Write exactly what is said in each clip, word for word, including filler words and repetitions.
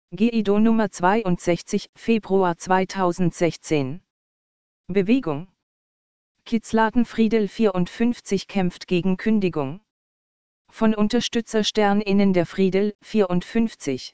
Guido Nummer zweiundsechzig, Februar zweitausendsechzehn. Bewegung. Kitzladen Friedel vierundfünfzig kämpft gegen Kündigung. Von Unterstützer SternInnen der Friedel, vierundfünfzig.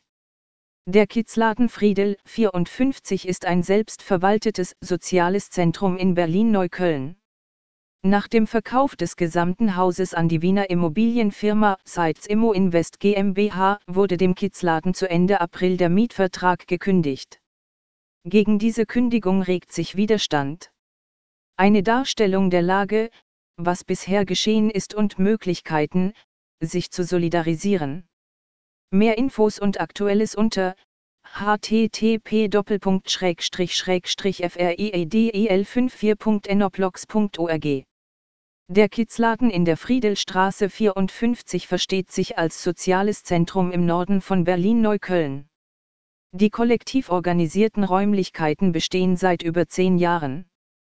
Der Kitzladen Friedel, vierundfünfzig ist ein selbstverwaltetes, soziales Zentrum in Berlin-Neukölln. Nach dem Verkauf des gesamten Hauses an die Wiener Immobilienfirma Sites Immo Invest GmbH wurde dem Kitzladen zu Ende April der Mietvertrag gekündigt. Gegen diese Kündigung regt sich Widerstand. Eine Darstellung der Lage, was bisher geschehen ist und Möglichkeiten, sich zu solidarisieren. Mehr Infos und Aktuelles unter h t t p doppelpunkt schrägstrich schrägstrich friedel vierundfünfzig punkt ennoblogs punkt org. Der Kitzladen in der Friedelstraße vierundfünfzig versteht sich als soziales Zentrum im Norden von Berlin-Neukölln. Die kollektiv organisierten Räumlichkeiten bestehen seit über zehn Jahren.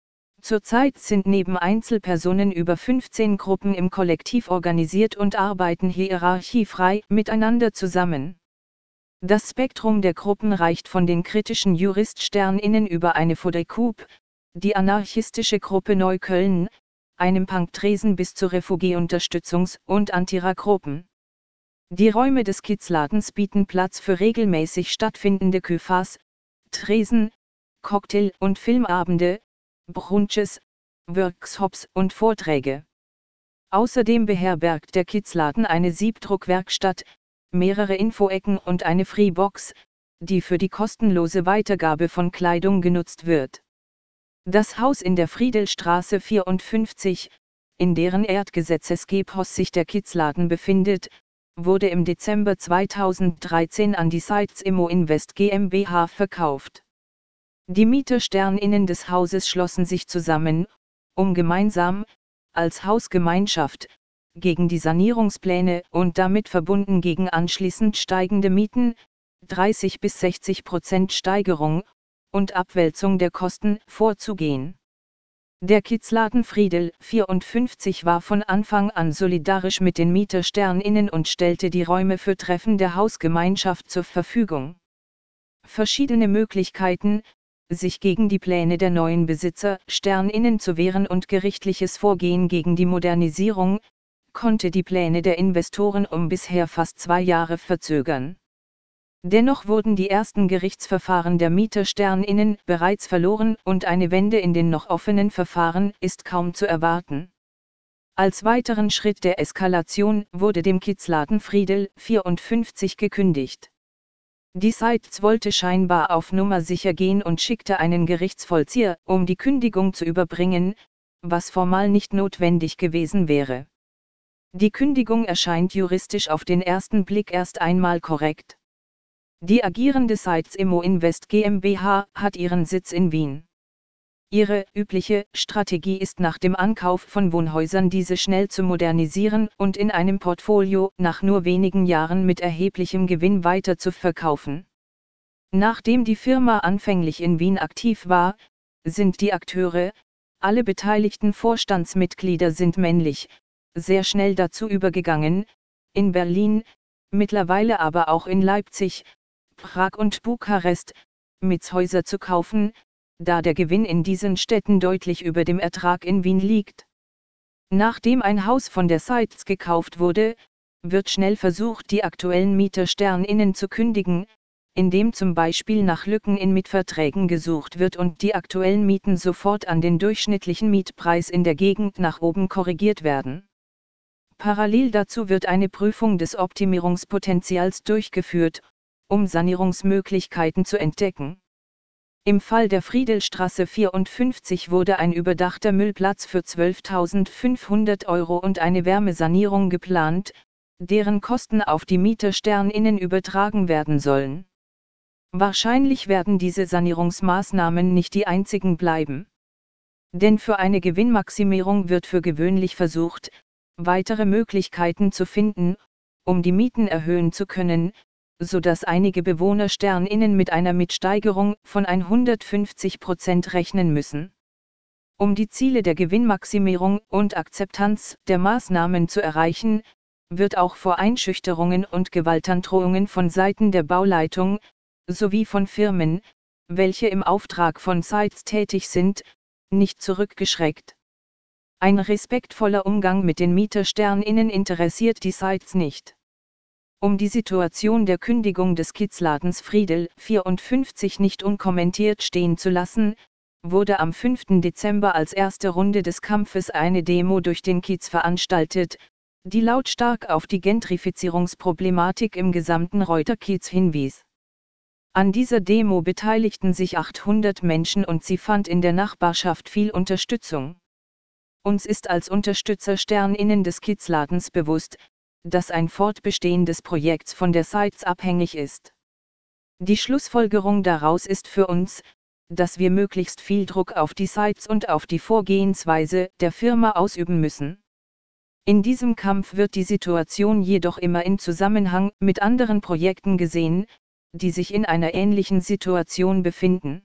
Zurzeit sind neben Einzelpersonen über fünfzehn Gruppen im Kollektiv organisiert und arbeiten hierarchiefrei miteinander zusammen. Das Spektrum der Gruppen reicht von den kritischen Jurist-SternInnen über eine Fodekup, die anarchistische Gruppe Neukölln, einem Punktresen bis zu Refugie-Unterstützungs- und Antira-Gruppen. Die Räume des Kitzladens bieten Platz für regelmäßig stattfindende Küfas, Tresen, Cocktail- und Filmabende, Brunches, Workshops und Vorträge. Außerdem beherbergt der Kitzladen eine Siebdruckwerkstatt, mehrere Infoecken und eine Freebox, die für die kostenlose Weitergabe von Kleidung genutzt wird. Das Haus in der Friedelstraße vierundfünfzig, in deren Erdgesetzesgebhaus sich der Kitzladen befindet, wurde im Dezember zweitausenddreizehn an die Sites Immo Invest GmbH verkauft. Die Mieter SternInnen des Hauses schlossen sich zusammen, um gemeinsam, als Hausgemeinschaft, gegen die Sanierungspläne und damit verbunden gegen anschließend steigende Mieten, dreißig bis sechzig Prozent Steigerung und Abwälzung der Kosten vorzugehen. Der Kitzladen Friedel vierundfünfzig war von Anfang an solidarisch mit den Mieter SternInnen und stellte die Räume für Treffen der Hausgemeinschaft zur Verfügung. Verschiedene Möglichkeiten, sich gegen die Pläne der neuen Besitzer SternInnen zu wehren und gerichtliches Vorgehen gegen die Modernisierung, konnte die Pläne der Investoren um bisher fast zwei Jahre verzögern. Dennoch wurden die ersten Gerichtsverfahren der Mieter SternInnen bereits verloren und eine Wende in den noch offenen Verfahren ist kaum zu erwarten. Als weiteren Schritt der Eskalation wurde dem Kitzladen Friedel vierundfünfzig gekündigt. Die Sites wollte scheinbar auf Nummer sicher gehen und schickte einen Gerichtsvollzieher, um die Kündigung zu überbringen, was formal nicht notwendig gewesen wäre. Die Kündigung erscheint juristisch auf den ersten Blick erst einmal korrekt. Die agierende Sites Immo Invest GmbH hat ihren Sitz in Wien. Ihre übliche Strategie ist nach dem Ankauf von Wohnhäusern diese schnell zu modernisieren und in einem Portfolio nach nur wenigen Jahren mit erheblichem Gewinn weiter zu verkaufen. Nachdem die Firma anfänglich in Wien aktiv war, sind die Akteure, alle beteiligten Vorstandsmitglieder sind männlich, sehr schnell dazu übergegangen, in Berlin, mittlerweile aber auch in Leipzig, Prag und Bukarest, Mietshäuser zu kaufen, da der Gewinn in diesen Städten deutlich über dem Ertrag in Wien liegt. Nachdem ein Haus von der Sites gekauft wurde, wird schnell versucht, die aktuellen Mieter SternInnen zu kündigen, indem zum Beispiel nach Lücken in Mietverträgen gesucht wird und die aktuellen Mieten sofort an den durchschnittlichen Mietpreis in der Gegend nach oben korrigiert werden. Parallel dazu wird eine Prüfung des Optimierungspotenzials durchgeführt, um Sanierungsmöglichkeiten zu entdecken. Im Fall der Friedelstraße vierundfünfzig wurde ein überdachter Müllplatz für zwölftausendfünfhundert Euro und eine Wärmesanierung geplant, deren Kosten auf die Mieter SternInnen übertragen werden sollen. Wahrscheinlich werden diese Sanierungsmaßnahmen nicht die einzigen bleiben. Denn für eine Gewinnmaximierung wird für gewöhnlich versucht, weitere Möglichkeiten zu finden, um die Mieten erhöhen zu können, sodass einige Bewohner SternInnen mit einer Mietsteigerung von hundertfünfzig Prozent rechnen müssen. Um die Ziele der Gewinnmaximierung und Akzeptanz der Maßnahmen zu erreichen, wird auch vor Einschüchterungen und Gewaltandrohungen von Seiten der Bauleitung, sowie von Firmen, welche im Auftrag von Sites tätig sind, nicht zurückgeschreckt. Ein respektvoller Umgang mit den MietersternInnen interessiert die Sites nicht. Um die Situation der Kündigung des Kiezladens Friedel vierundfünfzig nicht unkommentiert stehen zu lassen, wurde am fünften Dezember als erste Runde des Kampfes eine Demo durch den Kiez veranstaltet, die lautstark auf die Gentrifizierungsproblematik im gesamten Reuterkiez hinwies. An dieser Demo beteiligten sich achthundert Menschen und sie fand in der Nachbarschaft viel Unterstützung. Uns ist als UnterstützersternInnen des Kiezladens bewusst, dass ein Fortbestehen des Projekts von der Sites abhängig ist. Die Schlussfolgerung daraus ist für uns, dass wir möglichst viel Druck auf die Sites und auf die Vorgehensweise der Firma ausüben müssen. In diesem Kampf wird die Situation jedoch immer in Zusammenhang mit anderen Projekten gesehen, die sich in einer ähnlichen Situation befinden.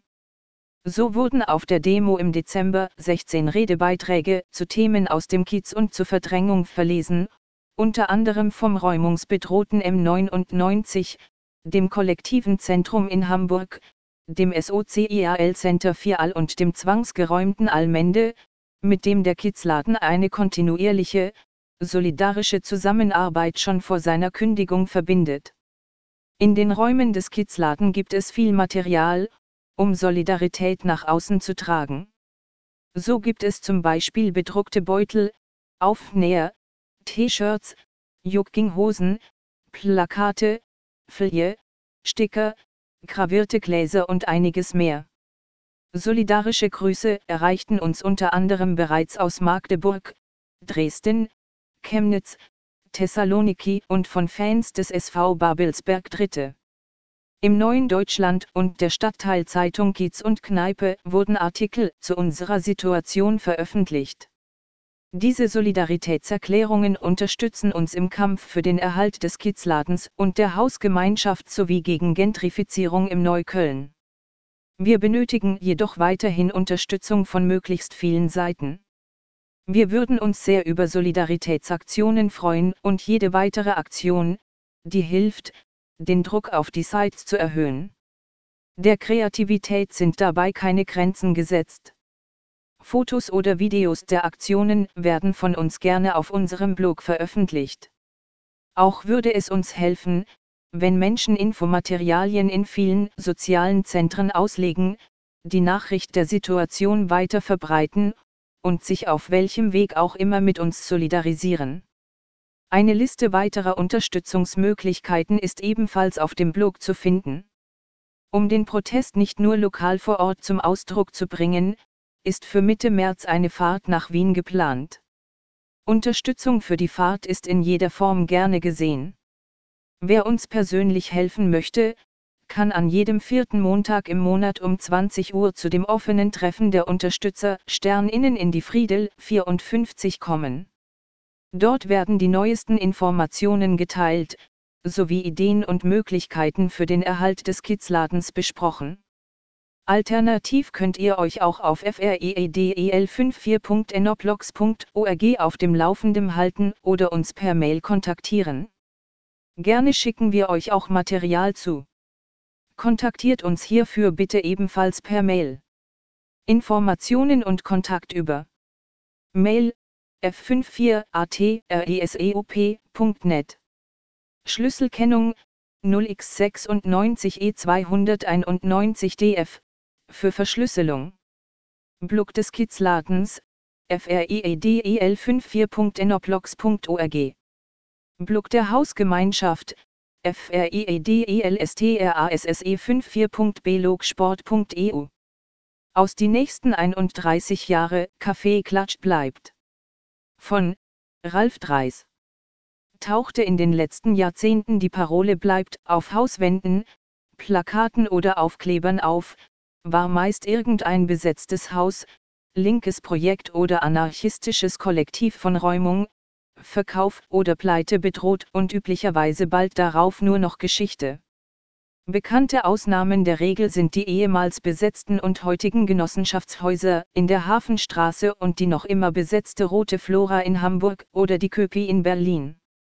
So wurden auf der Demo im Dezember sechzehn Redebeiträge zu Themen aus dem Kiez und zur Verdrängung verlesen, unter anderem vom räumungsbedrohten M neunundneunzig, dem Kollektiven Zentrum in Hamburg, dem SOCIAL Center vier All und dem zwangsgeräumten Allmende, mit dem der Kiezladen eine kontinuierliche, solidarische Zusammenarbeit schon vor seiner Kündigung verbindet. In den Räumen des Kiezladen gibt es viel Material, um Solidarität nach außen zu tragen. So gibt es zum Beispiel bedruckte Beutel, Aufnäher, T-Shirts, Jogginghosen, Plakate, Flyer, Sticker, gravierte Gläser und einiges mehr. Solidarische Grüße erreichten uns unter anderem bereits aus Magdeburg, Dresden, Chemnitz, Thessaloniki und von Fans des S V Babelsberg Dritte. Im Neuen Deutschland und der Stadtteilzeitung Kiez und Kneipe wurden Artikel zu unserer Situation veröffentlicht. Diese Solidaritätserklärungen unterstützen uns im Kampf für den Erhalt des Kiezladens und der Hausgemeinschaft sowie gegen Gentrifizierung im Neukölln. Wir benötigen jedoch weiterhin Unterstützung von möglichst vielen Seiten. Wir würden uns sehr über Solidaritätsaktionen freuen und jede weitere Aktion, die hilft, den Druck auf die Sites zu erhöhen. Der Kreativität sind dabei keine Grenzen gesetzt. Fotos oder Videos der Aktionen werden von uns gerne auf unserem Blog veröffentlicht. Auch würde es uns helfen, wenn Menschen Infomaterialien in vielen sozialen Zentren auslegen, die Nachricht der Situation weiter verbreiten und sich auf welchem Weg auch immer mit uns solidarisieren. Eine Liste weiterer Unterstützungsmöglichkeiten ist ebenfalls auf dem Blog zu finden. Um den Protest nicht nur lokal vor Ort zum Ausdruck zu bringen, ist für Mitte März eine Fahrt nach Wien geplant. Unterstützung für die Fahrt ist in jeder Form gerne gesehen. Wer uns persönlich helfen möchte, kann an jedem vierten Montag im Monat um zwanzig Uhr zu dem offenen Treffen der Unterstützer SternInnen in die Friedel vierundfünfzig kommen. Dort werden die neuesten Informationen geteilt, sowie Ideen und Möglichkeiten für den Erhalt des Kiezladens besprochen. Alternativ könnt ihr euch auch auf freedel vierundfünfzig punkt ennoblogs punkt org auf dem Laufenden halten oder uns per Mail kontaktieren. Gerne schicken wir euch auch Material zu. Kontaktiert uns hierfür bitte ebenfalls per Mail. Informationen und Kontakt über Mail f vierundfünfzig at reseup punkt net. Schlüsselkennung null x sechsundneunzig e zweihunderteinundneunzig d f für Verschlüsselung. Blog des Kiezladens freedel vierundfünfzig punkt ennoblogs punkt org. Blog der Hausgemeinschaft freedelstrasse vierundfünfzig punkt blogsport punkt e u. Aus die nächsten einunddreißig Jahre Kaffee klatscht bleibt. Von Ralf Dreis. Tauchte in den letzten Jahrzehnten die Parole bleibt auf Hauswänden, Plakaten oder Aufklebern auf, war meist irgendein besetztes Haus, linkes Projekt oder anarchistisches Kollektiv von Räumung, Verkauf oder Pleite bedroht und üblicherweise bald darauf nur noch Geschichte. Bekannte Ausnahmen der Regel sind die ehemals besetzten und heutigen Genossenschaftshäuser in der Hafenstraße und die noch immer besetzte Rote Flora in Hamburg oder die Köpi in Berlin.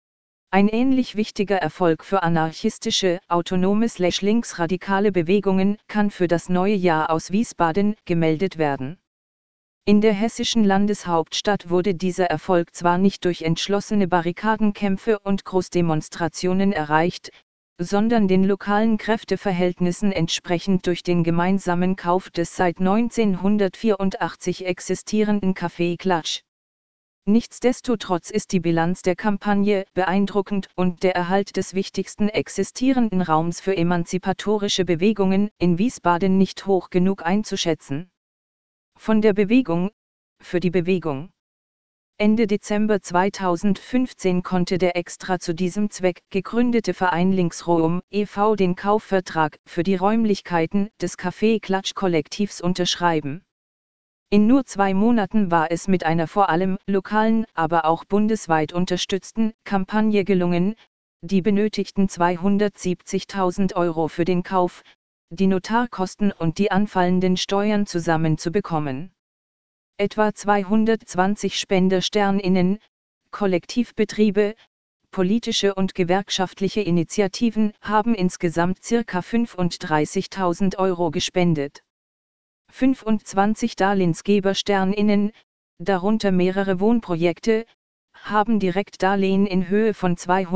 Ein ähnlich wichtiger Erfolg für anarchistische, autonome/linksradikale Bewegungen kann für das neue Jahr aus Wiesbaden gemeldet werden. In der hessischen Landeshauptstadt wurde dieser Erfolg zwar nicht durch entschlossene Barrikadenkämpfe und Großdemonstrationen erreicht, sondern den lokalen Kräfteverhältnissen entsprechend durch den gemeinsamen Kauf des seit neunzehnhundertvierundachtzig existierenden Café Klatsch. Nichtsdestotrotz ist die Bilanz der Kampagne beeindruckend und der Erhalt des wichtigsten existierenden Raums für emanzipatorische Bewegungen in Wiesbaden nicht hoch genug einzuschätzen. Von der Bewegung, für die Bewegung. Ende Dezember zweitausendfünfzehn konnte der extra zu diesem Zweck gegründete Verein Linksroum e V den Kaufvertrag für die Räumlichkeiten des Café Klatsch Kollektivs unterschreiben. In nur zwei Monaten war es mit einer vor allem lokalen, aber auch bundesweit unterstützten Kampagne gelungen, die benötigten zweihundertsiebzigtausend Euro für den Kauf, die Notarkosten und die anfallenden Steuern zusammenzubekommen. Etwa zweihundertzwanzig SpendersternInnen, Kollektivbetriebe, politische und gewerkschaftliche Initiativen haben insgesamt ca. fünfunddreißigtausend Euro gespendet. fünfundzwanzig DarlehensgebersternInnen, darunter mehrere Wohnprojekte, haben Direktdarlehen in Höhe von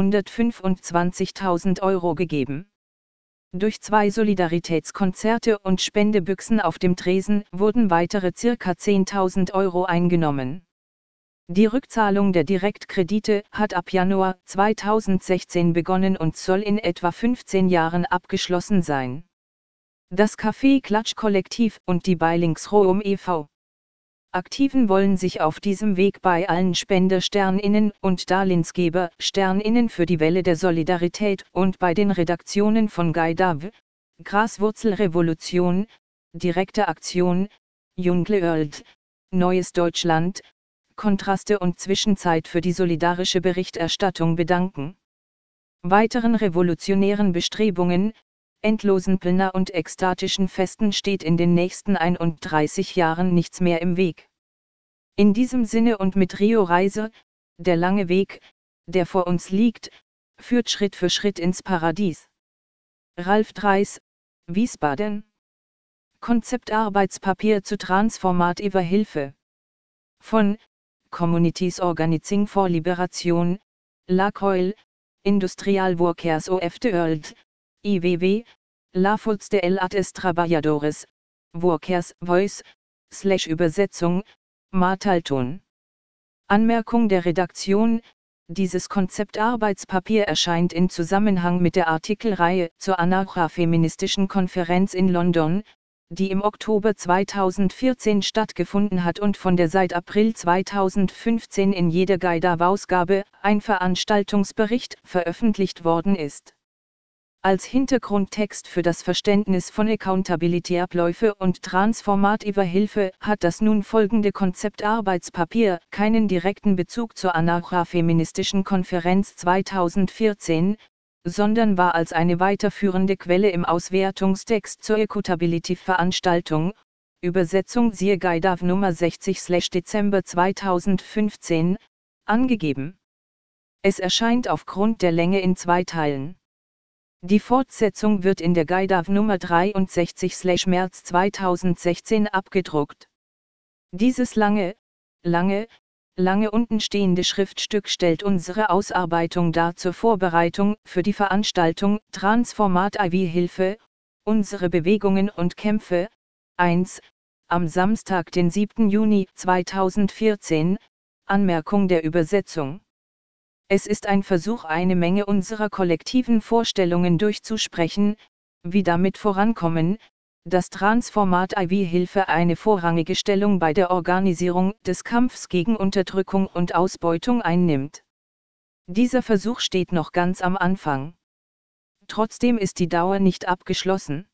zweihundertfünfundzwanzigtausend Euro gegeben. Durch zwei Solidaritätskonzerte und Spendebüchsen auf dem Tresen wurden weitere ca. zehntausend Euro eingenommen. Die Rückzahlung der Direktkredite hat ab Januar zweitausendsechzehn begonnen und soll in etwa fünfzehn Jahren abgeschlossen sein. Das Café Klatsch Kollektiv und die bei Linksroum e V Aktiven wollen sich auf diesem Weg bei allen SpendersternInnen und DarlehensgebersternInnen für die Welle der Solidarität und bei den Redaktionen von Gaidav, Graswurzelrevolution, Direkte Aktion, Jungle World, Neues Deutschland, Kontraste und Zwischenzeit für die solidarische Berichterstattung bedanken. Weiteren revolutionären Bestrebungen, endlosen Plena und ekstatischen Festen steht in den nächsten einunddreißig Jahren nichts mehr im Weg. In diesem Sinne und mit Rio Reise, der lange Weg, der vor uns liegt, führt Schritt für Schritt ins Paradies. Ralf Dreis, Wiesbaden. Konzeptarbeitspapier zu transformativer Hilfe. Von Communities Organizing for Liberation, La C O I L, Industrial Workers of the World, I W W, La Voz de los Trabajadores, Workers Voice, slash Übersetzung, Martalton. Anmerkung der Redaktion: Dieses Konzeptarbeitspapier erscheint in Zusammenhang mit der Artikelreihe zur anarcha-feministischen Konferenz in London, die im Oktober zweitausendvierzehn stattgefunden hat und von der seit April zweitausendfünfzehn in jeder Gaidav-Ausgabe ein Veranstaltungsbericht veröffentlicht worden ist. Als Hintergrundtext für das Verständnis von Accountability-Abläufe und transformativer Hilfe hat das nun folgende Konzeptarbeitspapier keinen direkten Bezug zur anarcha-feministischen Konferenz zweitausendvierzehn, sondern war als eine weiterführende Quelle im Auswertungstext zur Accountability-Veranstaltung, Übersetzung siehe Gaidav Nummer sechzig Dezember zweitausendfünfzehn, angegeben. Es erscheint aufgrund der Länge in zwei Teilen. Die Fortsetzung wird in der Gaidav Nummer dreiundsechzig März zweitausendsechzehn abgedruckt. Dieses lange, lange, lange untenstehende Schriftstück stellt unsere Ausarbeitung dar zur Vorbereitung für die Veranstaltung Transformative Hilfe, unsere Bewegungen und Kämpfe, eins, am Samstag, den siebten Juni zweitausendvierzehn, Anmerkung der Übersetzung. Es ist ein Versuch, eine Menge unserer kollektiven Vorstellungen durchzusprechen, wie damit vorankommen, dass Transformative Hilfe eine vorrangige Stellung bei der Organisierung des Kampfs gegen Unterdrückung und Ausbeutung einnimmt. Dieser Versuch steht noch ganz am Anfang. Trotzdem ist die Dauer nicht abgeschlossen.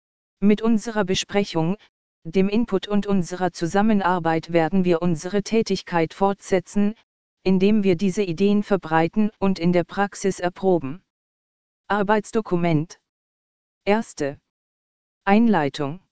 Mit unserer Besprechung, dem Input und unserer Zusammenarbeit werden wir unsere Tätigkeit fortsetzen, indem wir diese Ideen verbreiten und in der Praxis erproben. Arbeitsdokument. Erste Einleitung.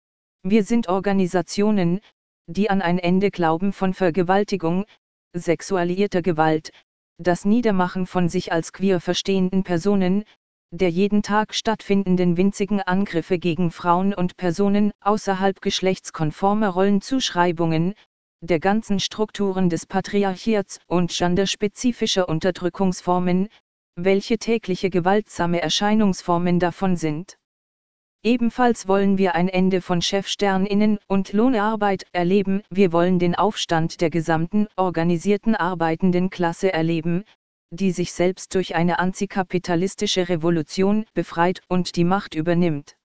Wir sind Organisationen, die an ein Ende glauben von Vergewaltigung, sexualisierter Gewalt, das Niedermachen von sich als queer verstehenden Personen, der jeden Tag stattfindenden winzigen Angriffe gegen Frauen und Personen außerhalb geschlechtskonformer Rollenzuschreibungen, der ganzen Strukturen des Patriarchats und genderspezifischer Unterdrückungsformen, welche tägliche gewaltsame Erscheinungsformen davon sind. Ebenfalls wollen wir ein Ende von ChefsternInnen und Lohnarbeit erleben, wir wollen den Aufstand der gesamten organisierten arbeitenden Klasse erleben, die sich selbst durch eine antikapitalistische Revolution befreit und die Macht übernimmt.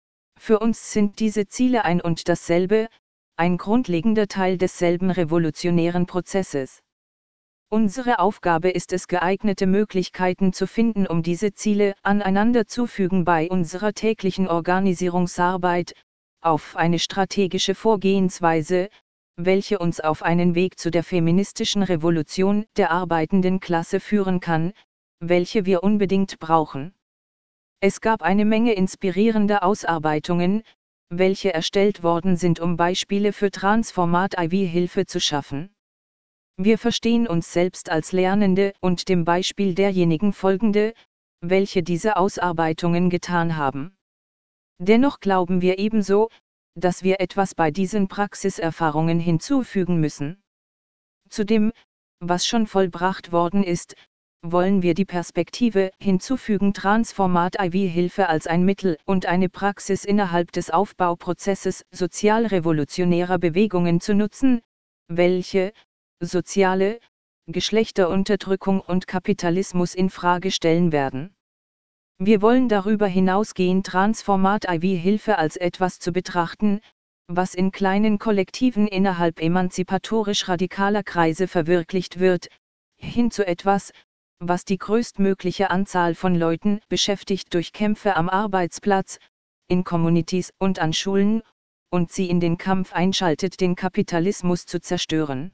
Für uns sind diese Ziele ein und dasselbe, ein grundlegender Teil desselben revolutionären Prozesses. Unsere Aufgabe ist es, geeignete Möglichkeiten zu finden, um diese Ziele aneinander zu fügen bei unserer täglichen Organisierungsarbeit, auf eine strategische Vorgehensweise, welche uns auf einen Weg zu der feministischen Revolution der arbeitenden Klasse führen kann, welche wir unbedingt brauchen. Es gab eine Menge inspirierender Ausarbeitungen, welche erstellt worden sind, um Beispiele für Transformat-I V-Hilfe zu schaffen. Wir verstehen uns selbst als Lernende und dem Beispiel derjenigen folgende, welche diese Ausarbeitungen getan haben. Dennoch glauben wir ebenso, dass wir etwas bei diesen Praxiserfahrungen hinzufügen müssen. Zu dem, was schon vollbracht worden ist, wollen wir die Perspektive hinzufügen, Transformat-I V-Hilfe als ein Mittel und eine Praxis innerhalb des Aufbauprozesses sozialrevolutionärer Bewegungen zu nutzen, welche soziale, Geschlechterunterdrückung und Kapitalismus in Frage stellen werden. Wir wollen darüber hinausgehen, Transformat-I V-Hilfe als etwas zu betrachten, was in kleinen Kollektiven innerhalb emanzipatorisch radikaler Kreise verwirklicht wird, hin zu etwas, was die größtmögliche Anzahl von Leuten beschäftigt durch Kämpfe am Arbeitsplatz, in Communities und an Schulen, und sie in den Kampf einschaltet, den Kapitalismus zu zerstören.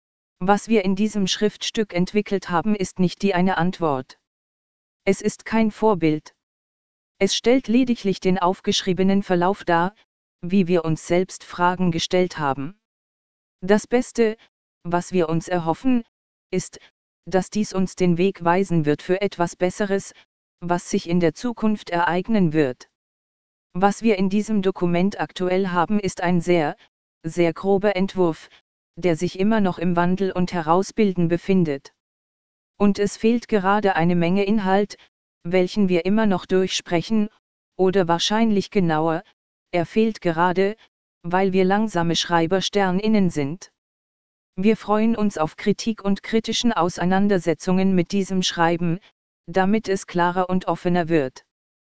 Was wir in diesem Schriftstück entwickelt haben, ist nicht die eine Antwort. Es ist kein Vorbild. Es stellt lediglich den aufgeschriebenen Verlauf dar, wie wir uns selbst Fragen gestellt haben. Das Beste, was wir uns erhoffen, ist, dass dies uns den Weg weisen wird für etwas Besseres, was sich in der Zukunft ereignen wird. Was wir in diesem Dokument aktuell haben, ist ein sehr, sehr grober Entwurf, der sich immer noch im Wandel und Herausbilden befindet. Und es fehlt gerade eine Menge Inhalt, welchen wir immer noch durchsprechen, oder wahrscheinlich genauer, er fehlt gerade, weil wir langsame SchreibersternInnen sind. Wir freuen uns auf Kritik und kritischen Auseinandersetzungen mit diesem Schreiben, damit es klarer und offener wird.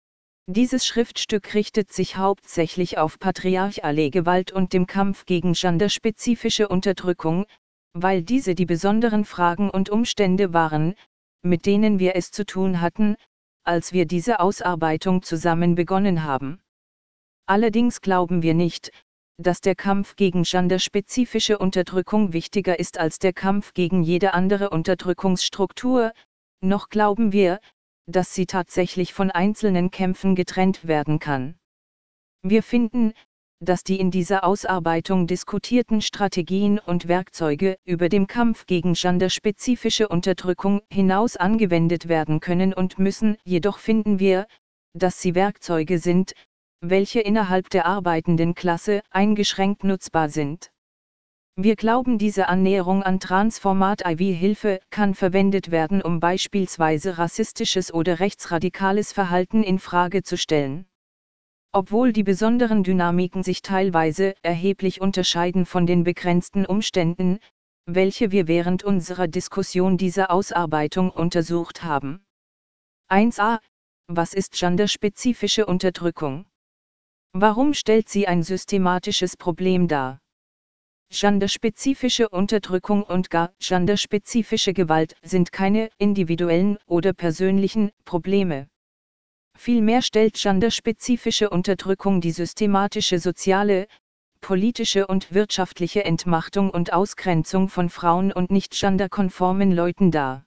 Dieses Schriftstück richtet sich hauptsächlich auf patriarchale Gewalt und dem Kampf gegen genderspezifische Unterdrückung, weil diese die besonderen Fragen und Umstände waren, mit denen wir es zu tun hatten, als wir diese Ausarbeitung zusammen begonnen haben. Allerdings glauben wir nicht, dass der Kampf gegen genderspezifische Unterdrückung wichtiger ist als der Kampf gegen jede andere Unterdrückungsstruktur, noch glauben wir, dass sie tatsächlich von einzelnen Kämpfen getrennt werden kann. Wir finden, dass die in dieser Ausarbeitung diskutierten Strategien und Werkzeuge über dem Kampf gegen genderspezifische Unterdrückung hinaus angewendet werden können und müssen, jedoch finden wir, dass sie Werkzeuge sind, welche innerhalb der arbeitenden Klasse eingeschränkt nutzbar sind. Wir glauben, diese Annäherung an Transformat-I V-Hilfe kann verwendet werden, um beispielsweise rassistisches oder rechtsradikales Verhalten in Frage zu stellen. Obwohl die besonderen Dynamiken sich teilweise erheblich unterscheiden von den begrenzten Umständen, welche wir während unserer Diskussion dieser Ausarbeitung untersucht haben. eins a. Was ist genderspezifische Unterdrückung? Warum stellt sie ein systematisches Problem dar? Genderspezifische Unterdrückung und gar genderspezifische Gewalt sind keine individuellen oder persönlichen Probleme. Vielmehr stellt genderspezifische Unterdrückung die systematische soziale, politische und wirtschaftliche Entmachtung und Ausgrenzung von Frauen und nicht genderkonformen Leuten dar.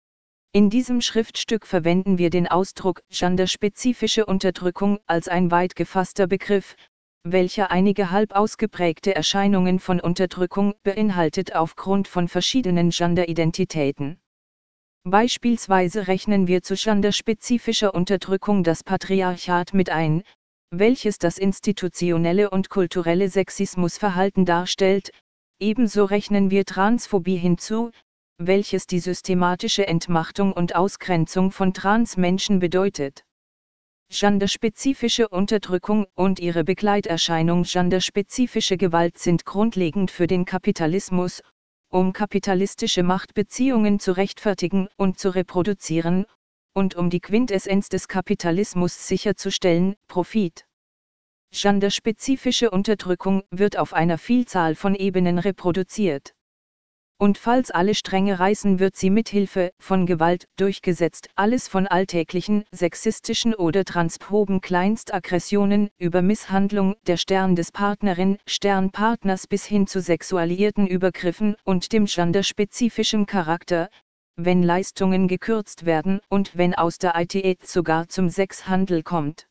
In diesem Schriftstück verwenden wir den Ausdruck genderspezifische Unterdrückung als ein weit gefasster Begriff, welcher einige halb ausgeprägte Erscheinungen von Unterdrückung beinhaltet aufgrund von verschiedenen Genderidentitäten. Beispielsweise rechnen wir zu genderspezifischer Unterdrückung das Patriarchat mit ein, welches das institutionelle und kulturelle Sexismusverhalten darstellt, ebenso rechnen wir Transphobie hinzu, welches die systematische Entmachtung und Ausgrenzung von Transmenschen bedeutet. Genderspezifische Unterdrückung und ihre Begleiterscheinung genderspezifische Gewalt sind grundlegend für den Kapitalismus, um kapitalistische Machtbeziehungen zu rechtfertigen und zu reproduzieren, und um die Quintessenz des Kapitalismus sicherzustellen, Profit. Genderspezifische Unterdrückung wird auf einer Vielzahl von Ebenen reproduziert. Und falls alle Stränge reißen, wird sie mithilfe von Gewalt durchgesetzt, alles von alltäglichen, sexistischen oder transphoben Kleinstaggressionen über Misshandlung der Stern des Partnerin, Sternpartners bis hin zu sexualisierten Übergriffen und dem genderspezifischen Charakter, wenn Leistungen gekürzt werden und wenn aus der I T sogar zum Sexhandel kommt.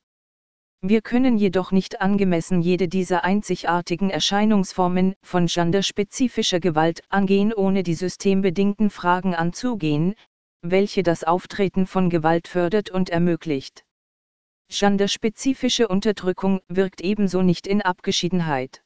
Wir können jedoch nicht angemessen jede dieser einzigartigen Erscheinungsformen von genderspezifischer Gewalt angehen, ohne die systembedingten Fragen anzugehen, welche das Auftreten von Gewalt fördert und ermöglicht. Genderspezifische Unterdrückung wirkt ebenso nicht in Abgeschiedenheit.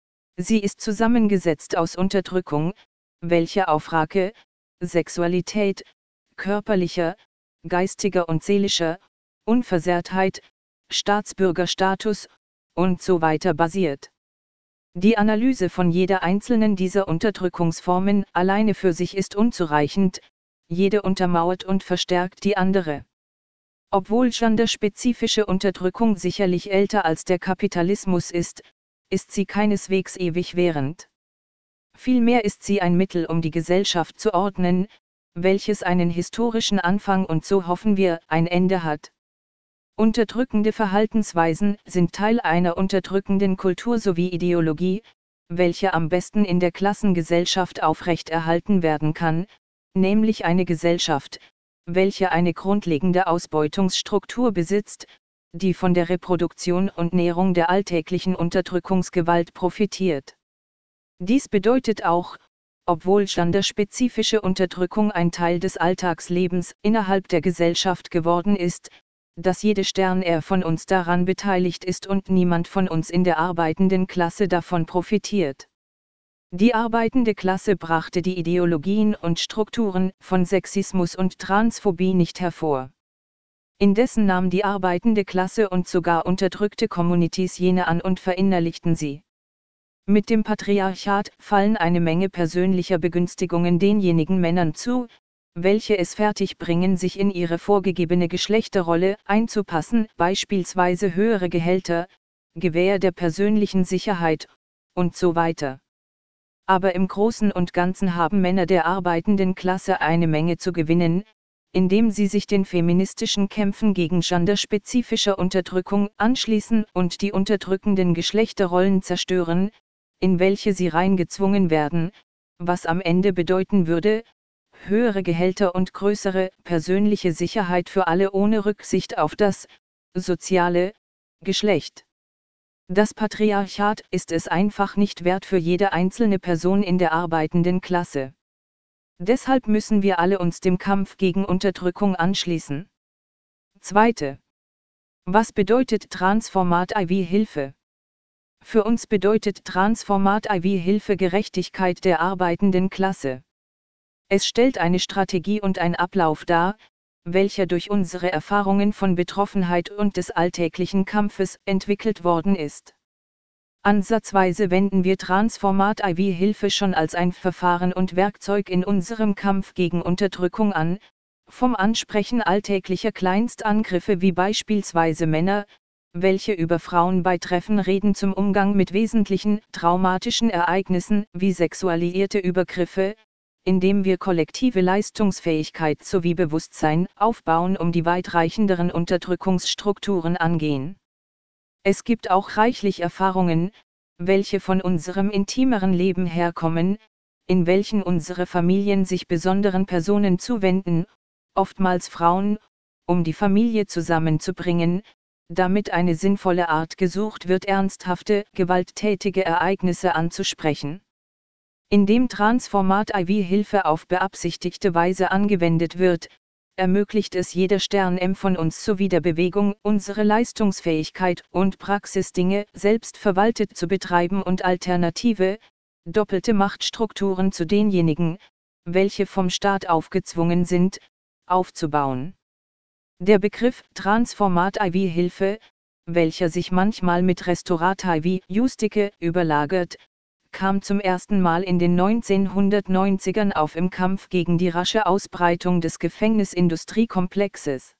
Sie ist zusammengesetzt aus Unterdrückung, welche auf Rache, Sexualität, körperlicher, geistiger und seelischer Unversehrtheit, Staatsbürgerstatus und so weiter basiert. Die Analyse von jeder einzelnen dieser Unterdrückungsformen alleine für sich ist unzureichend, jede untermauert und verstärkt die andere. Obwohl genderspezifische Unterdrückung sicherlich älter als der Kapitalismus ist, ist sie keineswegs ewig während. Vielmehr ist sie ein Mittel, um die Gesellschaft zu ordnen, welches einen historischen Anfang und so hoffen wir, ein Ende hat. Unterdrückende Verhaltensweisen sind Teil einer unterdrückenden Kultur sowie Ideologie, welche am besten in der Klassengesellschaft aufrechterhalten werden kann, nämlich eine Gesellschaft, welche eine grundlegende Ausbeutungsstruktur besitzt, die von der Reproduktion und Nährung der alltäglichen Unterdrückungsgewalt profitiert. Dies bedeutet auch, obwohl genderspezifische Unterdrückung ein Teil des Alltagslebens innerhalb der Gesellschaft geworden ist, dass jede Stern-Er von uns daran beteiligt ist und niemand von uns in der arbeitenden Klasse davon profitiert. Die arbeitende Klasse brachte die Ideologien und Strukturen von Sexismus und Transphobie nicht hervor. Indessen nahm die arbeitende Klasse und sogar unterdrückte Communities jene an und verinnerlichten sie. Mit dem Patriarchat fallen eine Menge persönlicher Begünstigungen denjenigen Männern zu, welche es fertigbringen, sich in ihre vorgegebene Geschlechterrolle einzupassen, beispielsweise höhere Gehälter, Gewähr der persönlichen Sicherheit, und so weiter. Aber im Großen und Ganzen haben Männer der arbeitenden Klasse eine Menge zu gewinnen, indem sie sich den feministischen Kämpfen gegen genderspezifische Unterdrückung anschließen und die unterdrückenden Geschlechterrollen zerstören, in welche sie reingezwungen werden, was am Ende bedeuten würde, höhere Gehälter und größere persönliche Sicherheit für alle ohne Rücksicht auf das soziale Geschlecht. Das Patriarchat ist es einfach nicht wert für jede einzelne Person in der arbeitenden Klasse. Deshalb müssen wir alle uns dem Kampf gegen Unterdrückung anschließen. Zweite. Was bedeutet Transformat I V-Hilfe? Für uns bedeutet Transformat I V-Hilfe Gerechtigkeit der arbeitenden Klasse. Es stellt eine Strategie und ein Ablauf dar, welcher durch unsere Erfahrungen von Betroffenheit und des alltäglichen Kampfes entwickelt worden ist. Ansatzweise wenden wir Transformat I V-Hilfe schon als ein Verfahren und Werkzeug in unserem Kampf gegen Unterdrückung an, vom Ansprechen alltäglicher Kleinstangriffe wie beispielsweise Männer, welche über Frauen bei Treffen reden, zum Umgang mit wesentlichen traumatischen Ereignissen wie sexualisierte Übergriffe, indem wir kollektive Leistungsfähigkeit sowie Bewusstsein aufbauen, um die weitreichenderen Unterdrückungsstrukturen angehen. Es gibt auch reichlich Erfahrungen, welche von unserem intimeren Leben herkommen, in welchen unsere Familien sich besonderen Personen zuwenden, oftmals Frauen, um die Familie zusammenzubringen, damit eine sinnvolle Art gesucht wird, ernsthafte, gewalttätige Ereignisse anzusprechen. Indem Transformat I V-Hilfe auf beabsichtigte Weise angewendet wird, ermöglicht es jeder Stern-M von uns sowie der Bewegung, unsere Leistungsfähigkeit und Praxisdinge selbst verwaltet zu betreiben und alternative, doppelte Machtstrukturen zu denjenigen, welche vom Staat aufgezwungen sind, aufzubauen. Der Begriff Transformat I V-Hilfe, welcher sich manchmal mit Restaurat I V-Justike überlagert, kam zum ersten Mal in den neunzehnhundertneunzigern auf im Kampf gegen die rasche Ausbreitung des Gefängnisindustriekomplexes.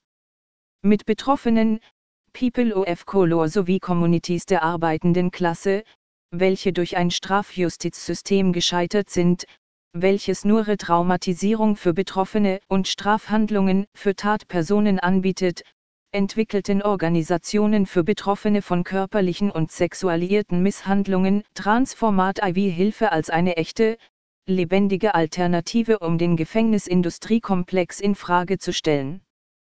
Mit Betroffenen, People of Color sowie Communities der arbeitenden Klasse, welche durch ein Strafjustizsystem gescheitert sind, welches nur Retraumatisierung für Betroffene und Strafhandlungen für Tatpersonen anbietet, entwickelten Organisationen für Betroffene von körperlichen und sexualisierten Misshandlungen Transformat I V-Hilfe als eine echte, lebendige Alternative, um den Gefängnisindustriekomplex in Frage zu stellen.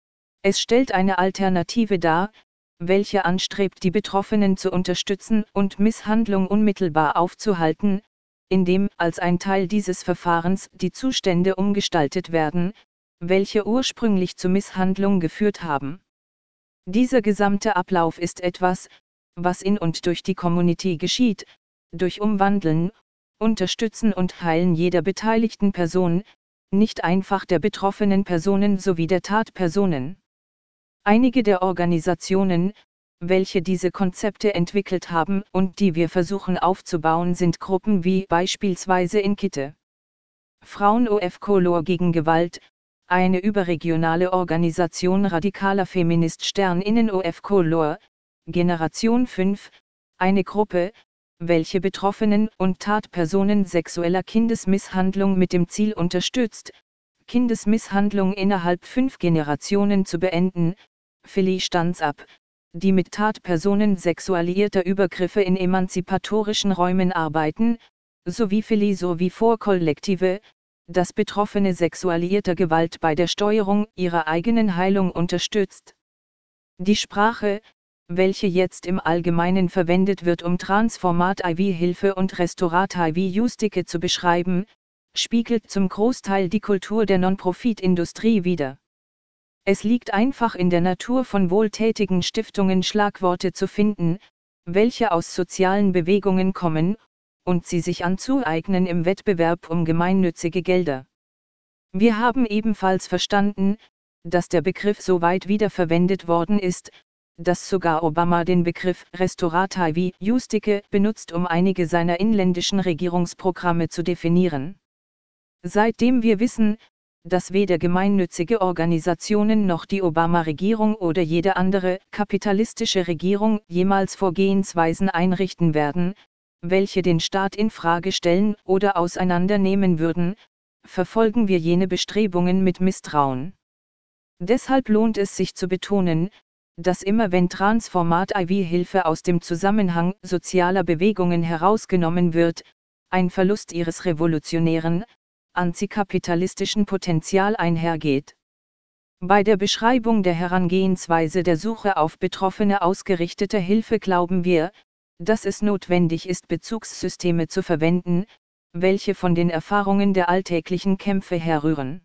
Es stellt eine Alternative dar, welche anstrebt, die Betroffenen zu unterstützen und Misshandlung unmittelbar aufzuhalten, indem als ein Teil dieses Verfahrens die Zustände umgestaltet werden, welche ursprünglich zu Misshandlung geführt haben. Dieser gesamte Ablauf ist etwas, was in und durch die Community geschieht, durch Umwandeln, Unterstützen und Heilen jeder beteiligten Person, nicht einfach der betroffenen Personen sowie der Tatpersonen. Einige der Organisationen, welche diese Konzepte entwickelt haben und die wir versuchen aufzubauen, sind Gruppen wie beispielsweise Inkite. Frauen of Color gegen Gewalt, eine überregionale Organisation radikaler Feminist Sterninnen of Color, Generation fünf, eine Gruppe, welche Betroffenen und Tatpersonen sexueller Kindesmisshandlung mit dem Ziel unterstützt, Kindesmisshandlung innerhalb fünf Generationen zu beenden, Philly Stands Up, die mit Tatpersonen sexualisierter Übergriffe in emanzipatorischen Räumen arbeiten, sowie Philly sowie Vor-Kollektive, das Betroffene sexualisierter Gewalt bei der Steuerung ihrer eigenen Heilung unterstützt. Die Sprache, welche jetzt im Allgemeinen verwendet wird, um Transformat I V-Hilfe und Restaurat I V-Justike zu beschreiben, spiegelt zum Großteil die Kultur der Non-Profit-Industrie wider. Es liegt einfach in der Natur von wohltätigen Stiftungen, Schlagworte zu finden, welche aus sozialen Bewegungen kommen, und sie sich anzueignen im Wettbewerb um gemeinnützige Gelder. Wir haben ebenfalls verstanden, dass der Begriff so weit wiederverwendet worden ist, dass sogar Obama den Begriff Restaurat I V-Justike benutzt, um einige seiner inländischen Regierungsprogramme zu definieren. Seitdem wir wissen, dass weder gemeinnützige Organisationen noch die Obama-Regierung oder jede andere kapitalistische Regierung jemals Vorgehensweisen einrichten werden, welche den Staat in Frage stellen oder auseinandernehmen würden, verfolgen wir jene Bestrebungen mit Misstrauen. Deshalb lohnt es sich zu betonen, dass immer wenn Transformat I V-Hilfe aus dem Zusammenhang sozialer Bewegungen herausgenommen wird, ein Verlust ihres revolutionären, antikapitalistischen Potenzial einhergeht. Bei der Beschreibung der Herangehensweise der Suche auf Betroffene ausgerichteter Hilfe glauben wir, dass es notwendig ist, Bezugssysteme zu verwenden, welche von den Erfahrungen der alltäglichen Kämpfe herrühren.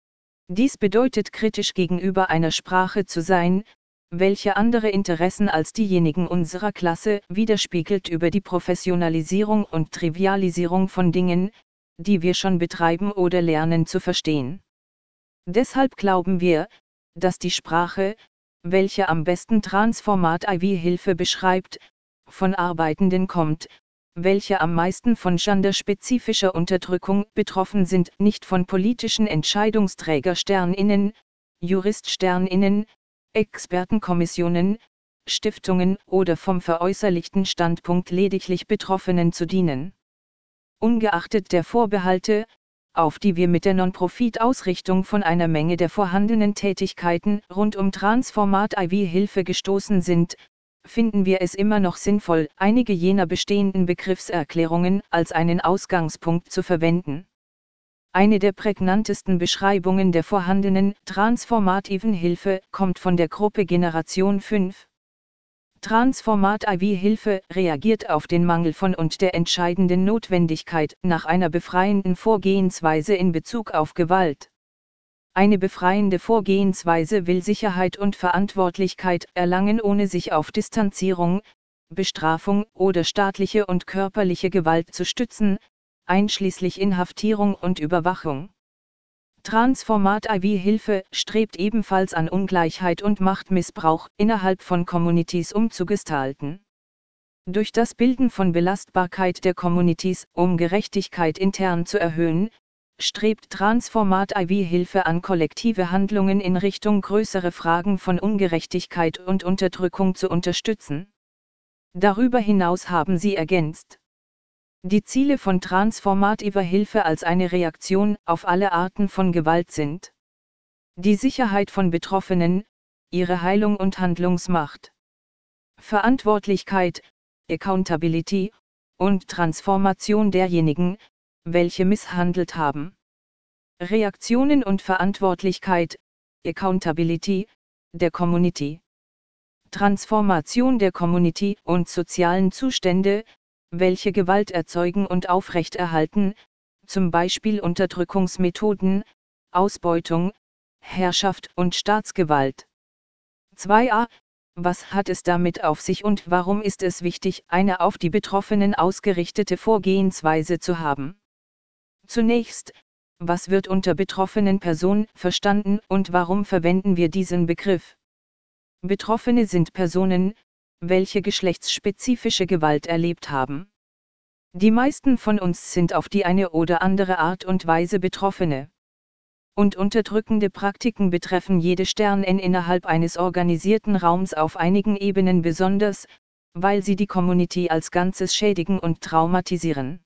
Dies bedeutet, kritisch gegenüber einer Sprache zu sein, welche andere Interessen als diejenigen unserer Klasse widerspiegelt, über die Professionalisierung und Trivialisierung von Dingen, die wir schon betreiben oder lernen, zu verstehen. Deshalb glauben wir, dass die Sprache, welche am besten Transformat I V-Hilfe beschreibt, von Arbeitenden kommt, welche am meisten von genderspezifischer Unterdrückung betroffen sind, nicht von politischen Entscheidungsträger-Sterninnen, Jurist-Sterninnen, Expertenkommissionen, Stiftungen oder vom veräußerlichten Standpunkt lediglich Betroffenen zu dienen. Ungeachtet der Vorbehalte, auf die wir mit der Non-Profit-Ausrichtung von einer Menge der vorhandenen Tätigkeiten rund um Transformat I V-Hilfe gestoßen sind, finden wir es immer noch sinnvoll, einige jener bestehenden Begriffserklärungen als einen Ausgangspunkt zu verwenden. Eine der prägnantesten Beschreibungen der vorhandenen transformativen Hilfe kommt von der Gruppe Generation fünf. Transformat I V-Hilfe reagiert auf den Mangel von und der entscheidenden Notwendigkeit nach einer befreienden Vorgehensweise in Bezug auf Gewalt. Eine befreiende Vorgehensweise will Sicherheit und Verantwortlichkeit erlangen, ohne sich auf Distanzierung, Bestrafung oder staatliche und körperliche Gewalt zu stützen, einschließlich Inhaftierung und Überwachung. Transformat I V-Hilfe strebt ebenfalls an, Ungleichheit und Machtmissbrauch innerhalb von Communities umzugestalten. Durch das Bilden von Belastbarkeit der Communities, um Gerechtigkeit intern zu erhöhen, strebt Transformat I V-Hilfe an, kollektive Handlungen in Richtung größere Fragen von Ungerechtigkeit und Unterdrückung zu unterstützen. Darüber hinaus haben sie ergänzt: Die Ziele von Transformat I V-Hilfe als eine Reaktion auf alle Arten von Gewalt sind die Sicherheit von Betroffenen, ihre Heilung und Handlungsmacht, Verantwortlichkeit, Accountability, und Transformation derjenigen, welche misshandelt haben. Reaktionen und Verantwortlichkeit, Accountability, der Community. Transformation der Community und sozialen Zustände, welche Gewalt erzeugen und aufrechterhalten, zum Beispiel Unterdrückungsmethoden, Ausbeutung, Herrschaft und Staatsgewalt. zwei a. Was hat es damit auf sich und warum ist es wichtig, eine auf die Betroffenen ausgerichtete Vorgehensweise zu haben? Zunächst, was wird unter betroffenen Person verstanden und warum verwenden wir diesen Begriff? Betroffene sind Personen, welche geschlechtsspezifische Gewalt erlebt haben. Die meisten von uns sind auf die eine oder andere Art und Weise Betroffene. Und unterdrückende Praktiken betreffen jede Stern-N innerhalb eines organisierten Raums auf einigen Ebenen besonders, weil sie die Community als Ganzes schädigen und traumatisieren.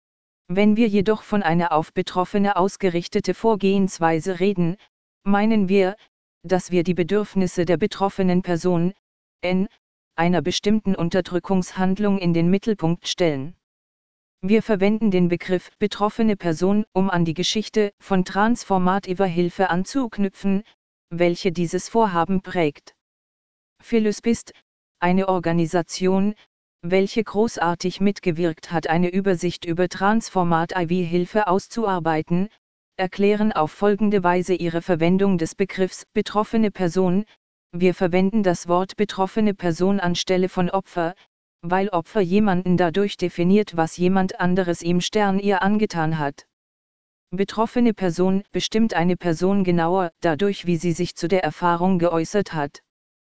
Wenn wir jedoch von einer auf Betroffene ausgerichtete Vorgehensweise reden, meinen wir, dass wir die Bedürfnisse der betroffenen Person, N, einer bestimmten Unterdrückungshandlung in den Mittelpunkt stellen. Wir verwenden den Begriff betroffene Person, um an die Geschichte von Transformat I V-Hilfe anzuknüpfen, welche dieses Vorhaben prägt. Philospist, eine Organisation, welche großartig mitgewirkt hat, eine Übersicht über Transformat I V-Hilfe auszuarbeiten, erklären auf folgende Weise ihre Verwendung des Begriffs betroffene Person. Wir verwenden das Wort betroffene Person anstelle von Opfer, weil Opfer jemanden dadurch definiert, was jemand anderes ihm Stern ihr angetan hat. Betroffene Person bestimmt eine Person genauer dadurch, wie sie sich zu der Erfahrung geäußert hat.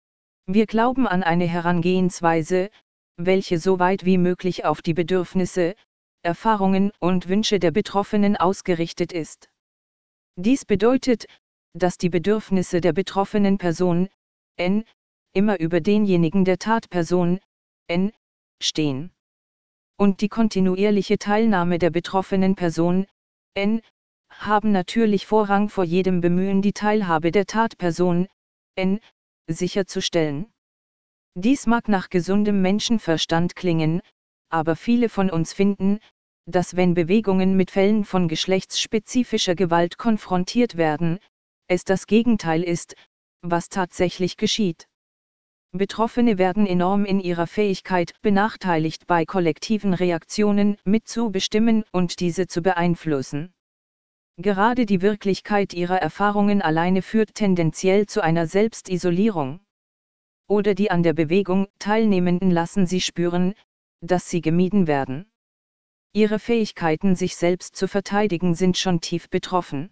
Wir glauben an eine Herangehensweise, welche so weit wie möglich auf die Bedürfnisse, Erfahrungen und Wünsche der Betroffenen ausgerichtet ist. Dies bedeutet, dass die Bedürfnisse der betroffenen Person, N, immer über denjenigen der Tatperson, N, stehen. Und die kontinuierliche Teilnahme der betroffenen Person, N, haben natürlich Vorrang vor jedem Bemühen, die Teilhabe der Tatperson, N, sicherzustellen. Dies mag nach gesundem Menschenverstand klingen, aber viele von uns finden, dass wenn Bewegungen mit Fällen von geschlechtsspezifischer Gewalt konfrontiert werden, es das Gegenteil ist, was tatsächlich geschieht. Betroffene werden enorm in ihrer Fähigkeit benachteiligt, bei kollektiven Reaktionen mitzubestimmen und diese zu beeinflussen. Gerade die Wirklichkeit ihrer Erfahrungen alleine führt tendenziell zu einer Selbstisolierung. Oder die an der Bewegung Teilnehmenden lassen sie spüren, dass sie gemieden werden. Ihre Fähigkeiten, sich selbst zu verteidigen, sind schon tief betroffen.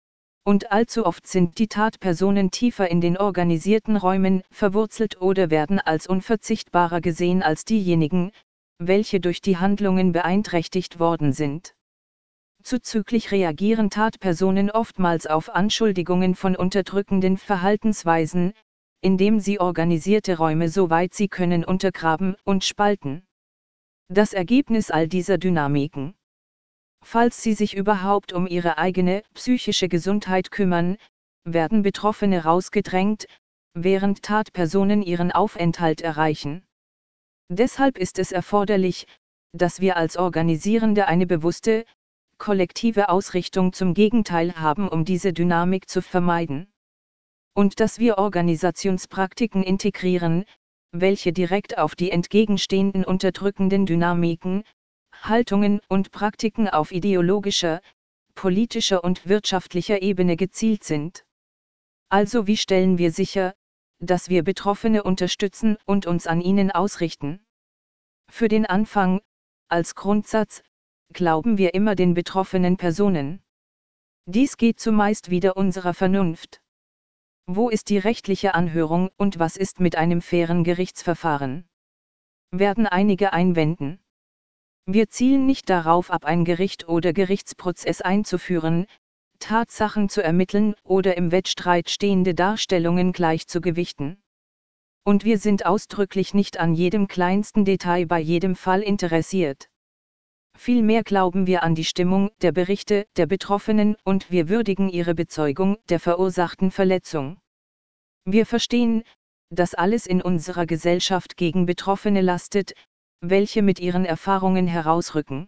Und allzu oft sind die Tatpersonen tiefer in den organisierten Räumen verwurzelt oder werden als unverzichtbarer gesehen als diejenigen, welche durch die Handlungen beeinträchtigt worden sind. Zuzüglich reagieren Tatpersonen oftmals auf Anschuldigungen von unterdrückenden Verhaltensweisen, indem sie organisierte Räume soweit sie können untergraben und spalten. Das Ergebnis all dieser Dynamiken: Falls sie sich überhaupt um ihre eigene psychische Gesundheit kümmern, werden Betroffene rausgedrängt, während Tatpersonen ihren Aufenthalt erreichen. Deshalb ist es erforderlich, dass wir als Organisierende eine bewusste, kollektive Ausrichtung zum Gegenteil haben, um diese Dynamik zu vermeiden. Und dass wir Organisationspraktiken integrieren, welche direkt auf die entgegenstehenden unterdrückenden Dynamiken, Haltungen und Praktiken auf ideologischer, politischer und wirtschaftlicher Ebene gezielt sind. Also wie stellen wir sicher, dass wir Betroffene unterstützen und uns an ihnen ausrichten? Für den Anfang, als Grundsatz, glauben wir immer den betroffenen Personen. Dies geht zumeist wider unserer Vernunft. Wo ist die rechtliche Anhörung und was ist mit einem fairen Gerichtsverfahren? Werden einige einwenden. Wir zielen nicht darauf ab, ein Gericht oder Gerichtsprozess einzuführen, Tatsachen zu ermitteln oder im Wettstreit stehende Darstellungen gleich zu gewichten. Und wir sind ausdrücklich nicht an jedem kleinsten Detail bei jedem Fall interessiert. Vielmehr glauben wir an die Stimmung der Berichte der Betroffenen und wir würdigen ihre Bezeugung der verursachten Verletzung. Wir verstehen, dass alles in unserer Gesellschaft gegen Betroffene lastet, welche mit ihren Erfahrungen herausrücken.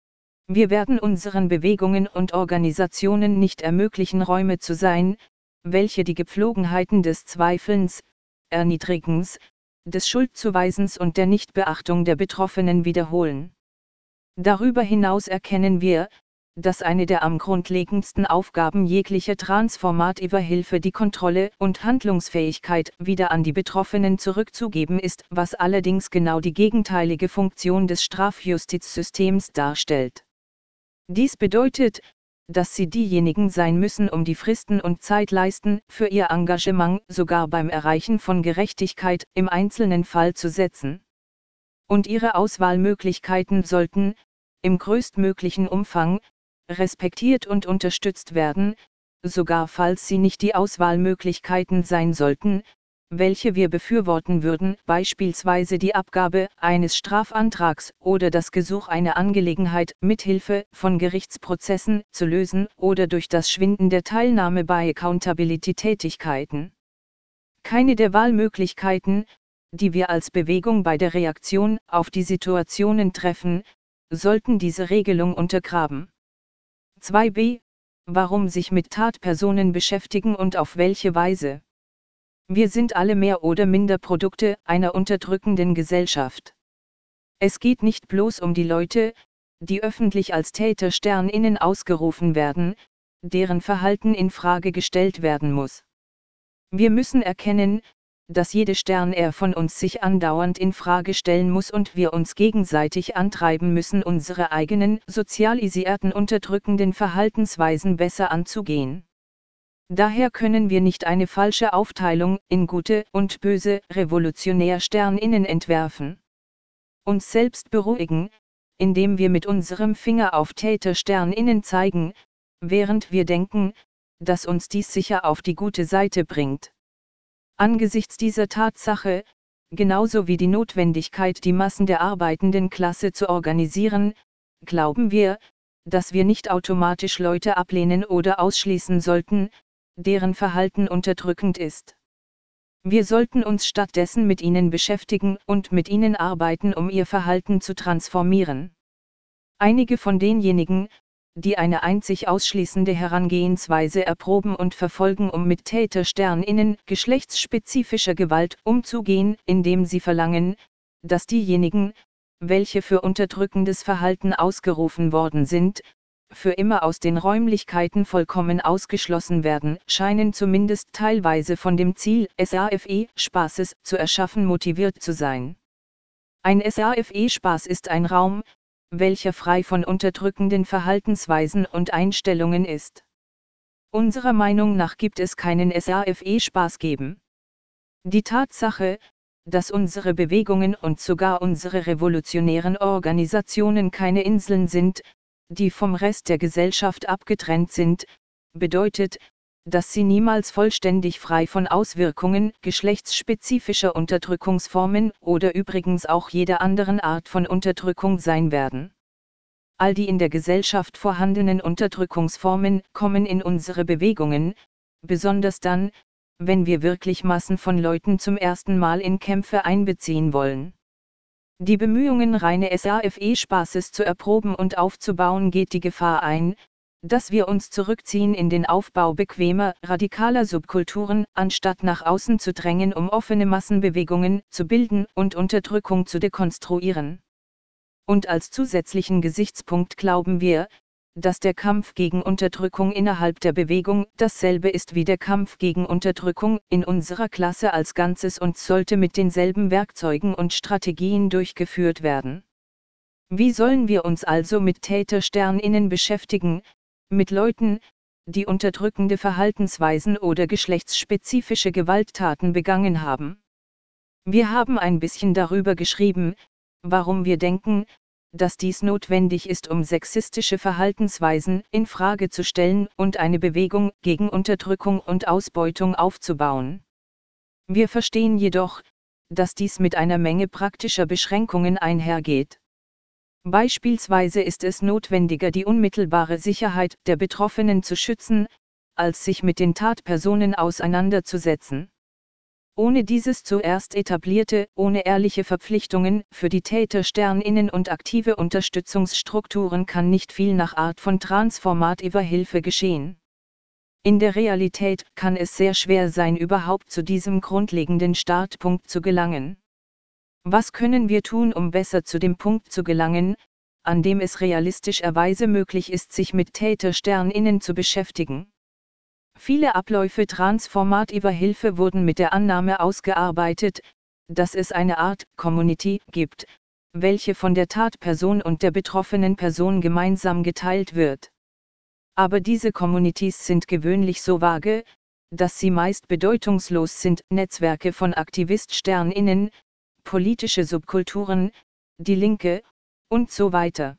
Wir werden unseren Bewegungen und Organisationen nicht ermöglichen, Räume zu sein, welche die Gepflogenheiten des Zweifelns, Erniedrigens, des Schuldzuweisens und der Nichtbeachtung der Betroffenen wiederholen. Darüber hinaus erkennen wir, dass eine der am grundlegendsten Aufgaben jeglicher transformativer Hilfe die Kontrolle und Handlungsfähigkeit wieder an die Betroffenen zurückzugeben ist, was allerdings genau die gegenteilige Funktion des Strafjustizsystems darstellt. Dies bedeutet, dass sie diejenigen sein müssen, um die Fristen und Zeit leisten, für ihr Engagement sogar beim Erreichen von Gerechtigkeit im einzelnen Fall zu setzen. Und ihre Auswahlmöglichkeiten sollten, im größtmöglichen Umfang, respektiert und unterstützt werden, sogar falls sie nicht die Auswahlmöglichkeiten sein sollten, welche wir befürworten würden, beispielsweise die Abgabe eines Strafantrags oder das Gesuch, eine Angelegenheit mithilfe von Gerichtsprozessen zu lösen oder durch das Schwinden der Teilnahme bei Accountability-Tätigkeiten. Keine der Wahlmöglichkeiten, die wir als Bewegung bei der Reaktion auf die Situationen treffen, sollten diese Regelung untergraben. zwei b. Warum sich mit Tatpersonen beschäftigen und auf welche Weise? Wir sind alle mehr oder minder Produkte einer unterdrückenden Gesellschaft. Es geht nicht bloß um die Leute, die öffentlich als TätersternInnen ausgerufen werden, deren Verhalten in Frage gestellt werden muss. Wir müssen erkennen, dass jede Stern-Er von uns sich andauernd in Frage stellen muss und wir uns gegenseitig antreiben müssen, unsere eigenen sozialisierten unterdrückenden Verhaltensweisen besser anzugehen. Daher können wir nicht eine falsche Aufteilung in gute und böse Revolutionär-SternInnen entwerfen. Uns selbst beruhigen, indem wir mit unserem Finger auf Täter-SternInnen zeigen, während wir denken, dass uns dies sicher auf die gute Seite bringt. Angesichts dieser Tatsache, genauso wie die Notwendigkeit, die Massen der arbeitenden Klasse zu organisieren, glauben wir, dass wir nicht automatisch Leute ablehnen oder ausschließen sollten, deren Verhalten unterdrückend ist. Wir sollten uns stattdessen mit ihnen beschäftigen und mit ihnen arbeiten, um ihr Verhalten zu transformieren. Einige von denjenigen, die eine einzig ausschließende Herangehensweise erproben und verfolgen, um mit TätersternInnen geschlechtsspezifischer Gewalt umzugehen, indem sie verlangen, dass diejenigen, welche für unterdrückendes Verhalten ausgerufen worden sind, für immer aus den Räumlichkeiten vollkommen ausgeschlossen werden, scheinen zumindest teilweise von dem Ziel SAFE-Spaßes zu erschaffen motiviert zu sein. Ein SAFE-Spaß ist ein Raum, welcher frei von unterdrückenden Verhaltensweisen und Einstellungen ist. Unserer Meinung nach gibt es keinen SAFE-Spaß geben. Die Tatsache, dass unsere Bewegungen und sogar unsere revolutionären Organisationen keine Inseln sind, die vom Rest der Gesellschaft abgetrennt sind, bedeutet, dass sie niemals vollständig frei von Auswirkungen geschlechtsspezifischer Unterdrückungsformen oder übrigens auch jeder anderen Art von Unterdrückung sein werden. All die in der Gesellschaft vorhandenen Unterdrückungsformen kommen in unsere Bewegungen, besonders dann, wenn wir wirklich Massen von Leuten zum ersten Mal in Kämpfe einbeziehen wollen. Die Bemühungen, reine SAFE-Spaßes zu erproben und aufzubauen, geht die Gefahr ein, dass wir uns zurückziehen in den Aufbau bequemer, radikaler Subkulturen, anstatt nach außen zu drängen, um offene Massenbewegungen zu bilden und Unterdrückung zu dekonstruieren. Und als zusätzlichen Gesichtspunkt glauben wir, dass der Kampf gegen Unterdrückung innerhalb der Bewegung dasselbe ist wie der Kampf gegen Unterdrückung in unserer Klasse als Ganzes und sollte mit denselben Werkzeugen und Strategien durchgeführt werden. Wie sollen wir uns also mit TätersternInnen beschäftigen, mit Leuten, die unterdrückende Verhaltensweisen oder geschlechtsspezifische Gewalttaten begangen haben? Wir haben ein bisschen darüber geschrieben, warum wir denken, dass dies notwendig ist, um sexistische Verhaltensweisen in Frage zu stellen und eine Bewegung gegen Unterdrückung und Ausbeutung aufzubauen. Wir verstehen jedoch, dass dies mit einer Menge praktischer Beschränkungen einhergeht. Beispielsweise ist es notwendiger, die unmittelbare Sicherheit der Betroffenen zu schützen, als sich mit den Tatpersonen auseinanderzusetzen. Ohne dieses zuerst etablierte, ohne ehrliche Verpflichtungen für die TätersternInnen und aktive Unterstützungsstrukturen kann nicht viel nach Art von transformativer Hilfe geschehen. In der Realität kann es sehr schwer sein, überhaupt zu diesem grundlegenden Startpunkt zu gelangen. Was können wir tun, um besser zu dem Punkt zu gelangen, an dem es realistischerweise möglich ist, sich mit TätersternInnen zu beschäftigen? Viele Abläufe transformativer Hilfe wurden mit der Annahme ausgearbeitet, dass es eine Art Community gibt, welche von der Tatperson und der betroffenen Person gemeinsam geteilt wird. Aber diese Communities sind gewöhnlich so vage, dass sie meist bedeutungslos sind. Netzwerke von AktiviststernInnen, politische Subkulturen, die Linke, und so weiter.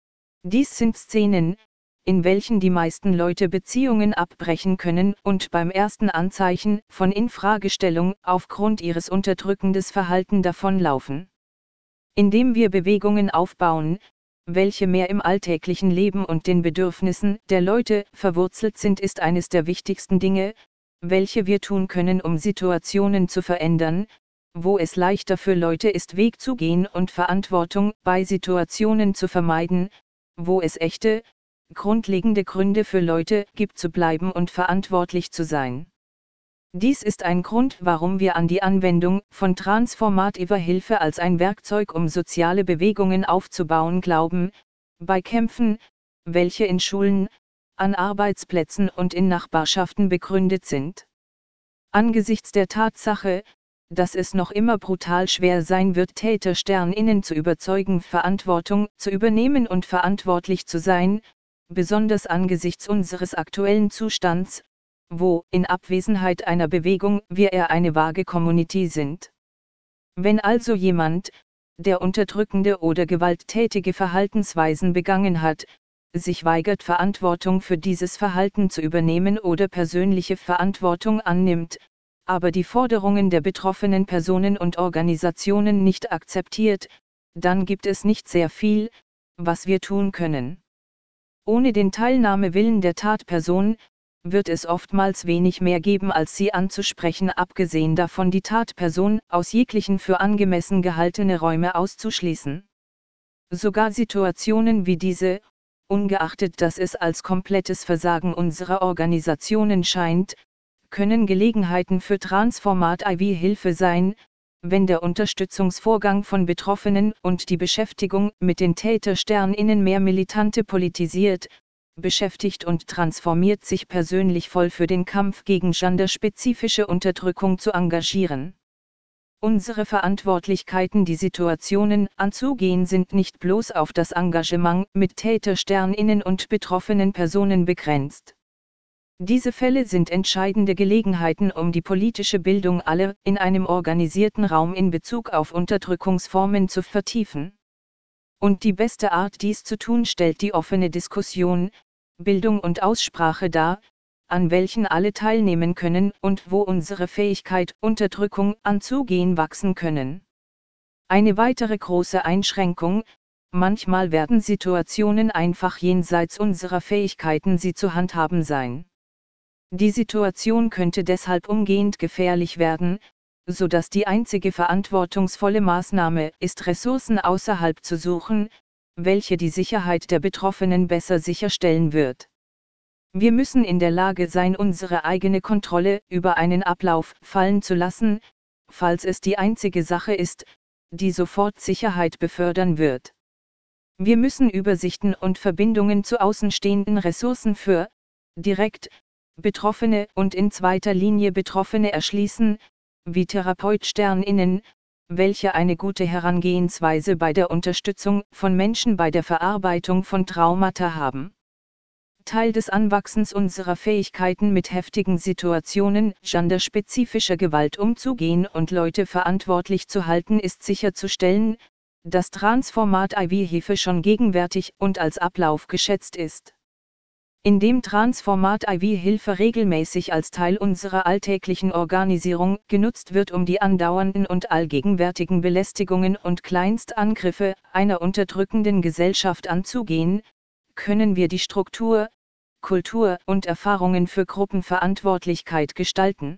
Dies sind Szenen, in welchen die meisten Leute Beziehungen abbrechen können und beim ersten Anzeichen von Infragestellung aufgrund ihres unterdrückendes Verhalten davonlaufen. Indem wir Bewegungen aufbauen, welche mehr im alltäglichen Leben und den Bedürfnissen der Leute verwurzelt sind, ist eines der wichtigsten Dinge, welche wir tun können, um Situationen zu verändern, wo es leichter für Leute ist, Weg zu gehen und Verantwortung bei Situationen zu vermeiden, wo es echte, grundlegende Gründe für Leute gibt zu bleiben und verantwortlich zu sein. Dies ist ein Grund, warum wir an die Anwendung von transformativer Hilfe als ein Werkzeug, um soziale Bewegungen aufzubauen, glauben, bei Kämpfen, welche in Schulen, an Arbeitsplätzen und in Nachbarschaften begründet sind. Angesichts der Tatsache, dass es noch immer brutal schwer sein wird, TätersternInnen zu überzeugen, Verantwortung zu übernehmen und verantwortlich zu sein, besonders angesichts unseres aktuellen Zustands, wo, in Abwesenheit einer Bewegung, wir eher eine vage Community sind. Wenn also jemand, der unterdrückende oder gewalttätige Verhaltensweisen begangen hat, sich weigert, Verantwortung für dieses Verhalten zu übernehmen oder persönliche Verantwortung annimmt, aber die Forderungen der betroffenen Personen und Organisationen nicht akzeptiert, dann gibt es nicht sehr viel, was wir tun können. Ohne den Teilnahmewillen der Tatperson wird es oftmals wenig mehr geben, als sie anzusprechen, abgesehen davon, die Tatperson aus jeglichen für angemessen gehaltene Räume auszuschließen. Sogar Situationen wie diese, ungeachtet dass es als komplettes Versagen unserer Organisationen scheint, können Gelegenheiten für transformative Hilfe sein, wenn der Unterstützungsvorgang von Betroffenen und die Beschäftigung mit den TätersternInnen mehr Militante politisiert, beschäftigt und transformiert, sich persönlich voll für den Kampf gegen genderspezifische Unterdrückung zu engagieren. Unsere Verantwortlichkeiten, die Situationen anzugehen, sind nicht bloß auf das Engagement mit TätersternInnen und betroffenen Personen begrenzt. Diese Fälle sind entscheidende Gelegenheiten, um die politische Bildung aller in einem organisierten Raum in Bezug auf Unterdrückungsformen zu vertiefen. Und die beste Art, dies zu tun, stellt die offene Diskussion, Bildung und Aussprache dar, an welchen alle teilnehmen können und wo unsere Fähigkeit, Unterdrückung anzugehen, wachsen können. Eine weitere große Einschränkung: manchmal werden Situationen einfach jenseits unserer Fähigkeiten, sie zu handhaben, sein. Die Situation könnte deshalb umgehend gefährlich werden, so dass die einzige verantwortungsvolle Maßnahme ist, Ressourcen außerhalb zu suchen, welche die Sicherheit der Betroffenen besser sicherstellen wird. Wir müssen in der Lage sein, unsere eigene Kontrolle über einen Ablauf fallen zu lassen, falls es die einzige Sache ist, die sofort Sicherheit befördern wird. Wir müssen Übersichten und Verbindungen zu außenstehenden Ressourcen für direkt Betroffene und in zweiter Linie Betroffene erschließen, wie TherapeutInnen, welche eine gute Herangehensweise bei der Unterstützung von Menschen bei der Verarbeitung von Traumata haben. Teil des Anwachsens unserer Fähigkeiten, mit heftigen Situationen genderspezifischer Gewalt umzugehen und Leute verantwortlich zu halten, ist sicherzustellen, dass Transformat I V-Hilfe schon gegenwärtig und als Ablauf geschätzt ist. Indem Transformat I V-Hilfe regelmäßig als Teil unserer alltäglichen Organisierung genutzt wird, um die andauernden und allgegenwärtigen Belästigungen und Kleinstangriffe einer unterdrückenden Gesellschaft anzugehen, können wir die Struktur, Kultur und Erfahrungen für Gruppenverantwortlichkeit gestalten.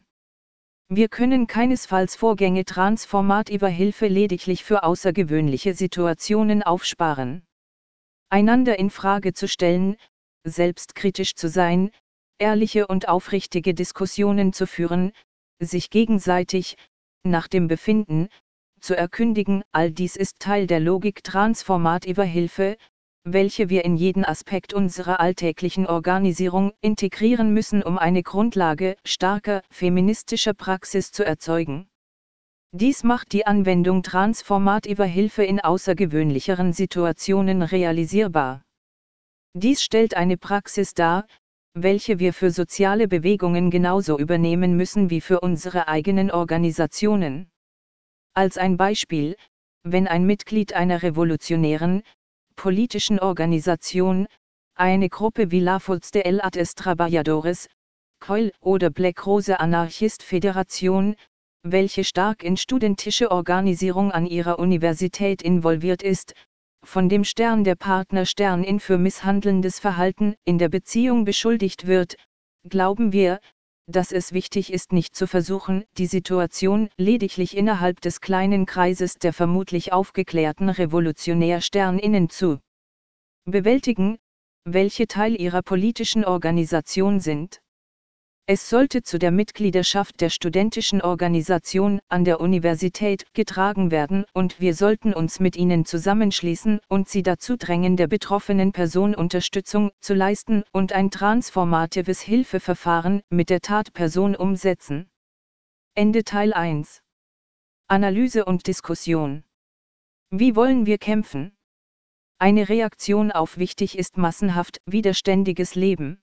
Wir können keinesfalls Vorgänge transformativer Hilfe lediglich für außergewöhnliche Situationen aufsparen. Einander in Frage zu stellen, selbstkritisch zu sein, ehrliche und aufrichtige Diskussionen zu führen, sich gegenseitig, nach dem Befinden, zu erkündigen, all dies ist Teil der Logik transformativer Hilfe, welche wir in jeden Aspekt unserer alltäglichen Organisierung integrieren müssen, um eine Grundlage starker feministischer Praxis zu erzeugen. Dies macht die Anwendung transformativer Hilfe in außergewöhnlicheren Situationen realisierbar. Dies stellt eine Praxis dar, welche wir für soziale Bewegungen genauso übernehmen müssen wie für unsere eigenen Organisationen. Als ein Beispiel, wenn ein Mitglied einer revolutionären, politischen Organisation, eine Gruppe wie La Fuerza de los Trabajadores, C O I L oder Black Rose Anarchist Federation, welche stark in studentische Organisierung an ihrer Universität involviert ist, von dem Stern der Partner Stern-in für misshandelndes Verhalten in der Beziehung beschuldigt wird, glauben wir, dass es wichtig ist, nicht zu versuchen, die Situation lediglich innerhalb des kleinen Kreises der vermutlich aufgeklärten Revolutionär Stern-innen zu bewältigen, welche Teil ihrer politischen Organisation sind. Es sollte zu der Mitgliedschaft der studentischen Organisation an der Universität getragen werden und wir sollten uns mit ihnen zusammenschließen und sie dazu drängen, der betroffenen Person Unterstützung zu leisten und ein transformatives Hilfeverfahren mit der Tatperson umsetzen. Ende Teil eins. Analyse und Diskussion. Wie wollen wir kämpfen? Eine Reaktion auf wichtig ist massenhaft widerständiges Leben.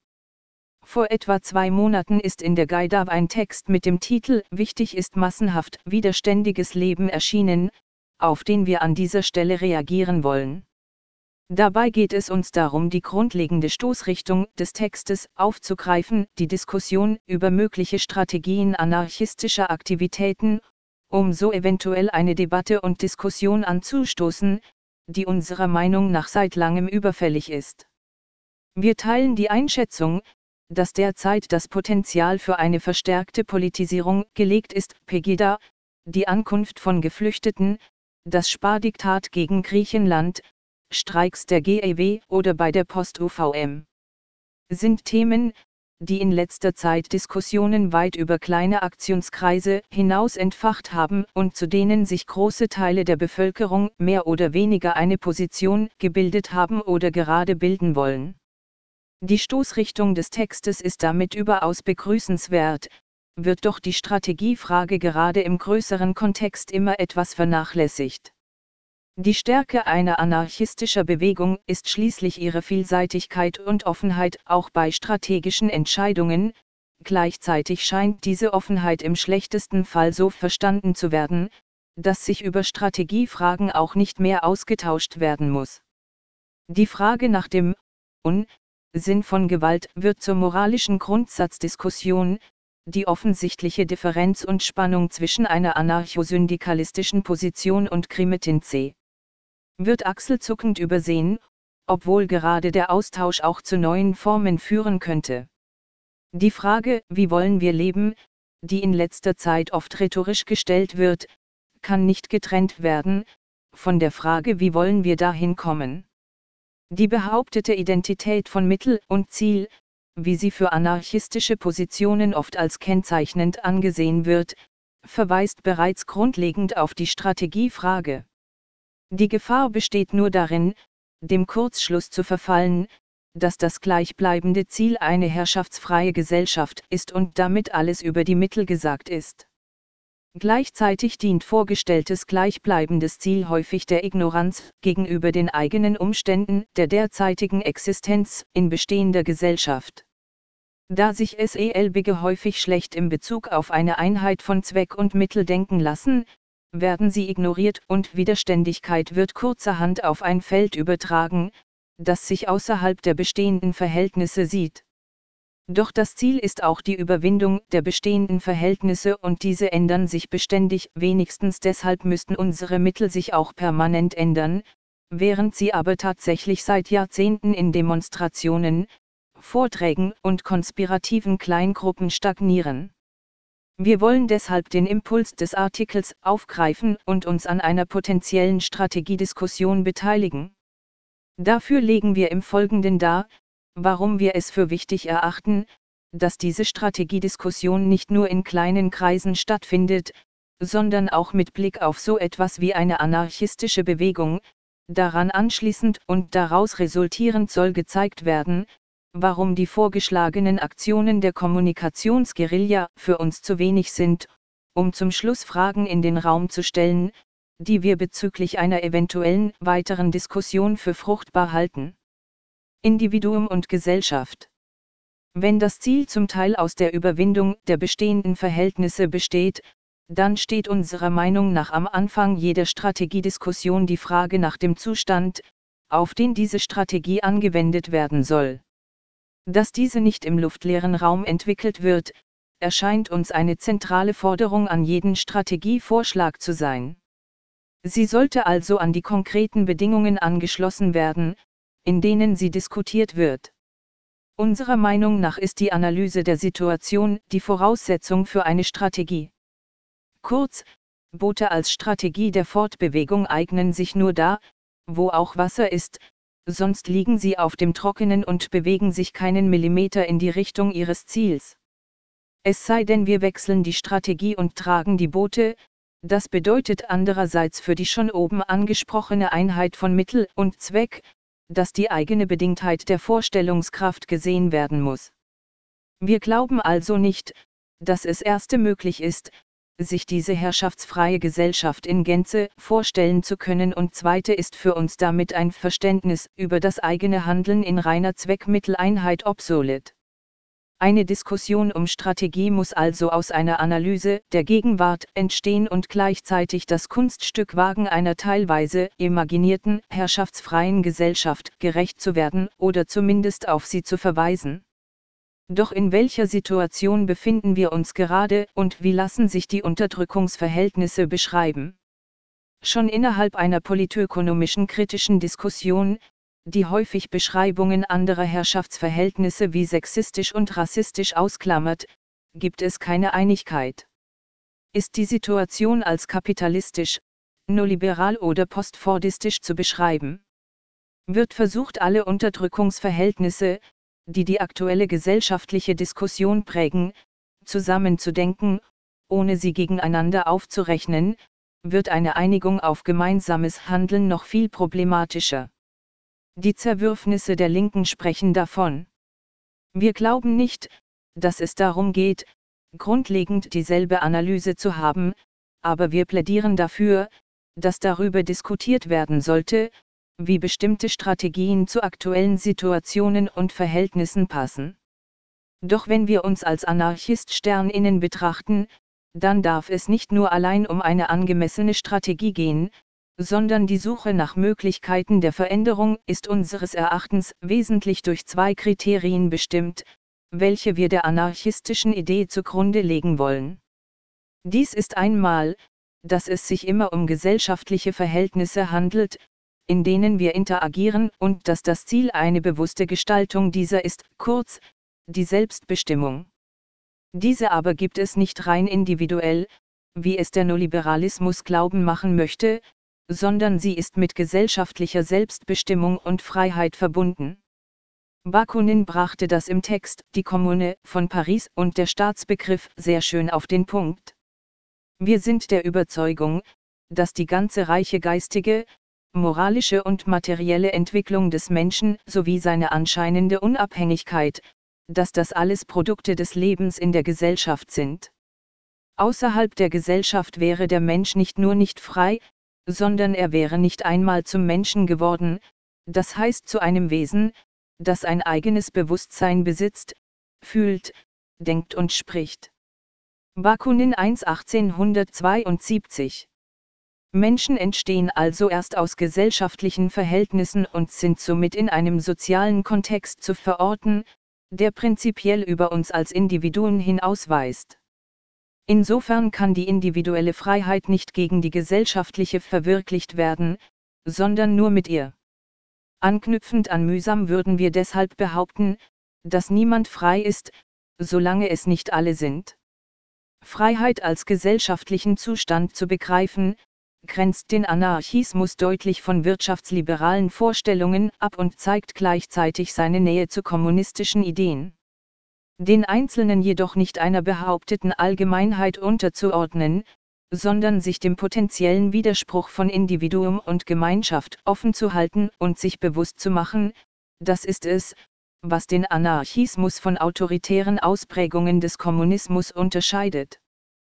Vor etwa zwei Monaten ist in der Gaida ein Text mit dem Titel Wichtig ist massenhaft widerständiges Leben erschienen, auf den wir an dieser Stelle reagieren wollen. Dabei geht es uns darum, die grundlegende Stoßrichtung des Textes aufzugreifen, die Diskussion über mögliche Strategien anarchistischer Aktivitäten, um so eventuell eine Debatte und Diskussion anzustoßen, die unserer Meinung nach seit langem überfällig ist. Wir teilen die Einschätzung, dass derzeit das Potenzial für eine verstärkte Politisierung gelegt ist. Pegida, die Ankunft von Geflüchteten, das Spardiktat gegen Griechenland, Streiks der G E W oder bei der Post-U V M sind Themen, die in letzter Zeit Diskussionen weit über kleine Aktionskreise hinaus entfacht haben und zu denen sich große Teile der Bevölkerung mehr oder weniger eine Position gebildet haben oder gerade bilden wollen. Die Stoßrichtung des Textes ist damit überaus begrüßenswert, wird doch die Strategiefrage gerade im größeren Kontext immer etwas vernachlässigt. Die Stärke einer anarchistischen Bewegung ist schließlich ihre Vielseitigkeit und Offenheit auch bei strategischen Entscheidungen, gleichzeitig scheint diese Offenheit im schlechtesten Fall so verstanden zu werden, dass sich über Strategiefragen auch nicht mehr ausgetauscht werden muss. Die Frage nach dem Un- Sinn von Gewalt wird zur moralischen Grundsatzdiskussion, die offensichtliche Differenz und Spannung zwischen einer anarcho-syndikalistischen Position und Krimitin C. wird achselzuckend übersehen, obwohl gerade der Austausch auch zu neuen Formen führen könnte. Die Frage, wie wollen wir leben, die in letzter Zeit oft rhetorisch gestellt wird, kann nicht getrennt werden von der Frage, wie wollen wir dahin kommen. Die behauptete Identität von Mittel und Ziel, wie sie für anarchistische Positionen oft als kennzeichnend angesehen wird, verweist bereits grundlegend auf die Strategiefrage. Die Gefahr besteht nur darin, dem Kurzschluss zu verfallen, dass das gleichbleibende Ziel eine herrschaftsfreie Gesellschaft ist und damit alles über die Mittel gesagt ist. Gleichzeitig dient vorgestelltes gleichbleibendes Ziel häufig der Ignoranz gegenüber den eigenen Umständen der derzeitigen Existenz in bestehender Gesellschaft. Da sich selbige häufig schlecht in Bezug auf eine Einheit von Zweck und Mittel denken lassen, werden sie ignoriert und Widerständigkeit wird kurzerhand auf ein Feld übertragen, das sich außerhalb der bestehenden Verhältnisse sieht. Doch das Ziel ist auch die Überwindung der bestehenden Verhältnisse und diese ändern sich beständig, wenigstens deshalb müssten unsere Mittel sich auch permanent ändern, während sie aber tatsächlich seit Jahrzehnten in Demonstrationen, Vorträgen und konspirativen Kleingruppen stagnieren. Wir wollen deshalb den Impuls des Artikels aufgreifen und uns an einer potenziellen Strategiediskussion beteiligen. Dafür legen wir im Folgenden dar, warum wir es für wichtig erachten, dass diese Strategiediskussion nicht nur in kleinen Kreisen stattfindet, sondern auch mit Blick auf so etwas wie eine anarchistische Bewegung, daran anschließend und daraus resultierend soll gezeigt werden, warum die vorgeschlagenen Aktionen der Kommunikationsguerilla für uns zu wenig sind, um zum Schluss Fragen in den Raum zu stellen, die wir bezüglich einer eventuellen weiteren Diskussion für fruchtbar halten. Individuum und Gesellschaft. Wenn das Ziel zum Teil aus der Überwindung der bestehenden Verhältnisse besteht, dann steht unserer Meinung nach am Anfang jeder Strategiediskussion die Frage nach dem Zustand, auf den diese Strategie angewendet werden soll. Dass diese nicht im luftleeren Raum entwickelt wird, erscheint uns eine zentrale Forderung an jeden Strategievorschlag zu sein. Sie sollte also an die konkreten Bedingungen angeschlossen werden, in denen sie diskutiert wird. Unserer Meinung nach ist die Analyse der Situation die Voraussetzung für eine Strategie. Kurz, Boote als Strategie der Fortbewegung eignen sich nur da, wo auch Wasser ist, sonst liegen sie auf dem Trockenen und bewegen sich keinen Millimeter in die Richtung ihres Ziels. Es sei denn, wir wechseln die Strategie und tragen die Boote, das bedeutet andererseits für die schon oben angesprochene Einheit von Mittel und Zweck, dass die eigene Bedingtheit der Vorstellungskraft gesehen werden muss. Wir glauben also nicht, dass es erste möglich ist, sich diese herrschaftsfreie Gesellschaft in Gänze vorstellen zu können und zweite ist für uns damit ein Verständnis über das eigene Handeln in reiner Zweckmitteleinheit obsolet. Eine Diskussion um Strategie muss also aus einer Analyse der Gegenwart entstehen und gleichzeitig das Kunststück wagen, einer teilweise imaginierten, herrschaftsfreien Gesellschaft gerecht zu werden oder zumindest auf sie zu verweisen. Doch in welcher Situation befinden wir uns gerade und wie lassen sich die Unterdrückungsverhältnisse beschreiben? Schon innerhalb einer politökonomischen kritischen Diskussion, die häufig Beschreibungen anderer Herrschaftsverhältnisse wie sexistisch und rassistisch ausklammert, gibt es keine Einigkeit. Ist die Situation als kapitalistisch, neoliberal oder postfordistisch zu beschreiben? Wird versucht, alle Unterdrückungsverhältnisse, die die aktuelle gesellschaftliche Diskussion prägen, zusammenzudenken, ohne sie gegeneinander aufzurechnen, wird eine Einigung auf gemeinsames Handeln noch viel problematischer. Die Zerwürfnisse der Linken sprechen davon. Wir glauben nicht, dass es darum geht, grundlegend dieselbe Analyse zu haben, aber wir plädieren dafür, dass darüber diskutiert werden sollte, wie bestimmte Strategien zu aktuellen Situationen und Verhältnissen passen. Doch wenn wir uns als Anarchist-SternInnen betrachten, dann darf es nicht nur allein um eine angemessene Strategie gehen, sondern die Suche nach Möglichkeiten der Veränderung ist unseres Erachtens wesentlich durch zwei Kriterien bestimmt, welche wir der anarchistischen Idee zugrunde legen wollen. Dies ist einmal, dass es sich immer um gesellschaftliche Verhältnisse handelt, in denen wir interagieren und dass das Ziel eine bewusste Gestaltung dieser ist, kurz, die Selbstbestimmung. Diese aber gibt es nicht rein individuell, wie es der Neoliberalismus glauben machen möchte, sondern sie ist mit gesellschaftlicher Selbstbestimmung und Freiheit verbunden. Bakunin brachte das im Text Die Kommune von Paris und der Staatsbegriff sehr schön auf den Punkt. Wir sind der Überzeugung, dass die ganze reiche geistige, moralische und materielle Entwicklung des Menschen sowie seine anscheinende Unabhängigkeit, dass das alles Produkte des Lebens in der Gesellschaft sind. Außerhalb der Gesellschaft wäre der Mensch nicht nur nicht frei, sondern er wäre nicht einmal zum Menschen geworden, das heißt zu einem Wesen, das ein eigenes Bewusstsein besitzt, fühlt, denkt und spricht. Bakunin eins achtzehnhundertzweiundsiebzig. Menschen entstehen also erst aus gesellschaftlichen Verhältnissen und sind somit in einem sozialen Kontext zu verorten, der prinzipiell über uns als Individuen hinausweist. Insofern kann die individuelle Freiheit nicht gegen die gesellschaftliche verwirklicht werden, sondern nur mit ihr. Anknüpfend an Mühsam würden wir deshalb behaupten, dass niemand frei ist, solange es nicht alle sind. Freiheit als gesellschaftlichen Zustand zu begreifen, grenzt den Anarchismus deutlich von wirtschaftsliberalen Vorstellungen ab und zeigt gleichzeitig seine Nähe zu kommunistischen Ideen. Den Einzelnen jedoch nicht einer behaupteten Allgemeinheit unterzuordnen, sondern sich dem potenziellen Widerspruch von Individuum und Gemeinschaft offen zu halten und sich bewusst zu machen, das ist es, was den Anarchismus von autoritären Ausprägungen des Kommunismus unterscheidet.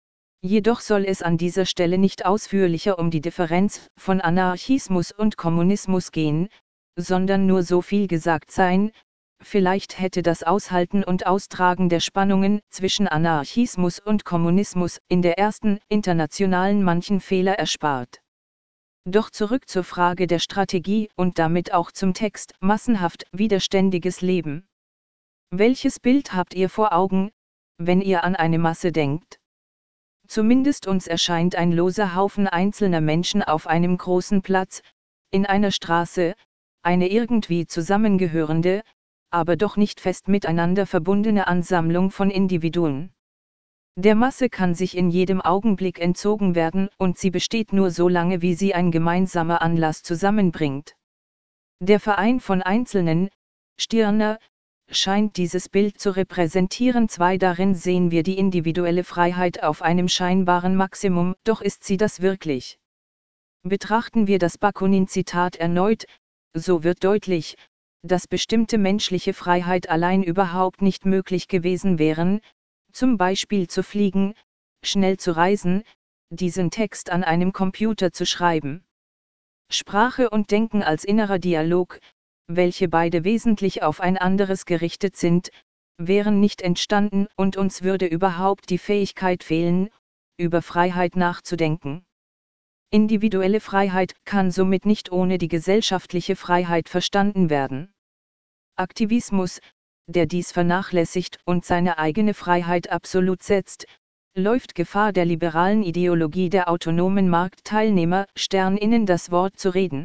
Jedoch soll es an dieser Stelle nicht ausführlicher um die Differenz von Anarchismus und Kommunismus gehen, sondern nur so viel gesagt sein, vielleicht hätte das Aushalten und Austragen der Spannungen zwischen Anarchismus und Kommunismus in der ersten Internationalen manchen Fehler erspart. Doch zurück zur Frage der Strategie und damit auch zum Text Massenhaft widerständiges Leben. Welches Bild habt ihr vor Augen, wenn ihr an eine Masse denkt? Zumindest uns erscheint ein loser Haufen einzelner Menschen auf einem großen Platz, in einer Straße, eine irgendwie zusammengehörende, aber doch nicht fest miteinander verbundene Ansammlung von Individuen. Der Masse kann sich in jedem Augenblick entzogen werden und sie besteht nur so lange, wie sie ein gemeinsamer Anlass zusammenbringt. Der Verein von Einzelnen, Stirner, scheint dieses Bild zu repräsentieren. Zwei Darin sehen wir die individuelle Freiheit auf einem scheinbaren Maximum, doch ist sie das wirklich? Betrachten wir das Bakunin-Zitat erneut, so wird deutlich, dass bestimmte menschliche Freiheit allein überhaupt nicht möglich gewesen wären, zum Beispiel zu fliegen, schnell zu reisen, diesen Text an einem Computer zu schreiben. Sprache und Denken als innerer Dialog, welche beide wesentlich auf ein anderes gerichtet sind, wären nicht entstanden und uns würde überhaupt die Fähigkeit fehlen, über Freiheit nachzudenken. Individuelle Freiheit kann somit nicht ohne die gesellschaftliche Freiheit verstanden werden. Aktivismus, der dies vernachlässigt und seine eigene Freiheit absolut setzt, läuft Gefahr, der liberalen Ideologie der autonomen Marktteilnehmer SternInnen das Wort zu reden.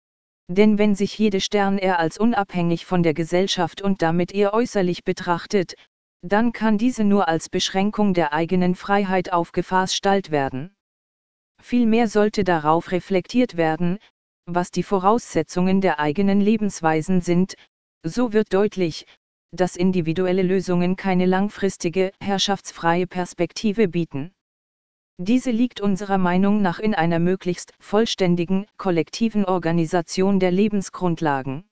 Denn wenn sich jede Stern er als unabhängig von der Gesellschaft und damit ihr äußerlich betrachtet, dann kann diese nur als Beschränkung der eigenen Freiheit aufgefasst werden. Vielmehr sollte darauf reflektiert werden, was die Voraussetzungen der eigenen Lebensweisen sind. So wird deutlich, dass individuelle Lösungen keine langfristige, herrschaftsfreie Perspektive bieten. Diese liegt unserer Meinung nach in einer möglichst vollständigen, kollektiven Organisation der Lebensgrundlagen.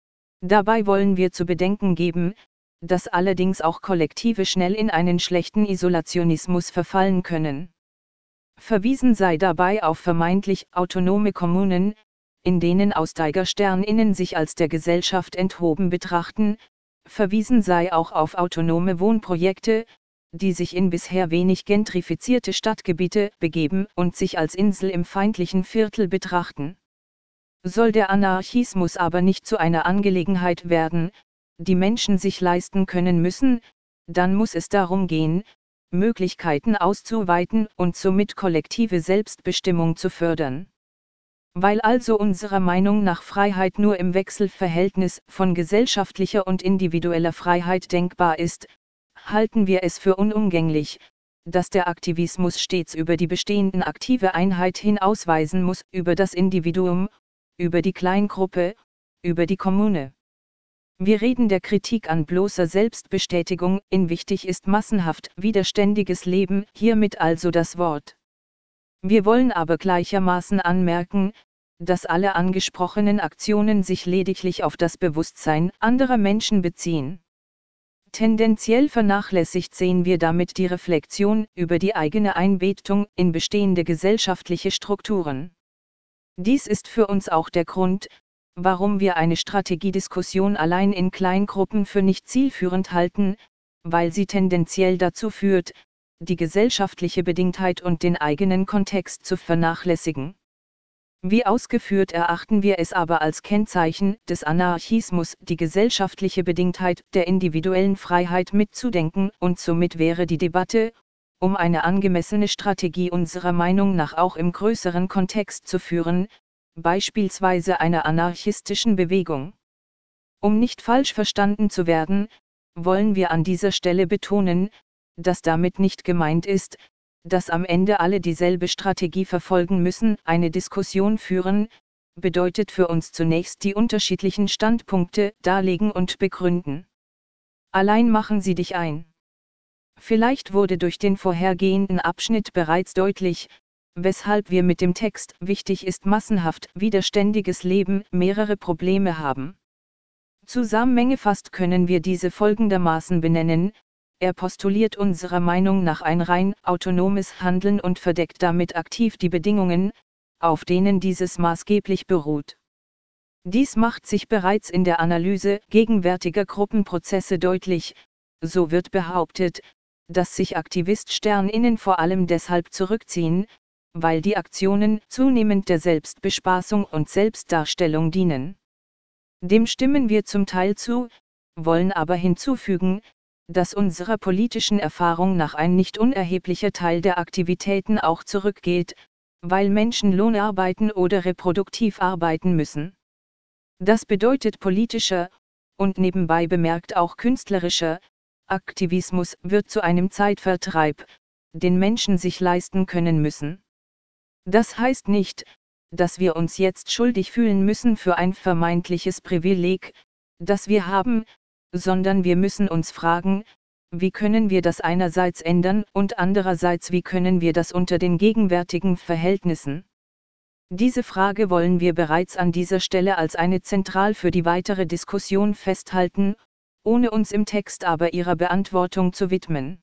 Dabei wollen wir zu bedenken geben, dass allerdings auch Kollektive schnell in einen schlechten Isolationismus verfallen können. Verwiesen sei dabei auf vermeintlich autonome Kommunen, in denen AussteigersternInnen sich als der Gesellschaft enthoben betrachten, verwiesen sei auch auf autonome Wohnprojekte, die sich in bisher wenig gentrifizierte Stadtgebiete begeben und sich als Insel im feindlichen Viertel betrachten. Soll der Anarchismus aber nicht zu einer Angelegenheit werden, die Menschen sich leisten können müssen, dann muss es darum gehen, Möglichkeiten auszuweiten und somit kollektive Selbstbestimmung zu fördern. Weil also unserer Meinung nach Freiheit nur im Wechselverhältnis von gesellschaftlicher und individueller Freiheit denkbar ist, halten wir es für unumgänglich, dass der Aktivismus stets über die bestehenden aktive Einheit hinausweisen muss, über das Individuum, über die Kleingruppe, über die Kommune. Wir reden der Kritik an bloßer Selbstbestätigung, in wichtig ist massenhaft widerständiges Leben, hiermit also das Wort. Wir wollen aber gleichermaßen anmerken, dass alle angesprochenen Aktionen sich lediglich auf das Bewusstsein anderer Menschen beziehen. Tendenziell vernachlässigt sehen wir damit die Reflexion über die eigene Einbettung in bestehende gesellschaftliche Strukturen. Dies ist für uns auch der Grund, warum wir eine Strategiediskussion allein in Kleingruppen für nicht zielführend halten, weil sie tendenziell dazu führt, die gesellschaftliche Bedingtheit und den eigenen Kontext zu vernachlässigen. Wie ausgeführt erachten wir es aber als Kennzeichen des Anarchismus, die gesellschaftliche Bedingtheit der individuellen Freiheit mitzudenken, und somit wäre die Debatte, um eine angemessene Strategie unserer Meinung nach auch im größeren Kontext zu führen, beispielsweise einer anarchistischen Bewegung. Um nicht falsch verstanden zu werden, wollen wir an dieser Stelle betonen, dass damit nicht gemeint ist, dass am Ende alle dieselbe Strategie verfolgen müssen. Eine Diskussion führen bedeutet für uns zunächst die unterschiedlichen Standpunkte darlegen und begründen. Allein machen Sie dich ein. Vielleicht wurde durch den vorhergehenden Abschnitt bereits deutlich, weshalb wir mit dem Text "Wichtig ist massenhaft widerständiges Leben" mehrere Probleme haben. Zusammengefasst können wir diese folgendermaßen benennen: Er postuliert unserer Meinung nach ein rein autonomes Handeln und verdeckt damit aktiv die Bedingungen, auf denen dieses maßgeblich beruht. Dies macht sich bereits in der Analyse gegenwärtiger Gruppenprozesse deutlich. So wird behauptet, dass sich AktivistInnen vor allem deshalb zurückziehen, weil die Aktionen zunehmend der Selbstbespaßung und Selbstdarstellung dienen. Dem stimmen wir zum Teil zu, wollen aber hinzufügen, dass unserer politischen Erfahrung nach ein nicht unerheblicher Teil der Aktivitäten auch zurückgeht, weil Menschen Lohnarbeiten oder reproduktiv arbeiten müssen. Das bedeutet politischer, und nebenbei bemerkt auch künstlerischer, Aktivismus wird zu einem Zeitvertreib, den Menschen sich leisten können müssen. Das heißt nicht, dass wir uns jetzt schuldig fühlen müssen für ein vermeintliches Privileg, das wir haben, sondern wir müssen uns fragen, wie können wir das einerseits ändern und andererseits wie können wir das unter den gegenwärtigen Verhältnissen. Diese Frage wollen wir bereits an dieser Stelle als eine zentral für die weitere Diskussion festhalten, ohne uns im Text aber ihrer Beantwortung zu widmen.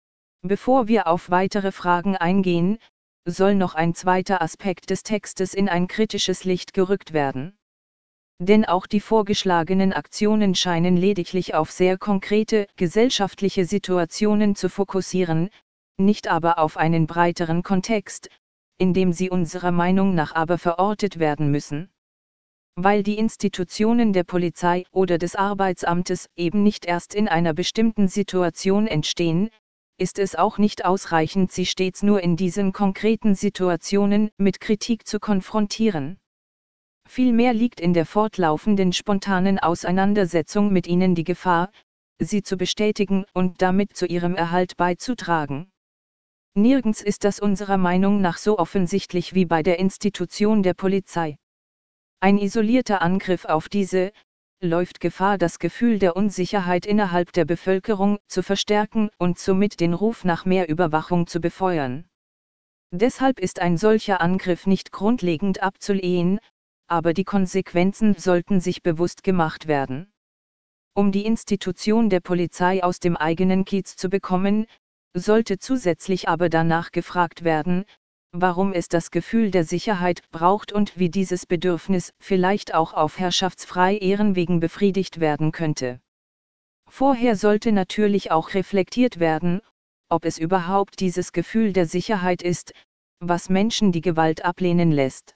Bevor wir auf weitere Fragen eingehen, soll noch ein zweiter Aspekt des Textes in ein kritisches Licht gerückt werden. Denn auch die vorgeschlagenen Aktionen scheinen lediglich auf sehr konkrete gesellschaftliche Situationen zu fokussieren, nicht aber auf einen breiteren Kontext, in dem sie unserer Meinung nach aber verortet werden müssen. Weil die Institutionen der Polizei oder des Arbeitsamtes eben nicht erst in einer bestimmten Situation entstehen, ist es auch nicht ausreichend, sie stets nur in diesen konkreten Situationen mit Kritik zu konfrontieren. Vielmehr liegt in der fortlaufenden spontanen Auseinandersetzung mit ihnen die Gefahr, sie zu bestätigen und damit zu ihrem Erhalt beizutragen. Nirgends ist das unserer Meinung nach so offensichtlich wie bei der Institution der Polizei. Ein isolierter Angriff auf diese läuft Gefahr, das Gefühl der Unsicherheit innerhalb der Bevölkerung zu verstärken und somit den Ruf nach mehr Überwachung zu befeuern. Deshalb ist ein solcher Angriff nicht grundlegend abzulehnen, aber die Konsequenzen sollten sich bewusst gemacht werden. Um die Institution der Polizei aus dem eigenen Kiez zu bekommen, sollte zusätzlich aber danach gefragt werden, warum es das Gefühl der Sicherheit braucht und wie dieses Bedürfnis vielleicht auch auf herrschaftsfrei Ehren wegen befriedigt werden könnte. Vorher sollte natürlich auch reflektiert werden, ob es überhaupt dieses Gefühl der Sicherheit ist, was Menschen die Gewalt ablehnen lässt.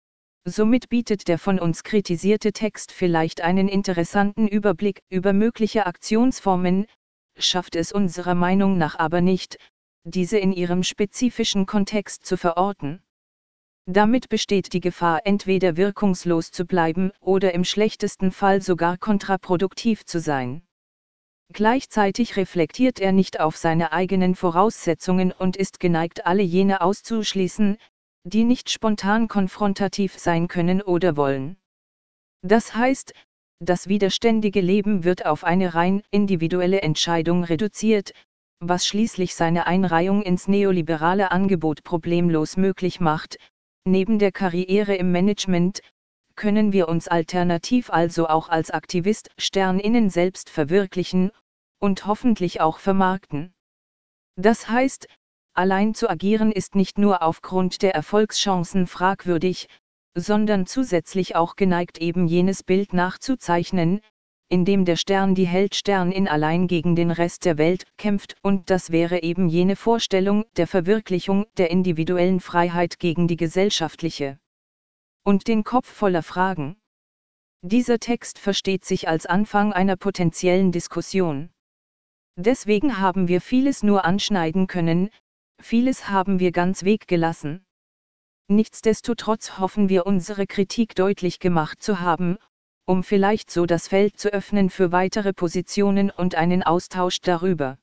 Somit bietet der von uns kritisierte Text vielleicht einen interessanten Überblick über mögliche Aktionsformen, schafft es unserer Meinung nach aber nicht, diese in ihrem spezifischen Kontext zu verorten. Damit besteht die Gefahr, entweder wirkungslos zu bleiben oder im schlechtesten Fall sogar kontraproduktiv zu sein. Gleichzeitig reflektiert er nicht auf seine eigenen Voraussetzungen und ist geneigt, alle jene auszuschließen, die nicht spontan konfrontativ sein können oder wollen. Das heißt, das widerständige Leben wird auf eine rein individuelle Entscheidung reduziert, was schließlich seine Einreihung ins neoliberale Angebot problemlos möglich macht. Neben der Karriere im Management können wir uns alternativ also auch als Aktivist SternInnen selbst verwirklichen und hoffentlich auch vermarkten. Das heißt, allein zu agieren ist nicht nur aufgrund der Erfolgschancen fragwürdig, sondern zusätzlich auch geneigt, eben jenes Bild nachzuzeichnen, in dem der Stern die Heldsternin allein gegen den Rest der Welt kämpft, und das wäre eben jene Vorstellung der Verwirklichung der individuellen Freiheit gegen die gesellschaftliche. Und den Kopf voller Fragen. Dieser Text versteht sich als Anfang einer potenziellen Diskussion. Deswegen haben wir vieles nur anschneiden können, vieles haben wir ganz weggelassen. Nichtsdestotrotz hoffen wir, unsere Kritik deutlich gemacht zu haben, um vielleicht so das Feld zu öffnen für weitere Positionen und einen Austausch darüber.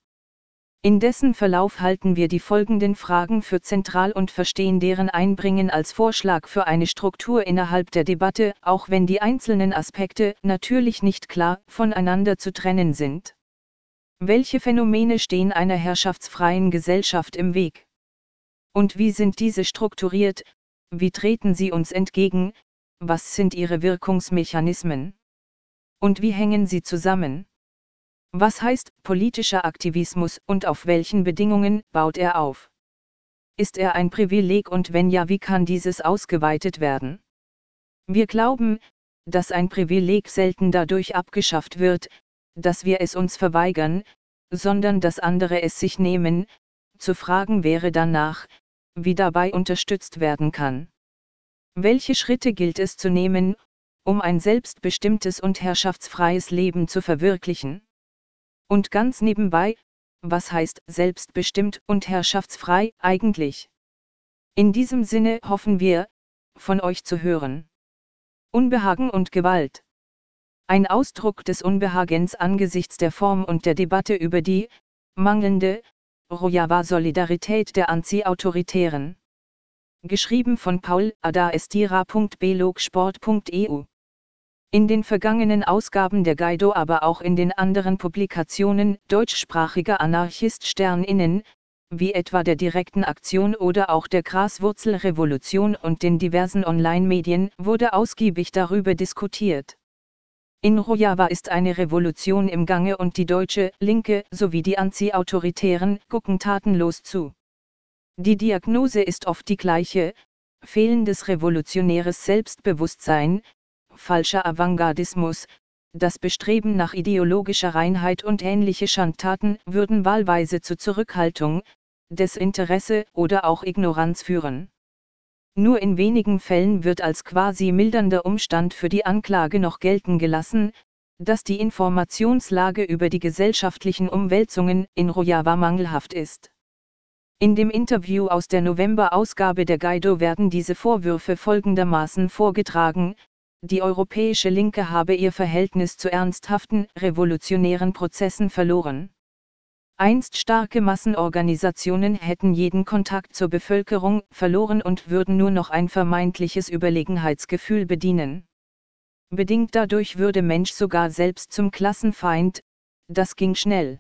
In dessen Verlauf halten wir die folgenden Fragen für zentral und verstehen deren Einbringen als Vorschlag für eine Struktur innerhalb der Debatte, auch wenn die einzelnen Aspekte natürlich nicht klar voneinander zu trennen sind. Welche Phänomene stehen einer herrschaftsfreien Gesellschaft im Weg? Und wie sind diese strukturiert? Wie treten sie uns entgegen? Was sind ihre Wirkungsmechanismen? Und wie hängen sie zusammen? Was heißt politischer Aktivismus und auf welchen Bedingungen baut er auf? Ist er ein Privileg und wenn ja, wie kann dieses ausgeweitet werden? Wir glauben, dass ein Privileg selten dadurch abgeschafft wird, dass wir es uns verweigern, sondern dass andere es sich nehmen. Zu fragen wäre danach, wie dabei unterstützt werden kann. Welche Schritte gilt es zu nehmen, um ein selbstbestimmtes und herrschaftsfreies Leben zu verwirklichen? Und ganz nebenbei, was heißt selbstbestimmt und herrschaftsfrei eigentlich? In diesem Sinne hoffen wir, von euch zu hören. Unbehagen und Gewalt. Ein Ausdruck des Unbehagens angesichts der Form und der Debatte über die mangelnde Rojava-Solidarität der Anti-Autoritären. Geschrieben von Paul Adaestira. blogsport punkt e u. In den vergangenen Ausgaben der Guido, aber auch in den anderen Publikationen deutschsprachiger Anarchist-SternInnen, wie etwa der direkten Aktion oder auch der Graswurzelrevolution und den diversen Online-Medien, wurde ausgiebig darüber diskutiert. In Rojava ist eine Revolution im Gange und die deutsche Linke sowie die Anti-Autoritären gucken tatenlos zu. Die Diagnose ist oft die gleiche: fehlendes revolutionäres Selbstbewusstsein, falscher Avantgardismus, das Bestreben nach ideologischer Reinheit und ähnliche Schandtaten würden wahlweise zu Zurückhaltung, Desinteresse oder auch Ignoranz führen. Nur in wenigen Fällen wird als quasi mildernder Umstand für die Anklage noch gelten gelassen, dass die Informationslage über die gesellschaftlichen Umwälzungen in Rojava mangelhaft ist. In dem Interview aus der November-Ausgabe der Guido werden diese Vorwürfe folgendermaßen vorgetragen: Die europäische Linke habe ihr Verhältnis zu ernsthaften, revolutionären Prozessen verloren. Einst starke Massenorganisationen hätten jeden Kontakt zur Bevölkerung verloren und würden nur noch ein vermeintliches Überlegenheitsgefühl bedienen. Bedingt dadurch würde Mensch sogar selbst zum Klassenfeind, das ging schnell.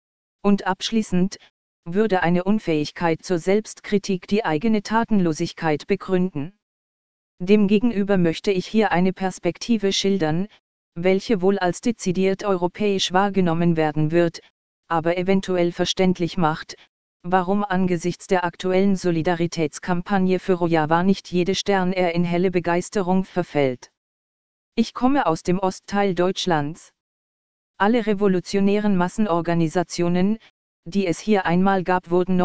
Und abschließend würde eine Unfähigkeit zur Selbstkritik die eigene Tatenlosigkeit begründen. Demgegenüber möchte ich hier eine Perspektive schildern, welche wohl als dezidiert europäisch wahrgenommen werden wird, aber eventuell verständlich macht, warum angesichts der aktuellen Solidaritätskampagne für Rojava nicht jede Sternehr in helle Begeisterung verfällt. Ich komme aus dem Ostteil Deutschlands. Alle revolutionären Massenorganisationen, die es hier einmal gab, wurden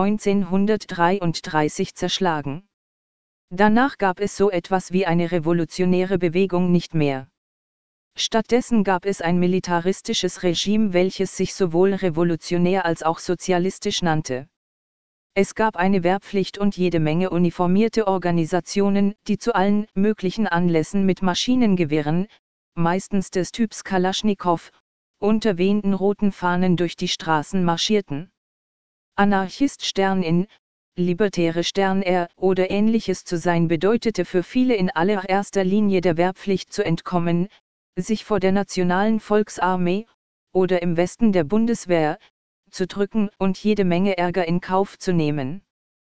neunzehnhundertdreiunddreißig zerschlagen. Danach gab es so etwas wie eine revolutionäre Bewegung nicht mehr. Stattdessen gab es ein militaristisches Regime, welches sich sowohl revolutionär als auch sozialistisch nannte. Es gab eine Wehrpflicht und jede Menge uniformierte Organisationen, die zu allen möglichen Anlässen mit Maschinengewehren, meistens des Typs Kalaschnikow, unter wehenden roten Fahnen durch die Straßen marschierten. Anarchist Sternin, libertäre Sternehr oder ähnliches zu sein bedeutete für viele in allererster Linie der Wehrpflicht zu entkommen, sich vor der Nationalen Volksarmee, oder im Westen der Bundeswehr, zu drücken und jede Menge Ärger in Kauf zu nehmen.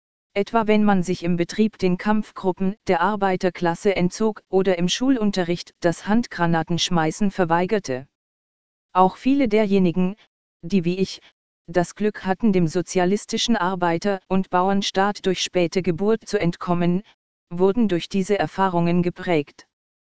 Etwa wenn man sich im Betrieb den Kampfgruppen der Arbeiterklasse entzog oder im Schulunterricht das Handgranatenschmeißen verweigerte. Auch viele derjenigen, die wie ich, das Glück hatten, dem sozialistischen Arbeiter- und Bauernstaat durch späte Geburt zu entkommen, wurden durch diese Erfahrungen geprägt.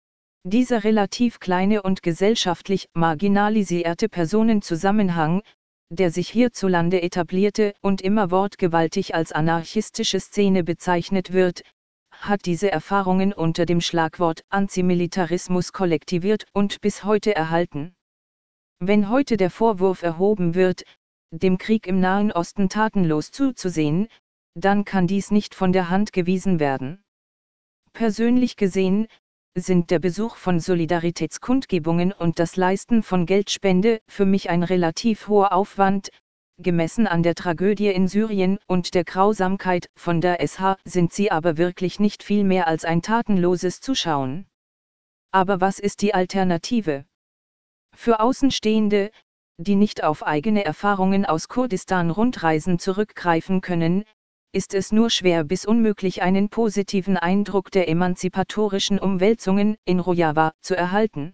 Dieser relativ kleine und gesellschaftlich marginalisierte Personenzusammenhang, der sich hierzulande etablierte und immer wortgewaltig als anarchistische Szene bezeichnet wird, hat diese Erfahrungen unter dem Schlagwort Antimilitarismus kollektiviert und bis heute erhalten. Wenn heute der Vorwurf erhoben wird, dem Krieg im Nahen Osten tatenlos zuzusehen, dann kann dies nicht von der Hand gewiesen werden. Persönlich gesehen, sind der Besuch von Solidaritätskundgebungen und das Leisten von Geldspende für mich ein relativ hoher Aufwand, gemessen an der Tragödie in Syrien und der Grausamkeit von der S H sind sie aber wirklich nicht viel mehr als ein tatenloses Zuschauen. Aber was ist die Alternative? Für Außenstehende, die nicht auf eigene Erfahrungen aus Kurdistan-Rundreisen zurückgreifen können, ist es nur schwer bis unmöglich, einen positiven Eindruck der emanzipatorischen Umwälzungen in Rojava zu erhalten.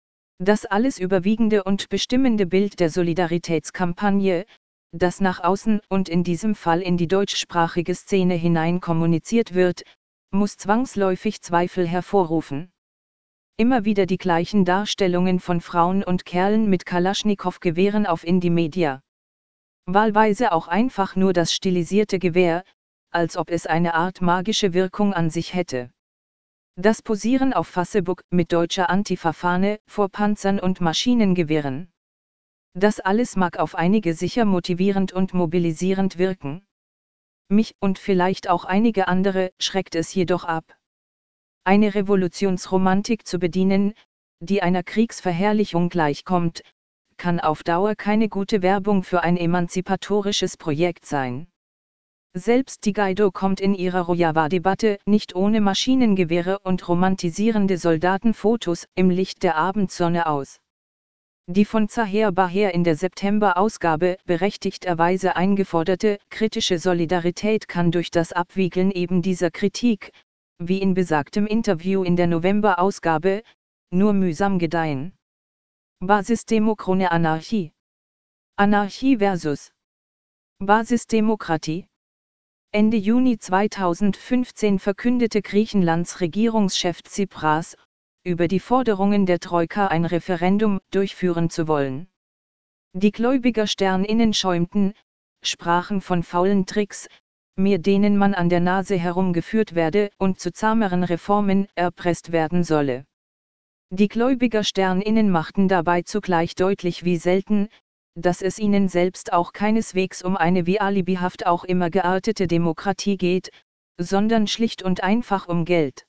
Das alles überwiegende und bestimmende Bild der Solidaritätskampagne, das nach außen und in diesem Fall in die deutschsprachige Szene hinein kommuniziert wird, muss zwangsläufig Zweifel hervorrufen. Immer wieder die gleichen Darstellungen von Frauen und Kerlen mit Kalaschnikow-Gewehren auf Indie-Media. Wahlweise auch einfach nur das stilisierte Gewehr, als ob es eine Art magische Wirkung an sich hätte. Das Posieren auf Facebook mit deutscher Antifa-Fahne vor Panzern und Maschinengewehren. Das alles mag auf einige sicher motivierend und mobilisierend wirken. Mich und vielleicht auch einige andere schreckt es jedoch ab. Eine Revolutionsromantik zu bedienen, die einer Kriegsverherrlichung gleichkommt, kann auf Dauer keine gute Werbung für ein emanzipatorisches Projekt sein. Selbst die Guaido kommt in ihrer Rojava-Debatte nicht ohne Maschinengewehre und romantisierende Soldatenfotos im Licht der Abendsonne aus. Die von Zaher Baher in der September-Ausgabe berechtigterweise eingeforderte kritische Solidarität kann durch das Abwiegeln eben dieser Kritik, wie in besagtem Interview in der November-Ausgabe, nur mühsam gedeihen. Basisdemokratie Anarchie. Anarchie versus Basisdemokratie. Ende Juni zweitausendfünfzehn verkündete Griechenlands Regierungschef Tsipras, über die Forderungen der Troika ein Referendum durchführen zu wollen. Die Gläubiger SternInnen schäumten, sprachen von faulen Tricks, mit denen man an der Nase herumgeführt werde und zu zahmeren Reformen erpresst werden solle. Die Gläubiger SternInnen machten dabei zugleich deutlich wie selten, dass es ihnen selbst auch keineswegs um eine wie alibihaft auch immer geartete Demokratie geht, sondern schlicht und einfach um Geld.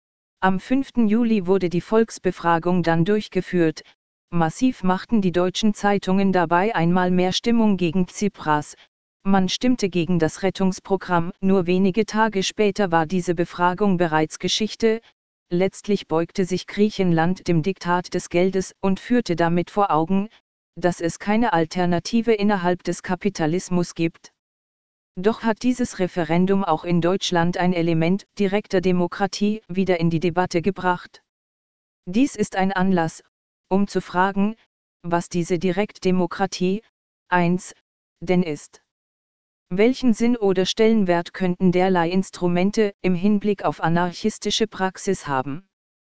Am fünften Juli wurde die Volksbefragung dann durchgeführt, massiv machten die deutschen Zeitungen dabei einmal mehr Stimmung gegen Tsipras, man stimmte gegen das Rettungsprogramm, nur wenige Tage später war diese Befragung bereits Geschichte. Letztlich beugte sich Griechenland dem Diktat des Geldes und führte damit vor Augen, dass es keine Alternative innerhalb des Kapitalismus gibt. Doch hat dieses Referendum auch in Deutschland ein Element direkter Demokratie wieder in die Debatte gebracht. Dies ist ein Anlass, um zu fragen, was diese Direktdemokratie, eins, denn ist. Welchen Sinn oder Stellenwert könnten derlei Instrumente im Hinblick auf anarchistische Praxis haben?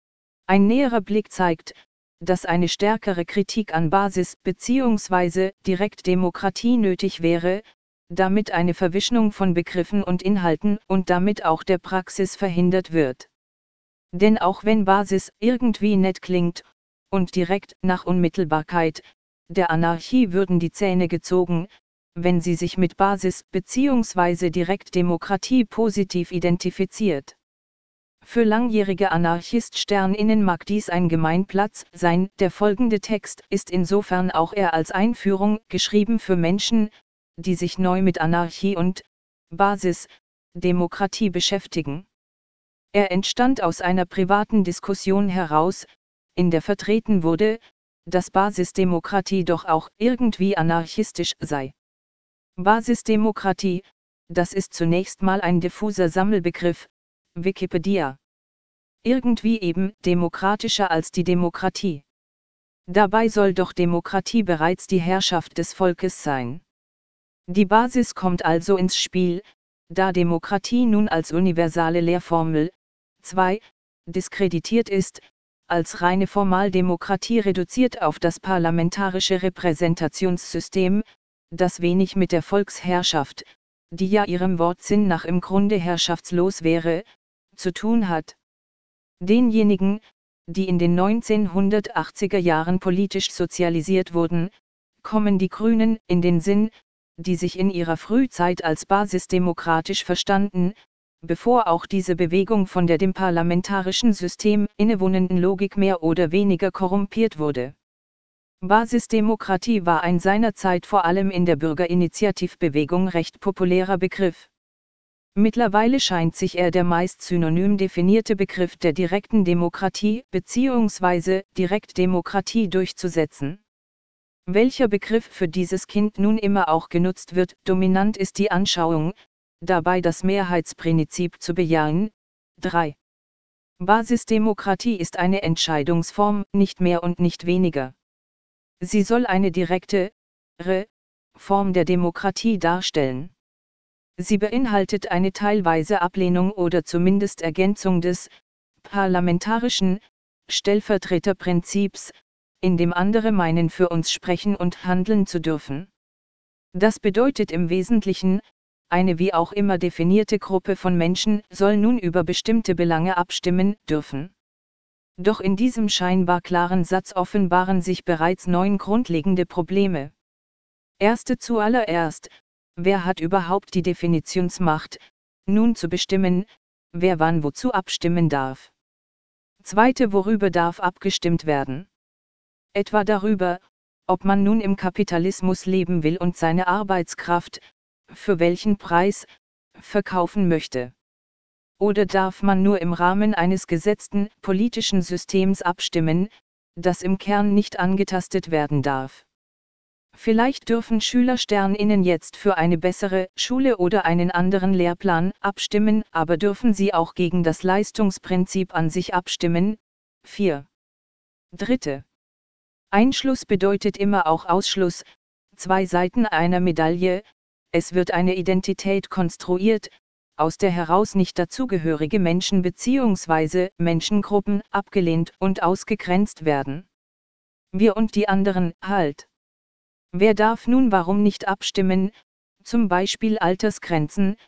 Ein näherer Blick zeigt, dass eine stärkere Kritik an Basis- bzw. Direktdemokratie nötig wäre, damit eine Verwischung von Begriffen und Inhalten und damit auch der Praxis verhindert wird. Denn auch wenn Basis irgendwie nett klingt, und direkt nach Unmittelbarkeit, der Anarchie würden die Zähne gezogen, wenn sie sich mit Basis- bzw. Direktdemokratie positiv identifiziert. Für langjährige Anarchist-SternInnen mag dies ein Gemeinplatz sein, der folgende Text ist insofern auch eher als Einführung geschrieben für Menschen, die sich neu mit Anarchie und Basis-Demokratie beschäftigen. Er entstand aus einer privaten Diskussion heraus, in der vertreten wurde, dass Basisdemokratie doch auch irgendwie anarchistisch sei. Basisdemokratie, das ist zunächst mal ein diffuser Sammelbegriff, Wikipedia. Irgendwie eben demokratischer als die Demokratie. Dabei soll doch Demokratie bereits die Herrschaft des Volkes sein. Die Basis kommt also ins Spiel, da Demokratie nun als universale Lehrformel, zwei, diskreditiert ist, als reine Formaldemokratie reduziert auf das parlamentarische Repräsentationssystem, das wenig mit der Volksherrschaft, die ja ihrem Wortsinn nach im Grunde herrschaftslos wäre, zu tun hat. Denjenigen, die in den neunzehnhundertachtziger Jahren politisch sozialisiert wurden, kommen die Grünen in den Sinn, die sich in ihrer Frühzeit als basisdemokratisch verstanden, bevor auch diese Bewegung von der dem parlamentarischen System innewohnenden Logik mehr oder weniger korrumpiert wurde. Basisdemokratie war ein seinerzeit vor allem in der Bürgerinitiativbewegung recht populärer Begriff. Mittlerweile scheint sich er der meist synonym definierte Begriff der direkten Demokratie bzw. Direktdemokratie durchzusetzen. Welcher Begriff für dieses Kind nun immer auch genutzt wird, dominant ist die Anschauung, dabei das Mehrheitsprinzip zu bejahen. drei. Basisdemokratie ist eine Entscheidungsform, nicht mehr und nicht weniger. Sie soll eine direkte, re, Form der Demokratie darstellen. Sie beinhaltet eine teilweise Ablehnung oder zumindest Ergänzung des parlamentarischen Stellvertreterprinzips, in dem andere meinen, für uns sprechen und handeln zu dürfen. Das bedeutet im Wesentlichen, eine wie auch immer definierte Gruppe von Menschen soll nun über bestimmte Belange abstimmen dürfen. Doch in diesem scheinbar klaren Satz offenbaren sich bereits neun grundlegende Probleme. Erste zuallererst: Wer hat überhaupt die Definitionsmacht, nun zu bestimmen, wer wann wozu abstimmen darf? Zweite: Worüber darf abgestimmt werden? Etwa darüber, ob man nun im Kapitalismus leben will und seine Arbeitskraft, für welchen Preis, verkaufen möchte. Oder darf man nur im Rahmen eines gesetzten politischen Systems abstimmen, das im Kern nicht angetastet werden darf? Vielleicht dürfen SchülersternInnen jetzt für eine bessere Schule oder einen anderen Lehrplan abstimmen, aber dürfen sie auch gegen das Leistungsprinzip an sich abstimmen? vier. Dritte. Einschluss bedeutet immer auch Ausschluss, zwei Seiten einer Medaille, es wird eine Identität konstruiert, aus der heraus nicht dazugehörige Menschen bzw. Menschengruppen abgelehnt und ausgegrenzt werden. Wir und die anderen, halt. Wer darf nun warum nicht abstimmen, zum Beispiel Altersgrenzen,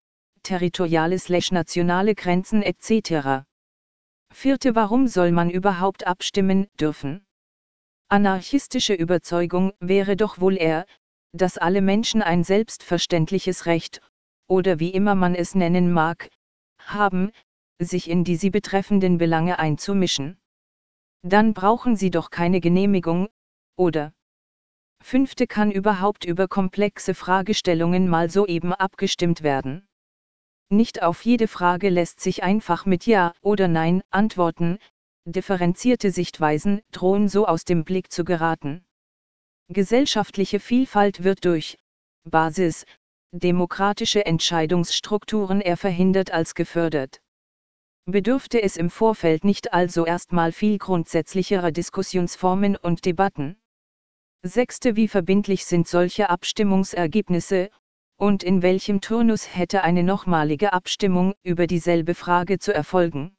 territoriale/nationale Grenzen et cetera. Vierte: Warum soll man überhaupt abstimmen dürfen? Anarchistische Überzeugung wäre doch wohl eher, dass alle Menschen ein selbstverständliches Recht, oder wie immer man es nennen mag, haben, sich in die sie betreffenden Belange einzumischen. Dann brauchen sie doch keine Genehmigung, oder? Fünfte: Kann überhaupt über komplexe Fragestellungen mal soeben abgestimmt werden? Nicht auf jede Frage lässt sich einfach mit Ja oder Nein antworten, differenzierte Sichtweisen drohen so aus dem Blick zu geraten. Gesellschaftliche Vielfalt wird durch Basis demokratische Entscheidungsstrukturen eher verhindert als gefördert. Bedürfte es im Vorfeld nicht also erstmal viel grundsätzlicherer Diskussionsformen und Debatten? Sechste: Wie verbindlich sind solche Abstimmungsergebnisse, und in welchem Turnus hätte eine nochmalige Abstimmung über dieselbe Frage zu erfolgen?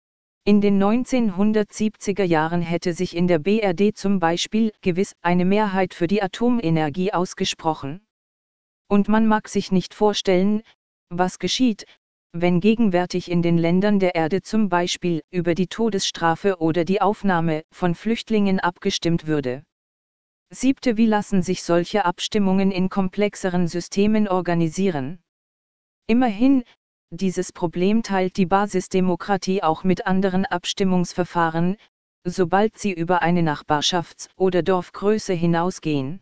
In den neunzehnhundertsiebziger Jahren hätte sich in der B R D zum Beispiel gewiss eine Mehrheit für die Atomenergie ausgesprochen. Und man mag sich nicht vorstellen, was geschieht, wenn gegenwärtig in den Ländern der Erde zum Beispiel über die Todesstrafe oder die Aufnahme von Flüchtlingen abgestimmt würde. Siebte: Wie lassen sich solche Abstimmungen in komplexeren Systemen organisieren? Immerhin, dieses Problem teilt die Basisdemokratie auch mit anderen Abstimmungsverfahren, sobald sie über eine Nachbarschafts- oder Dorfgröße hinausgehen.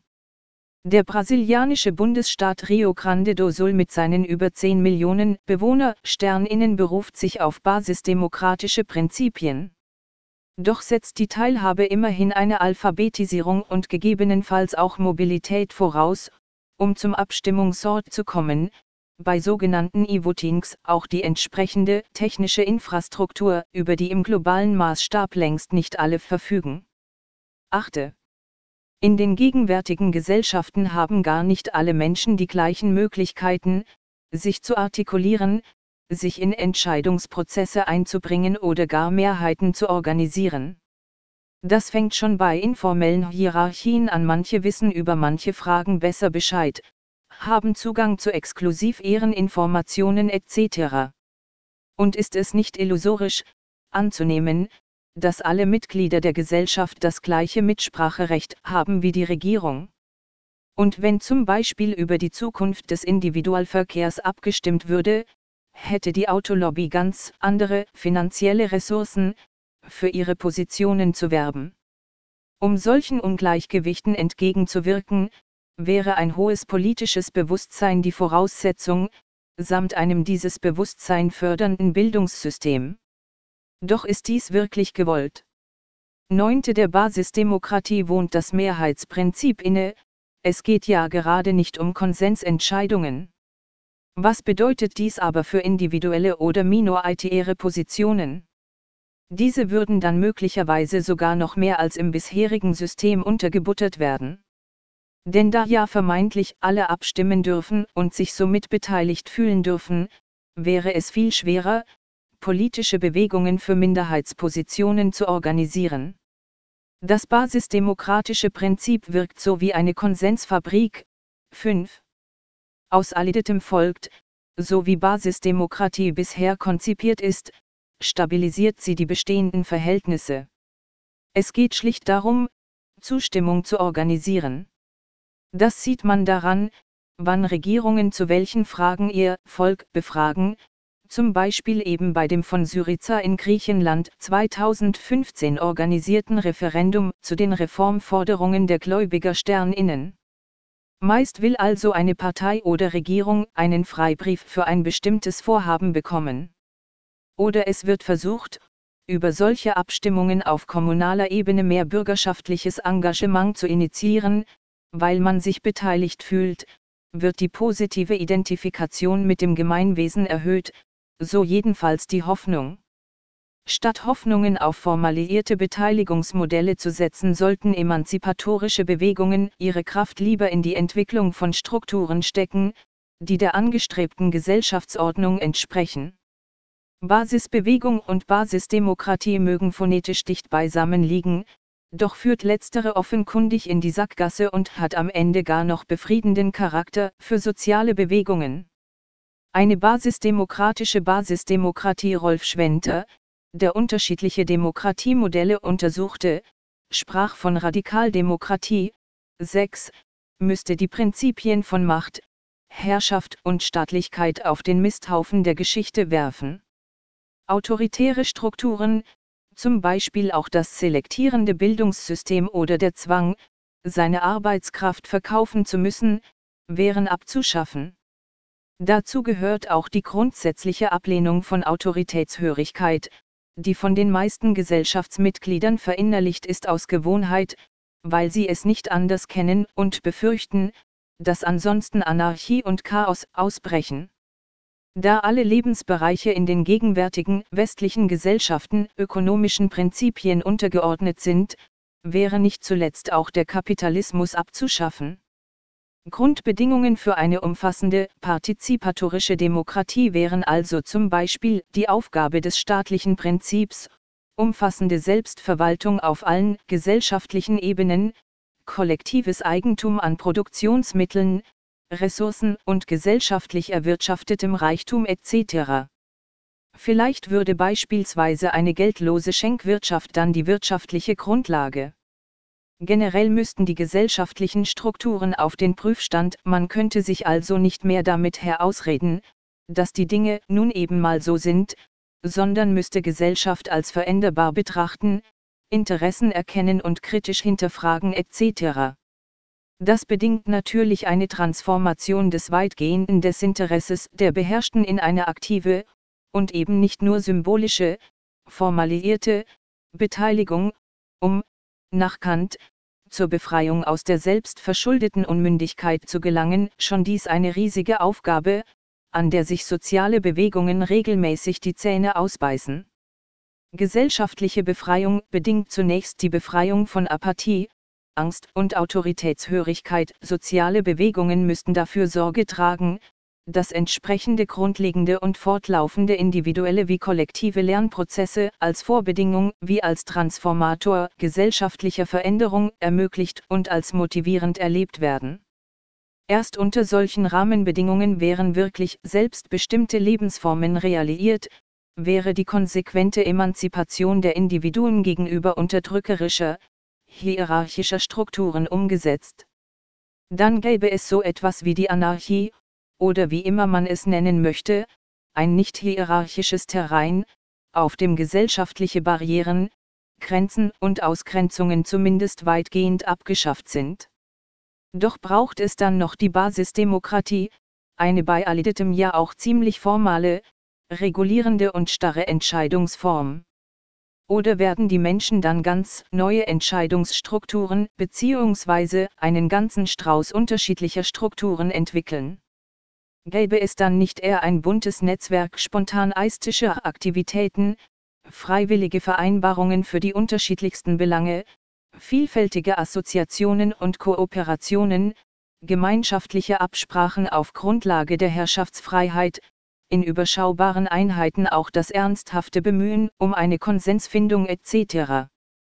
Der brasilianische Bundesstaat Rio Grande do Sul mit seinen über zehn Millionen BewohnerInnen beruft sich auf basisdemokratische Prinzipien. Doch setzt die Teilhabe immerhin eine Alphabetisierung und gegebenenfalls auch Mobilität voraus, um zum Abstimmungsort zu kommen, bei sogenannten E-Votings auch die entsprechende technische Infrastruktur, über die im globalen Maßstab längst nicht alle verfügen. Achte. In den gegenwärtigen Gesellschaften haben gar nicht alle Menschen die gleichen Möglichkeiten, sich zu artikulieren, sich in Entscheidungsprozesse einzubringen oder gar Mehrheiten zu organisieren. Das fängt schon bei informellen Hierarchien an. Manche wissen über manche Fragen besser Bescheid, haben Zugang zu Exklusiv-Ehreninformationen et cetera. Und ist es nicht illusorisch, anzunehmen, dass alle Mitglieder der Gesellschaft das gleiche Mitspracherecht haben wie die Regierung? Und wenn zum Beispiel über die Zukunft des Individualverkehrs abgestimmt würde, hätte die Autolobby ganz andere finanzielle Ressourcen, für ihre Positionen zu werben. Um solchen Ungleichgewichten entgegenzuwirken, wäre ein hohes politisches Bewusstsein die Voraussetzung, samt einem dieses Bewusstsein fördernden Bildungssystem. Doch ist dies wirklich gewollt? Neunte Der Basisdemokratie wohnt das Mehrheitsprinzip inne, es geht ja gerade nicht um Konsensentscheidungen. Was bedeutet dies aber für individuelle oder minoritäre Positionen? Diese würden dann möglicherweise sogar noch mehr als im bisherigen System untergebuttert werden. Denn da ja vermeintlich alle abstimmen dürfen und sich somit beteiligt fühlen dürfen, wäre es viel schwerer, politische Bewegungen für Minderheitspositionen zu organisieren. Das basisdemokratische Prinzip wirkt so wie eine Konsensfabrik. fünf. Aus alledem folgt, so wie Basisdemokratie bisher konzipiert ist, stabilisiert sie die bestehenden Verhältnisse. Es geht schlicht darum, Zustimmung zu organisieren. Das sieht man daran, wann Regierungen zu welchen Fragen ihr Volk befragen, zum Beispiel eben bei dem von Syriza in Griechenland zweitausendfünfzehn organisierten Referendum zu den Reformforderungen der Gläubiger SternInnen. Meist will also eine Partei oder Regierung einen Freibrief für ein bestimmtes Vorhaben bekommen. Oder es wird versucht, über solche Abstimmungen auf kommunaler Ebene mehr bürgerschaftliches Engagement zu initiieren, weil man sich beteiligt fühlt, wird die positive Identifikation mit dem Gemeinwesen erhöht, so jedenfalls die Hoffnung. Statt Hoffnungen auf formalisierte Beteiligungsmodelle zu setzen, sollten emanzipatorische Bewegungen ihre Kraft lieber in die Entwicklung von Strukturen stecken, die der angestrebten Gesellschaftsordnung entsprechen. Basisbewegung und Basisdemokratie mögen phonetisch dicht beisammen liegen, doch führt letztere offenkundig in die Sackgasse und hat am Ende gar noch befriedenden Charakter für soziale Bewegungen. Eine basisdemokratische Basisdemokratie. Rolf Schwenter, der unterschiedliche Demokratiemodelle untersuchte, sprach von Radikaldemokratie. sechs. Müsste die Prinzipien von Macht, Herrschaft und Staatlichkeit auf den Misthaufen der Geschichte werfen. Autoritäre Strukturen, zum Beispiel auch das selektierende Bildungssystem oder der Zwang, seine Arbeitskraft verkaufen zu müssen, wären abzuschaffen. Dazu gehört auch die grundsätzliche Ablehnung von Autoritätshörigkeit, die von den meisten Gesellschaftsmitgliedern verinnerlicht ist aus Gewohnheit, weil sie es nicht anders kennen und befürchten, dass ansonsten Anarchie und Chaos ausbrechen. Da alle Lebensbereiche in den gegenwärtigen westlichen Gesellschaften ökonomischen Prinzipien untergeordnet sind, wäre nicht zuletzt auch der Kapitalismus abzuschaffen. Grundbedingungen für eine umfassende, partizipatorische Demokratie wären also zum Beispiel die Aufgabe des staatlichen Prinzips, umfassende Selbstverwaltung auf allen gesellschaftlichen Ebenen, kollektives Eigentum an Produktionsmitteln, Ressourcen und gesellschaftlich erwirtschaftetem Reichtum et cetera. Vielleicht würde beispielsweise eine geldlose Schenkwirtschaft dann die wirtschaftliche Grundlage. Generell müssten die gesellschaftlichen Strukturen auf den Prüfstand, man könnte sich also nicht mehr damit herausreden, dass die Dinge nun eben mal so sind, sondern müsste Gesellschaft als veränderbar betrachten, Interessen erkennen und kritisch hinterfragen et cetera. Das bedingt natürlich eine Transformation des weitgehenden Desinteresses der Beherrschten in eine aktive, und eben nicht nur symbolische, formalisierte, Beteiligung, um, nach Kant, zur Befreiung aus der selbstverschuldeten Unmündigkeit zu gelangen, schon dies eine riesige Aufgabe, an der sich soziale Bewegungen regelmäßig die Zähne ausbeißen. Gesellschaftliche Befreiung bedingt zunächst die Befreiung von Apathie, Angst und Autoritätshörigkeit. Soziale Bewegungen müssten dafür Sorge tragen, dass entsprechende grundlegende und fortlaufende individuelle wie kollektive Lernprozesse als Vorbedingung wie als Transformator gesellschaftlicher Veränderung ermöglicht und als motivierend erlebt werden. Erst unter solchen Rahmenbedingungen wären wirklich selbstbestimmte Lebensformen realisiert, wäre die konsequente Emanzipation der Individuen gegenüber unterdrückerischer, hierarchischer Strukturen umgesetzt. Dann gäbe es so etwas wie die Anarchie, oder wie immer man es nennen möchte, ein nicht hierarchisches Terrain, auf dem gesellschaftliche Barrieren, Grenzen und Ausgrenzungen zumindest weitgehend abgeschafft sind. Doch braucht es dann noch die Basisdemokratie, eine bei alledem ja auch ziemlich formale, regulierende und starre Entscheidungsform. Oder werden die Menschen dann ganz neue Entscheidungsstrukturen bzw. einen ganzen Strauß unterschiedlicher Strukturen entwickeln? Gäbe es dann nicht eher ein buntes Netzwerk spontaneistischer Aktivitäten, freiwillige Vereinbarungen für die unterschiedlichsten Belange, vielfältige Assoziationen und Kooperationen, gemeinschaftliche Absprachen auf Grundlage der Herrschaftsfreiheit, in überschaubaren Einheiten auch das ernsthafte Bemühen um eine Konsensfindung et cetera.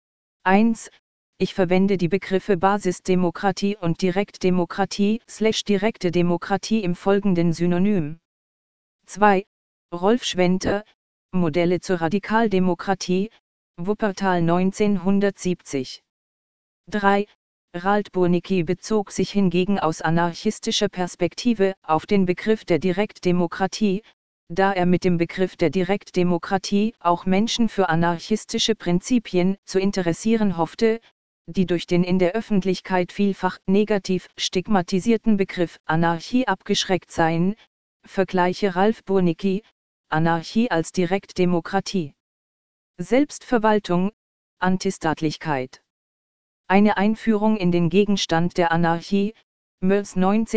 eins. Ich verwende die Begriffe Basisdemokratie und Direktdemokratie slash direkte Demokratie im Folgenden synonym. zwei. Rolf Schwenter, Modelle zur Radikaldemokratie, Wuppertal neunzehnhundertsiebzig. drei. Rald Burnicki bezog sich hingegen aus anarchistischer Perspektive auf den Begriff der Direktdemokratie, da er mit dem Begriff der Direktdemokratie auch Menschen für anarchistische Prinzipien zu interessieren hoffte, die durch den in der Öffentlichkeit vielfach negativ stigmatisierten Begriff Anarchie abgeschreckt seien. Vergleiche Ralf Burnicki, Anarchie als Direktdemokratie. Selbstverwaltung, Antistaatlichkeit. Eine Einführung in den Gegenstand der Anarchie, Mörs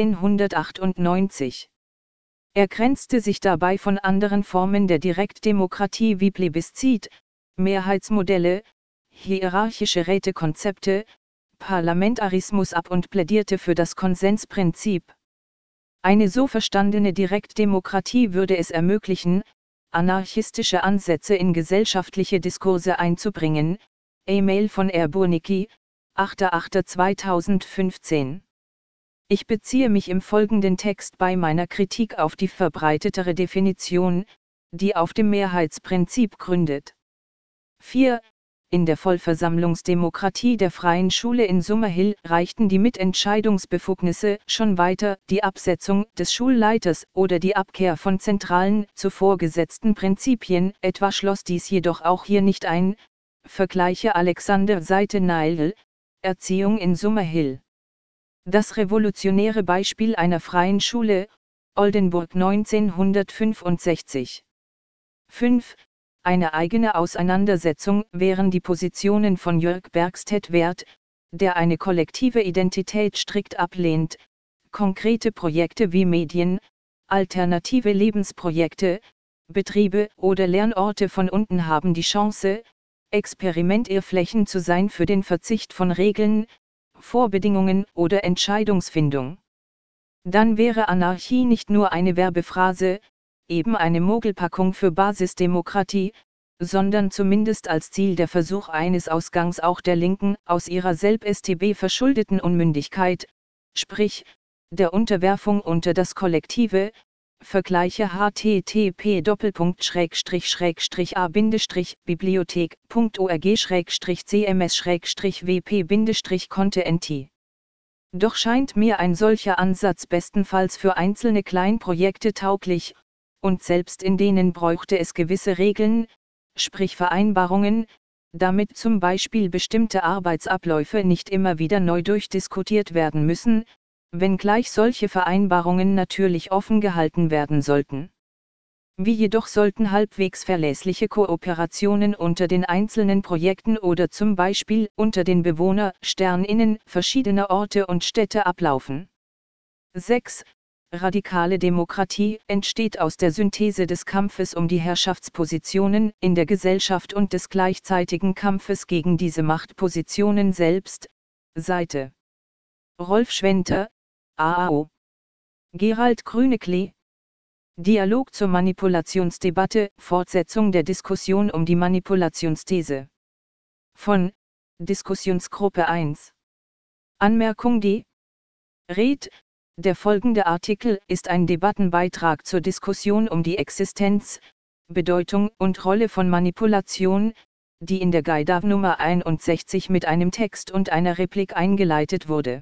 neunzehnhundertachtundneunzig. Er grenzte sich dabei von anderen Formen der Direktdemokratie wie Plebiszit, Mehrheitsmodelle, hierarchische Rätekonzepte, Parlamentarismus ab und plädierte für das Konsensprinzip. Eine so verstandene Direktdemokratie würde es ermöglichen, anarchistische Ansätze in gesellschaftliche Diskurse einzubringen. E-Mail von R. Burnicki, achter achter zweitausendfünfzehn. Ich beziehe mich im folgenden Text bei meiner Kritik auf die verbreitetere Definition, die auf dem Mehrheitsprinzip gründet. vier. In der Vollversammlungsdemokratie der Freien Schule in Summerhill reichten die Mitentscheidungsbefugnisse schon weiter, die Absetzung des Schulleiters oder die Abkehr von zentralen, zuvor gesetzten Prinzipien, etwa schloss dies jedoch auch hier nicht ein. Vergleiche Alexander Seitenheil, Erziehung in Summerhill. Das revolutionäre Beispiel einer freien Schule, Oldenburg neunzehnhundertfünfundsechzig. fünf. Eine eigene Auseinandersetzung wären die Positionen von Jörg Bergstedt wert, der eine kollektive Identität strikt ablehnt, konkrete Projekte wie Medien, alternative Lebensprojekte, Betriebe oder Lernorte von unten haben die Chance, Experimentierflächen zu sein für den Verzicht von Regeln, Vorbedingungen oder Entscheidungsfindung. Dann wäre Anarchie nicht nur eine Werbephrase, eben eine Mogelpackung für Basisdemokratie, sondern zumindest als Ziel der Versuch eines Ausgangs auch der Linken aus ihrer selbst verschuldeten Unmündigkeit, sprich, der Unterwerfung unter das Kollektive. Vergleiche http a bibliothek punkt org cms wp content. Doch scheint mir ein solcher Ansatz bestenfalls für einzelne Kleinprojekte tauglich, und selbst in denen bräuchte es gewisse Regeln, sprich Vereinbarungen, damit zum Beispiel bestimmte Arbeitsabläufe nicht immer wieder neu durchdiskutiert werden müssen, wenngleich solche Vereinbarungen natürlich offen gehalten werden sollten. Wie jedoch sollten halbwegs verlässliche Kooperationen unter den einzelnen Projekten oder zum Beispiel unter den BewohnerInnen verschiedener Orte und Städte ablaufen? sechs. Radikale Demokratie entsteht aus der Synthese des Kampfes um die Herrschaftspositionen in der Gesellschaft und des gleichzeitigen Kampfes gegen diese Machtpositionen selbst. Seite. Rolf Schwenter, A A O. Gerald Grüneklee. Dialog zur Manipulationsdebatte, Fortsetzung der Diskussion um die Manipulationsthese. Von Diskussionsgruppe eins. Anmerkung D. Red. Der folgende Artikel ist ein Debattenbeitrag zur Diskussion um die Existenz, Bedeutung und Rolle von Manipulation, die in der Guidav Nummer einundsechzig mit einem Text und einer Replik eingeleitet wurde.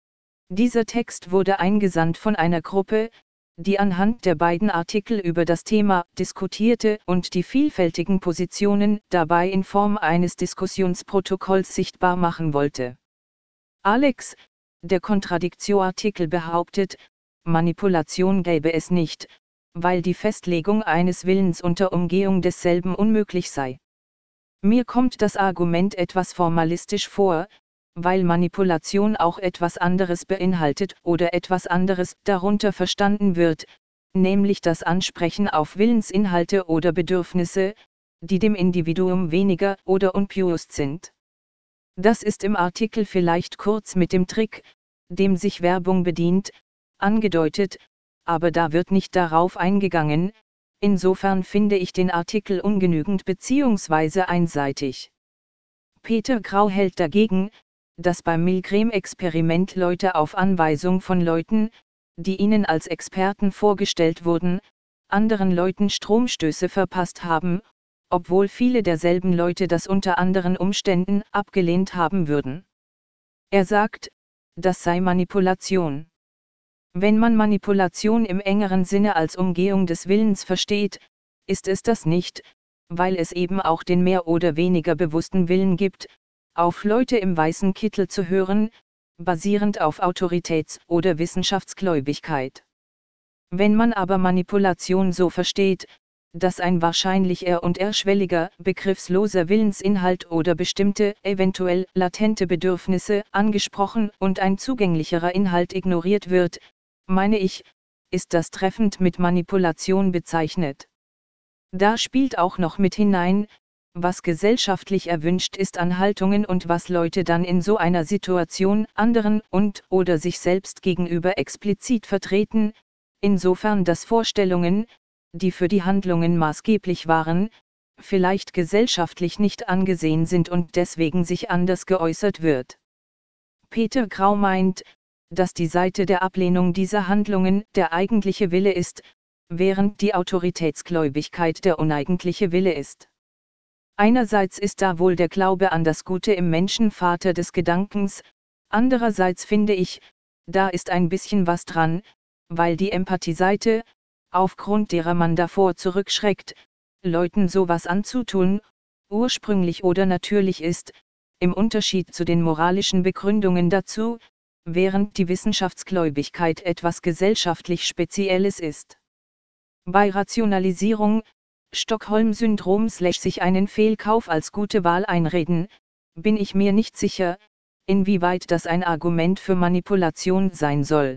Dieser Text wurde eingesandt von einer Gruppe, die anhand der beiden Artikel über das Thema diskutierte und die vielfältigen Positionen dabei in Form eines Diskussionsprotokolls sichtbar machen wollte. Alex, der Contradictio-Artikel behauptet, Manipulation gäbe es nicht, weil die Festlegung eines Willens unter Umgehung desselben unmöglich sei. Mir kommt das Argument etwas formalistisch vor, weil Manipulation auch etwas anderes beinhaltet oder etwas anderes darunter verstanden wird, nämlich das Ansprechen auf Willensinhalte oder Bedürfnisse, die dem Individuum weniger oder unbewusst sind. Das ist im Artikel vielleicht kurz mit dem Trick, dem sich Werbung bedient, angedeutet, aber da wird nicht darauf eingegangen, insofern finde ich den Artikel ungenügend bzw. einseitig. Peter Grau hält dagegen, dass beim Milgram-Experiment Leute auf Anweisung von Leuten, die ihnen als Experten vorgestellt wurden, anderen Leuten Stromstöße verpasst haben, obwohl viele derselben Leute das unter anderen Umständen abgelehnt haben würden. Er sagt, das sei Manipulation. Wenn man Manipulation im engeren Sinne als Umgehung des Willens versteht, ist es das nicht, weil es eben auch den mehr oder weniger bewussten Willen gibt, auf Leute im weißen Kittel zu hören, basierend auf Autoritäts- oder Wissenschaftsgläubigkeit. Wenn man aber Manipulation so versteht, dass ein wahrscheinlich eher und eher schwelliger, begriffsloser Willensinhalt oder bestimmte, eventuell latente Bedürfnisse angesprochen und ein zugänglicherer Inhalt ignoriert wird, meine ich, ist das treffend mit Manipulation bezeichnet. Da spielt auch noch mit hinein, was gesellschaftlich erwünscht ist an Haltungen und was Leute dann in so einer Situation anderen und oder sich selbst gegenüber explizit vertreten, insofern dass Vorstellungen, die für die Handlungen maßgeblich waren, vielleicht gesellschaftlich nicht angesehen sind und deswegen sich anders geäußert wird. Peter Grau meint, dass die Seite der Ablehnung dieser Handlungen der eigentliche Wille ist, während die Autoritätsgläubigkeit der uneigentliche Wille ist. Einerseits ist da wohl der Glaube an das Gute im Menschen Vater des Gedankens, andererseits finde ich, da ist ein bisschen was dran, weil die Empathieseite, aufgrund derer man davor zurückschreckt, Leuten sowas anzutun, ursprünglich oder natürlich ist, im Unterschied zu den moralischen Begründungen dazu, während die Wissenschaftsgläubigkeit etwas gesellschaftlich Spezielles ist. Bei Rationalisierung, Stockholm-Syndrom slash sich einen Fehlkauf als gute Wahl einreden, bin ich mir nicht sicher, inwieweit das ein Argument für Manipulation sein soll.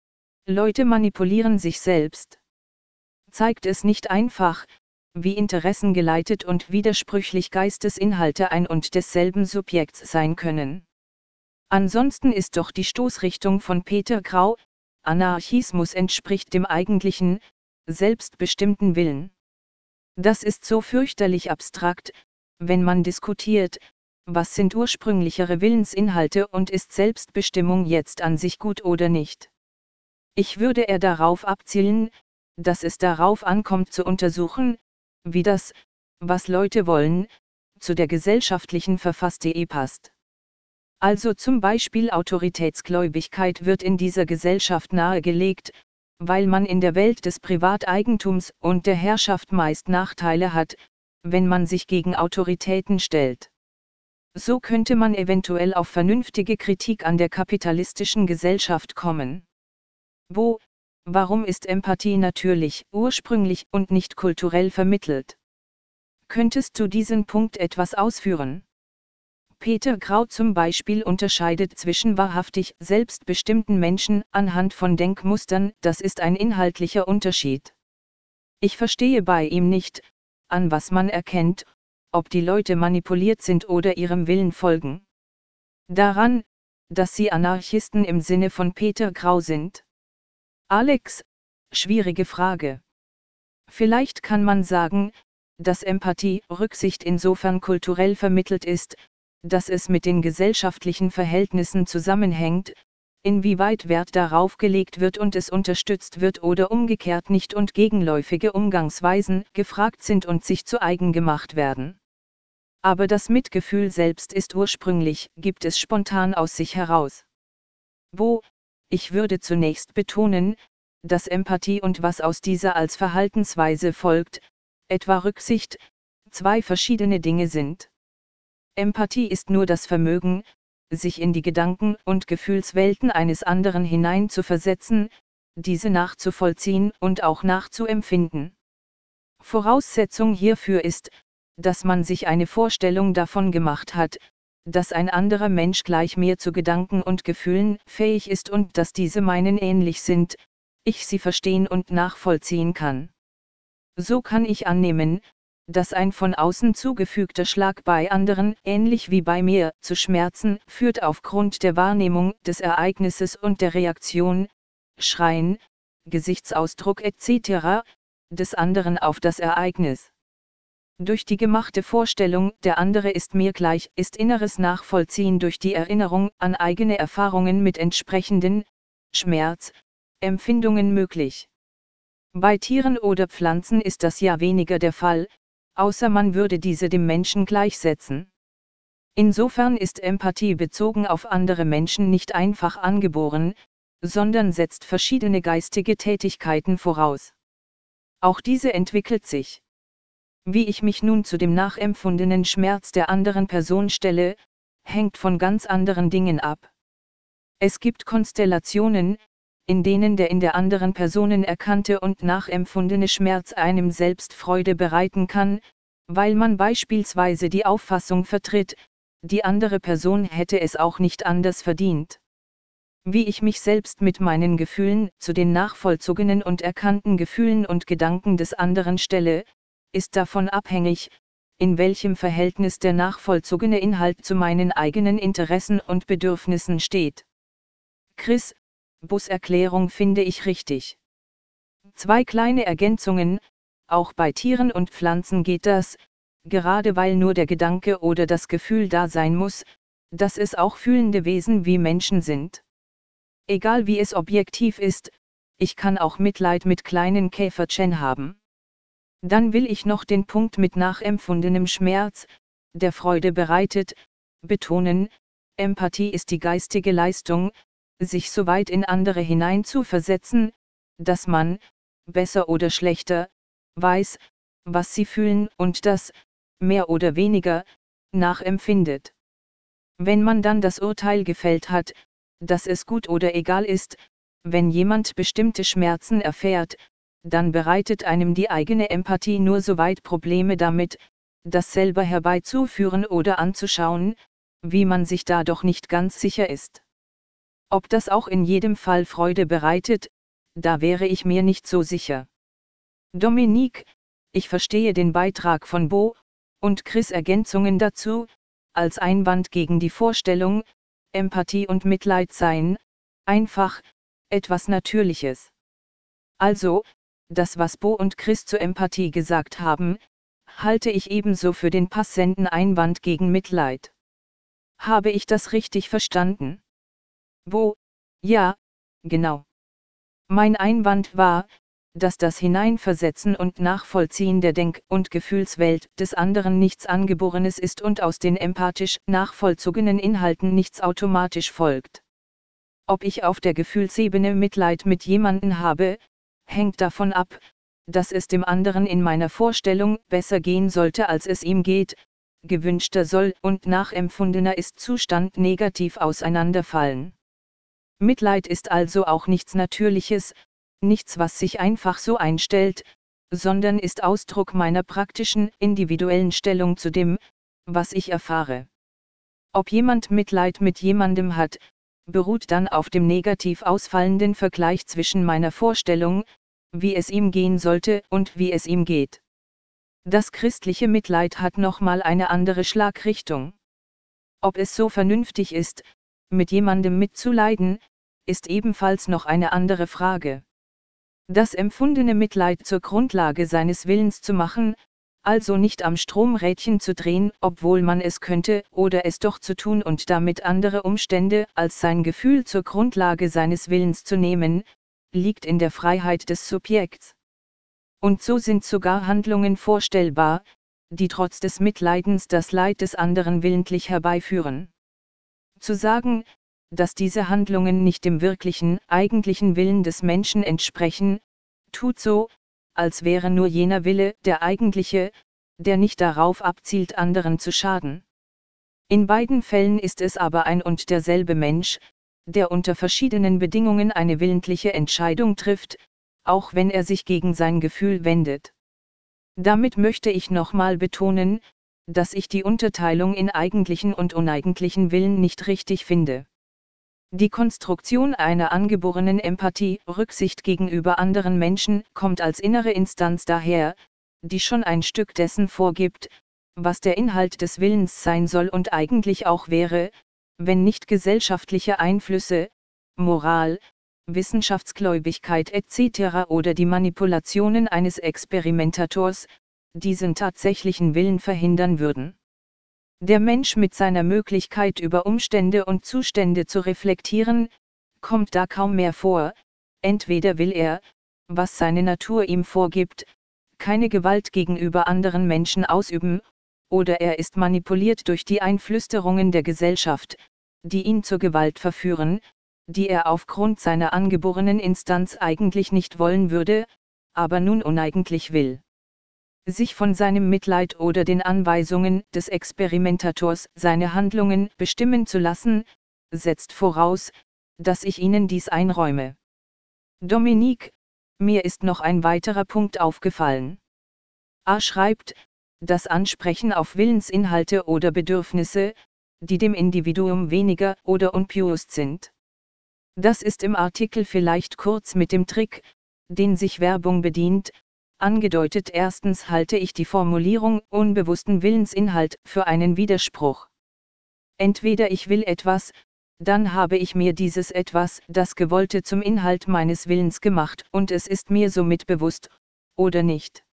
Leute manipulieren sich selbst. Zeigt es nicht einfach, wie interessengeleitet und widersprüchlich Geistesinhalte ein und desselben Subjekts sein können. Ansonsten ist doch die Stoßrichtung von Peter Grau, Anarchismus entspricht dem eigentlichen, selbstbestimmten Willen. Das ist so fürchterlich abstrakt, wenn man diskutiert, was sind ursprünglichere Willensinhalte und ist Selbstbestimmung jetzt an sich gut oder nicht. Ich würde eher darauf abzielen, dass es darauf ankommt zu untersuchen, wie das, was Leute wollen, zu der gesellschaftlichen Verfasstheit passt. Also zum Beispiel Autoritätsgläubigkeit wird in dieser Gesellschaft nahegelegt, weil man in der Welt des Privateigentums und der Herrschaft meist Nachteile hat, wenn man sich gegen Autoritäten stellt. So könnte man eventuell auf vernünftige Kritik an der kapitalistischen Gesellschaft kommen. Wo, Warum ist Empathie natürlich, ursprünglich und nicht kulturell vermittelt? Könntest du diesen Punkt etwas ausführen? Peter Grau zum Beispiel unterscheidet zwischen wahrhaftig selbstbestimmten Menschen anhand von Denkmustern, das ist ein inhaltlicher Unterschied. Ich verstehe bei ihm nicht, an was man erkennt, ob die Leute manipuliert sind oder ihrem Willen folgen. Daran, dass sie Anarchisten im Sinne von Peter Grau sind? Alex, schwierige Frage. Vielleicht kann man sagen, dass Empathie, Rücksicht insofern kulturell vermittelt ist, dass es mit den gesellschaftlichen Verhältnissen zusammenhängt, inwieweit Wert darauf gelegt wird und es unterstützt wird oder umgekehrt nicht und gegenläufige Umgangsweisen gefragt sind und sich zu eigen gemacht werden. Aber das Mitgefühl selbst ist ursprünglich, gibt es spontan aus sich heraus. Wo, ich würde zunächst betonen, dass Empathie und was aus dieser als Verhaltensweise folgt, etwa Rücksicht, zwei verschiedene Dinge sind. Empathie ist nur das Vermögen, sich in die Gedanken- und Gefühlswelten eines anderen hineinzuversetzen, diese nachzuvollziehen und auch nachzuempfinden. Voraussetzung hierfür ist, dass man sich eine Vorstellung davon gemacht hat, dass ein anderer Mensch gleich mir zu Gedanken und Gefühlen fähig ist und dass diese meinen ähnlich sind, ich sie verstehen und nachvollziehen kann. So kann ich annehmen, dass ein von außen zugefügter Schlag bei anderen, ähnlich wie bei mir, zu Schmerzen führt aufgrund der Wahrnehmung des Ereignisses und der Reaktion, Schreien, Gesichtsausdruck et cetera, des anderen auf das Ereignis. Durch die gemachte Vorstellung, der andere ist mir gleich, ist inneres Nachvollziehen durch die Erinnerung an eigene Erfahrungen mit entsprechenden Schmerz, Empfindungen möglich. Bei Tieren oder Pflanzen ist das ja weniger der Fall, außer man würde diese dem Menschen gleichsetzen. Insofern ist Empathie bezogen auf andere Menschen nicht einfach angeboren, sondern setzt verschiedene geistige Tätigkeiten voraus. Auch diese entwickelt sich. Wie ich mich nun zu dem nachempfundenen Schmerz der anderen Person stelle, hängt von ganz anderen Dingen ab. Es gibt Konstellationen, in denen der in der anderen Person erkannte und nachempfundene Schmerz einem selbst Freude bereiten kann, weil man beispielsweise die Auffassung vertritt, die andere Person hätte es auch nicht anders verdient. Wie ich mich selbst mit meinen Gefühlen zu den nachvollzogenen und erkannten Gefühlen und Gedanken des anderen stelle, ist davon abhängig, in welchem Verhältnis der nachvollzogene Inhalt zu meinen eigenen Interessen und Bedürfnissen steht. Chris, Bus Erklärung finde ich richtig. Zwei kleine Ergänzungen, auch bei Tieren und Pflanzen geht das, gerade weil nur der Gedanke oder das Gefühl da sein muss, dass es auch fühlende Wesen wie Menschen sind. Egal wie es objektiv ist, ich kann auch Mitleid mit kleinen Käferchen haben. Dann will ich noch den Punkt mit nachempfundenem Schmerz, der Freude bereitet, betonen. Empathie ist die geistige Leistung, sich so weit in andere hineinzuversetzen, dass man, besser oder schlechter, weiß, was sie fühlen und das, mehr oder weniger, nachempfindet. Wenn man dann das Urteil gefällt hat, dass es gut oder egal ist, wenn jemand bestimmte Schmerzen erfährt, dann bereitet einem die eigene Empathie nur so weit Probleme damit, das selber herbeizuführen oder anzuschauen, wie man sich da doch nicht ganz sicher ist. Ob das auch in jedem Fall Freude bereitet, da wäre ich mir nicht so sicher. Dominique, ich verstehe den Beitrag von Bo und Chris Ergänzungen dazu, als Einwand gegen die Vorstellung, Empathie und Mitleid seien, einfach, etwas Natürliches. Also, das was Bo und Chris zur Empathie gesagt haben, halte ich ebenso für den passenden Einwand gegen Mitleid. Habe ich das richtig verstanden? Bo, ja, genau. Mein Einwand war, dass das Hineinversetzen und Nachvollziehen der Denk- und Gefühlswelt des anderen nichts Angeborenes ist und aus den empathisch nachvollzogenen Inhalten nichts automatisch folgt. Ob ich auf der Gefühlsebene Mitleid mit jemanden habe, hängt davon ab, dass es dem anderen in meiner Vorstellung besser gehen sollte, als es ihm geht, gewünschter soll und nachempfundener ist Zustand negativ auseinanderfallen. Mitleid ist also auch nichts Natürliches, nichts, was sich einfach so einstellt, sondern ist Ausdruck meiner praktischen, individuellen Stellung zu dem, was ich erfahre. Ob jemand Mitleid mit jemandem hat, beruht dann auf dem negativ ausfallenden Vergleich zwischen meiner Vorstellung, wie es ihm gehen sollte und wie es ihm geht. Das christliche Mitleid hat nochmal eine andere Schlagrichtung. Ob es so vernünftig ist, mit jemandem mitzuleiden, ist ebenfalls noch eine andere Frage. Das empfundene Mitleid zur Grundlage seines Willens zu machen, also nicht am Stromrädchen zu drehen, obwohl man es könnte, oder es doch zu tun und damit andere Umstände als sein Gefühl zur Grundlage seines Willens zu nehmen, liegt in der Freiheit des Subjekts. Und so sind sogar Handlungen vorstellbar, die trotz des Mitleidens das Leid des anderen willentlich herbeiführen. Zu sagen, dass diese Handlungen nicht dem wirklichen, eigentlichen Willen des Menschen entsprechen, tut so, als wäre nur jener Wille der eigentliche, der nicht darauf abzielt, anderen zu schaden. In beiden Fällen ist es aber ein und derselbe Mensch, der unter verschiedenen Bedingungen eine willentliche Entscheidung trifft, auch wenn er sich gegen sein Gefühl wendet. Damit möchte ich nochmal betonen, dass ich die Unterteilung in eigentlichen und uneigentlichen Willen nicht richtig finde. Die Konstruktion einer angeborenen Empathie, Rücksicht gegenüber anderen Menschen, kommt als innere Instanz daher, die schon ein Stück dessen vorgibt, was der Inhalt des Willens sein soll und eigentlich auch wäre, wenn nicht gesellschaftliche Einflüsse, Moral, Wissenschaftsgläubigkeit et cetera oder die Manipulationen eines Experimentators, diesen tatsächlichen Willen verhindern würden. Der Mensch mit seiner Möglichkeit über Umstände und Zustände zu reflektieren, kommt da kaum mehr vor, entweder will er, was seine Natur ihm vorgibt, keine Gewalt gegenüber anderen Menschen ausüben, oder er ist manipuliert durch die Einflüsterungen der Gesellschaft, die ihn zur Gewalt verführen, die er aufgrund seiner angeborenen Instanz eigentlich nicht wollen würde, aber nun uneigentlich will. Sich von seinem Mitleid oder den Anweisungen des Experimentators seine Handlungen bestimmen zu lassen, setzt voraus, dass ich Ihnen dies einräume. Dominique, mir ist noch ein weiterer Punkt aufgefallen. A. schreibt, das Ansprechen auf Willensinhalte oder Bedürfnisse, die dem Individuum weniger oder unbewusst sind. Das ist im Artikel vielleicht kurz mit dem Trick, den sich Werbung bedient, angedeutet. Erstens halte ich die Formulierung unbewussten Willensinhalt für einen Widerspruch. Entweder ich will etwas, dann habe ich mir dieses etwas, das Gewollte, zum Inhalt meines Willens gemacht und es ist mir somit bewusst, oder nicht.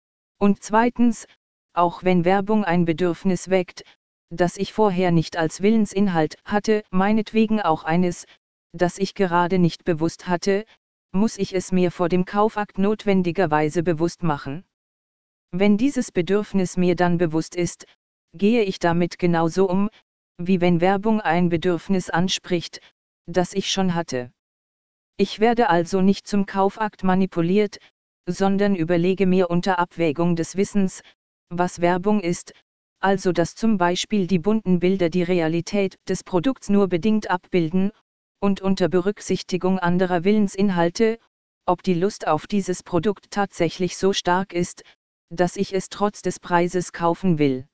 Und zweitens, auch wenn Werbung ein Bedürfnis weckt, das ich vorher nicht als Willensinhalt hatte, meinetwegen auch eines, das ich gerade nicht bewusst hatte, muss ich es mir vor dem Kaufakt notwendigerweise bewusst machen. Wenn dieses Bedürfnis mir dann bewusst ist, gehe ich damit genauso um, wie wenn Werbung ein Bedürfnis anspricht, das ich schon hatte. Ich werde also nicht zum Kaufakt manipuliert, sondern überlege mir unter Abwägung des Wissens, was Werbung ist, also dass zum Beispiel die bunten Bilder die Realität des Produkts nur bedingt abbilden, und unter Berücksichtigung anderer Willensinhalte, ob die Lust auf dieses Produkt tatsächlich so stark ist, dass ich es trotz des Preises kaufen will.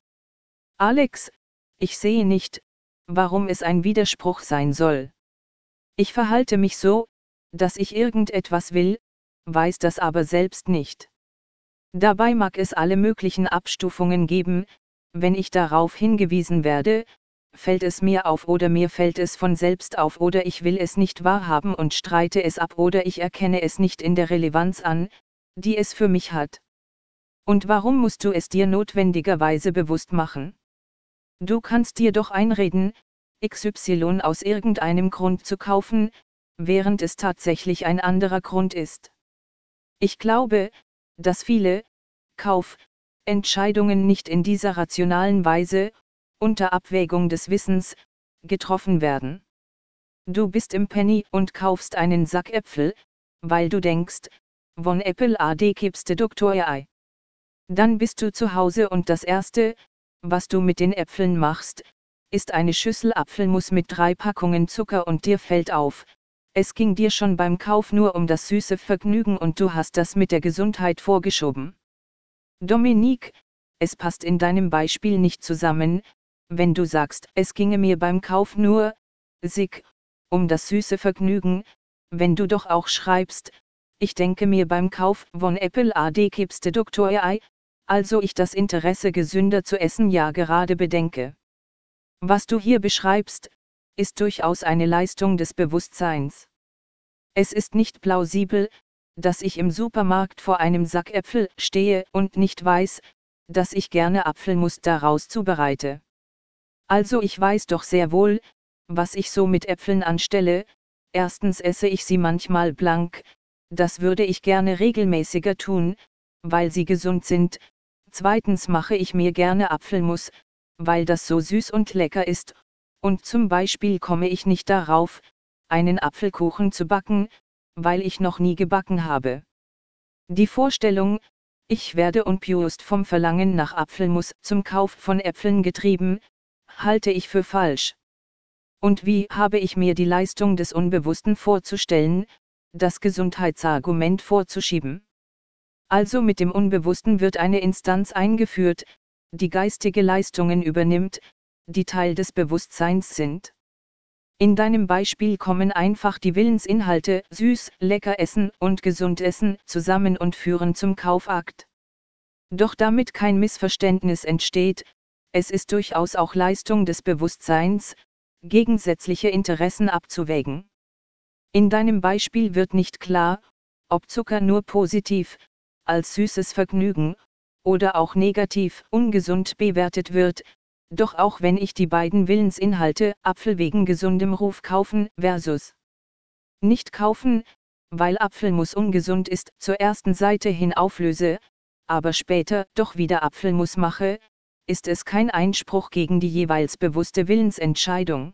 Alex, ich sehe nicht, warum es ein Widerspruch sein soll. Ich verhalte mich so, dass ich irgendetwas will, weiß das aber selbst nicht. Dabei mag es alle möglichen Abstufungen geben, wenn ich darauf hingewiesen werde, fällt es mir auf oder mir fällt es von selbst auf oder ich will es nicht wahrhaben und streite es ab oder ich erkenne es nicht in der Relevanz an, die es für mich hat. Und warum musst du es dir notwendigerweise bewusst machen? Du kannst dir doch einreden, X Y aus irgendeinem Grund zu kaufen, während es tatsächlich ein anderer Grund ist. Ich glaube, dass viele Kaufentscheidungen nicht in dieser rationalen Weise, unter Abwägung des Wissens, getroffen werden. Du bist im Penny und kaufst einen Sack Äpfel, weil du denkst, von Apple ad kipste Doktor ei. Dann bist du zu Hause und das erste, was du mit den Äpfeln machst, ist eine Schüssel Apfelmus mit drei Packungen Zucker und dir fällt auf, Es ging dir schon beim Kauf nur um das süße Vergnügen und du hast das mit der Gesundheit vorgeschoben. Dominique, es passt in deinem Beispiel nicht zusammen, wenn du sagst, es ginge mir beim Kauf nur, Sig, um das süße Vergnügen, wenn du doch auch schreibst, ich denke mir beim Kauf von Apple ad gibste Doktor Ei, also ich das Interesse gesünder zu essen ja gerade bedenke. Was du hier beschreibst, ist durchaus eine Leistung des Bewusstseins. Es ist nicht plausibel, dass ich im Supermarkt vor einem Sack Äpfel stehe und nicht weiß, dass ich gerne Apfelmus daraus zubereite. Also ich weiß doch sehr wohl, was ich so mit Äpfeln anstelle, erstens esse ich sie manchmal blank, das würde ich gerne regelmäßiger tun, weil sie gesund sind, zweitens mache ich mir gerne Apfelmus, weil das so süß und lecker ist, und zum Beispiel komme ich nicht darauf, einen Apfelkuchen zu backen, weil ich noch nie gebacken habe. Die Vorstellung, ich werde unbewusst vom Verlangen nach Apfelmus zum Kauf von Äpfeln getrieben, halte ich für falsch. Und wie habe ich mir die Leistung des Unbewussten vorzustellen, das Gesundheitsargument vorzuschieben? Also mit dem Unbewussten wird eine Instanz eingeführt, die geistige Leistungen übernimmt, die Teil des Bewusstseins sind. In deinem Beispiel kommen einfach die Willensinhalte süß, lecker essen und gesund essen zusammen und führen zum Kaufakt. Doch damit kein Missverständnis entsteht, es ist durchaus auch Leistung des Bewusstseins, gegensätzliche Interessen abzuwägen. In deinem Beispiel wird nicht klar, ob Zucker nur positiv, als süßes Vergnügen, oder auch negativ, ungesund bewertet wird, doch auch wenn ich die beiden Willensinhalte Apfel wegen gesundem Ruf kaufen versus nicht kaufen, weil Apfelmus ungesund ist, zur ersten Seite hin auflöse, aber später doch wieder Apfelmus mache, ist es kein Einspruch gegen die jeweils bewusste Willensentscheidung.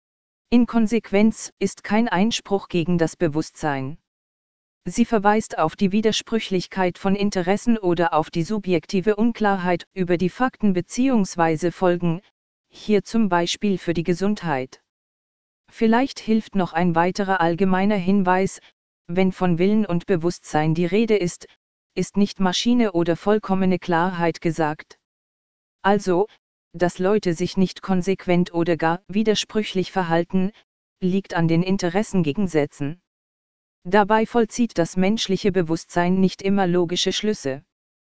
In Konsequenz ist kein Einspruch gegen das Bewusstsein. Sie verweist auf die Widersprüchlichkeit von Interessen oder auf die subjektive Unklarheit über die Fakten bzw. Folgen, hier zum Beispiel für die Gesundheit. Vielleicht hilft noch ein weiterer allgemeiner Hinweis, wenn von Willen und Bewusstsein die Rede ist, ist nicht Maschine oder vollkommene Klarheit gesagt. Also, dass Leute sich nicht konsequent oder gar widersprüchlich verhalten, liegt an den Interessengegensätzen. Dabei vollzieht das menschliche Bewusstsein nicht immer logische Schlüsse.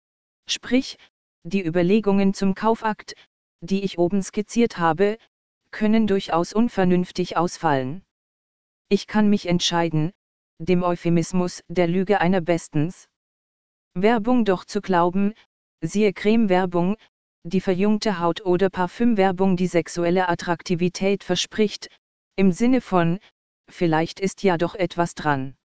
Sprich, die Überlegungen zum Kaufakt, die ich oben skizziert habe, können durchaus unvernünftig ausfallen. Ich kann mich entscheiden, dem Euphemismus der Lüge einer bestens Werbung doch zu glauben, siehe Creme-Werbung, die verjüngte Haut oder Parfümwerbung, die sexuelle Attraktivität verspricht, im Sinne von, vielleicht ist ja doch etwas dran.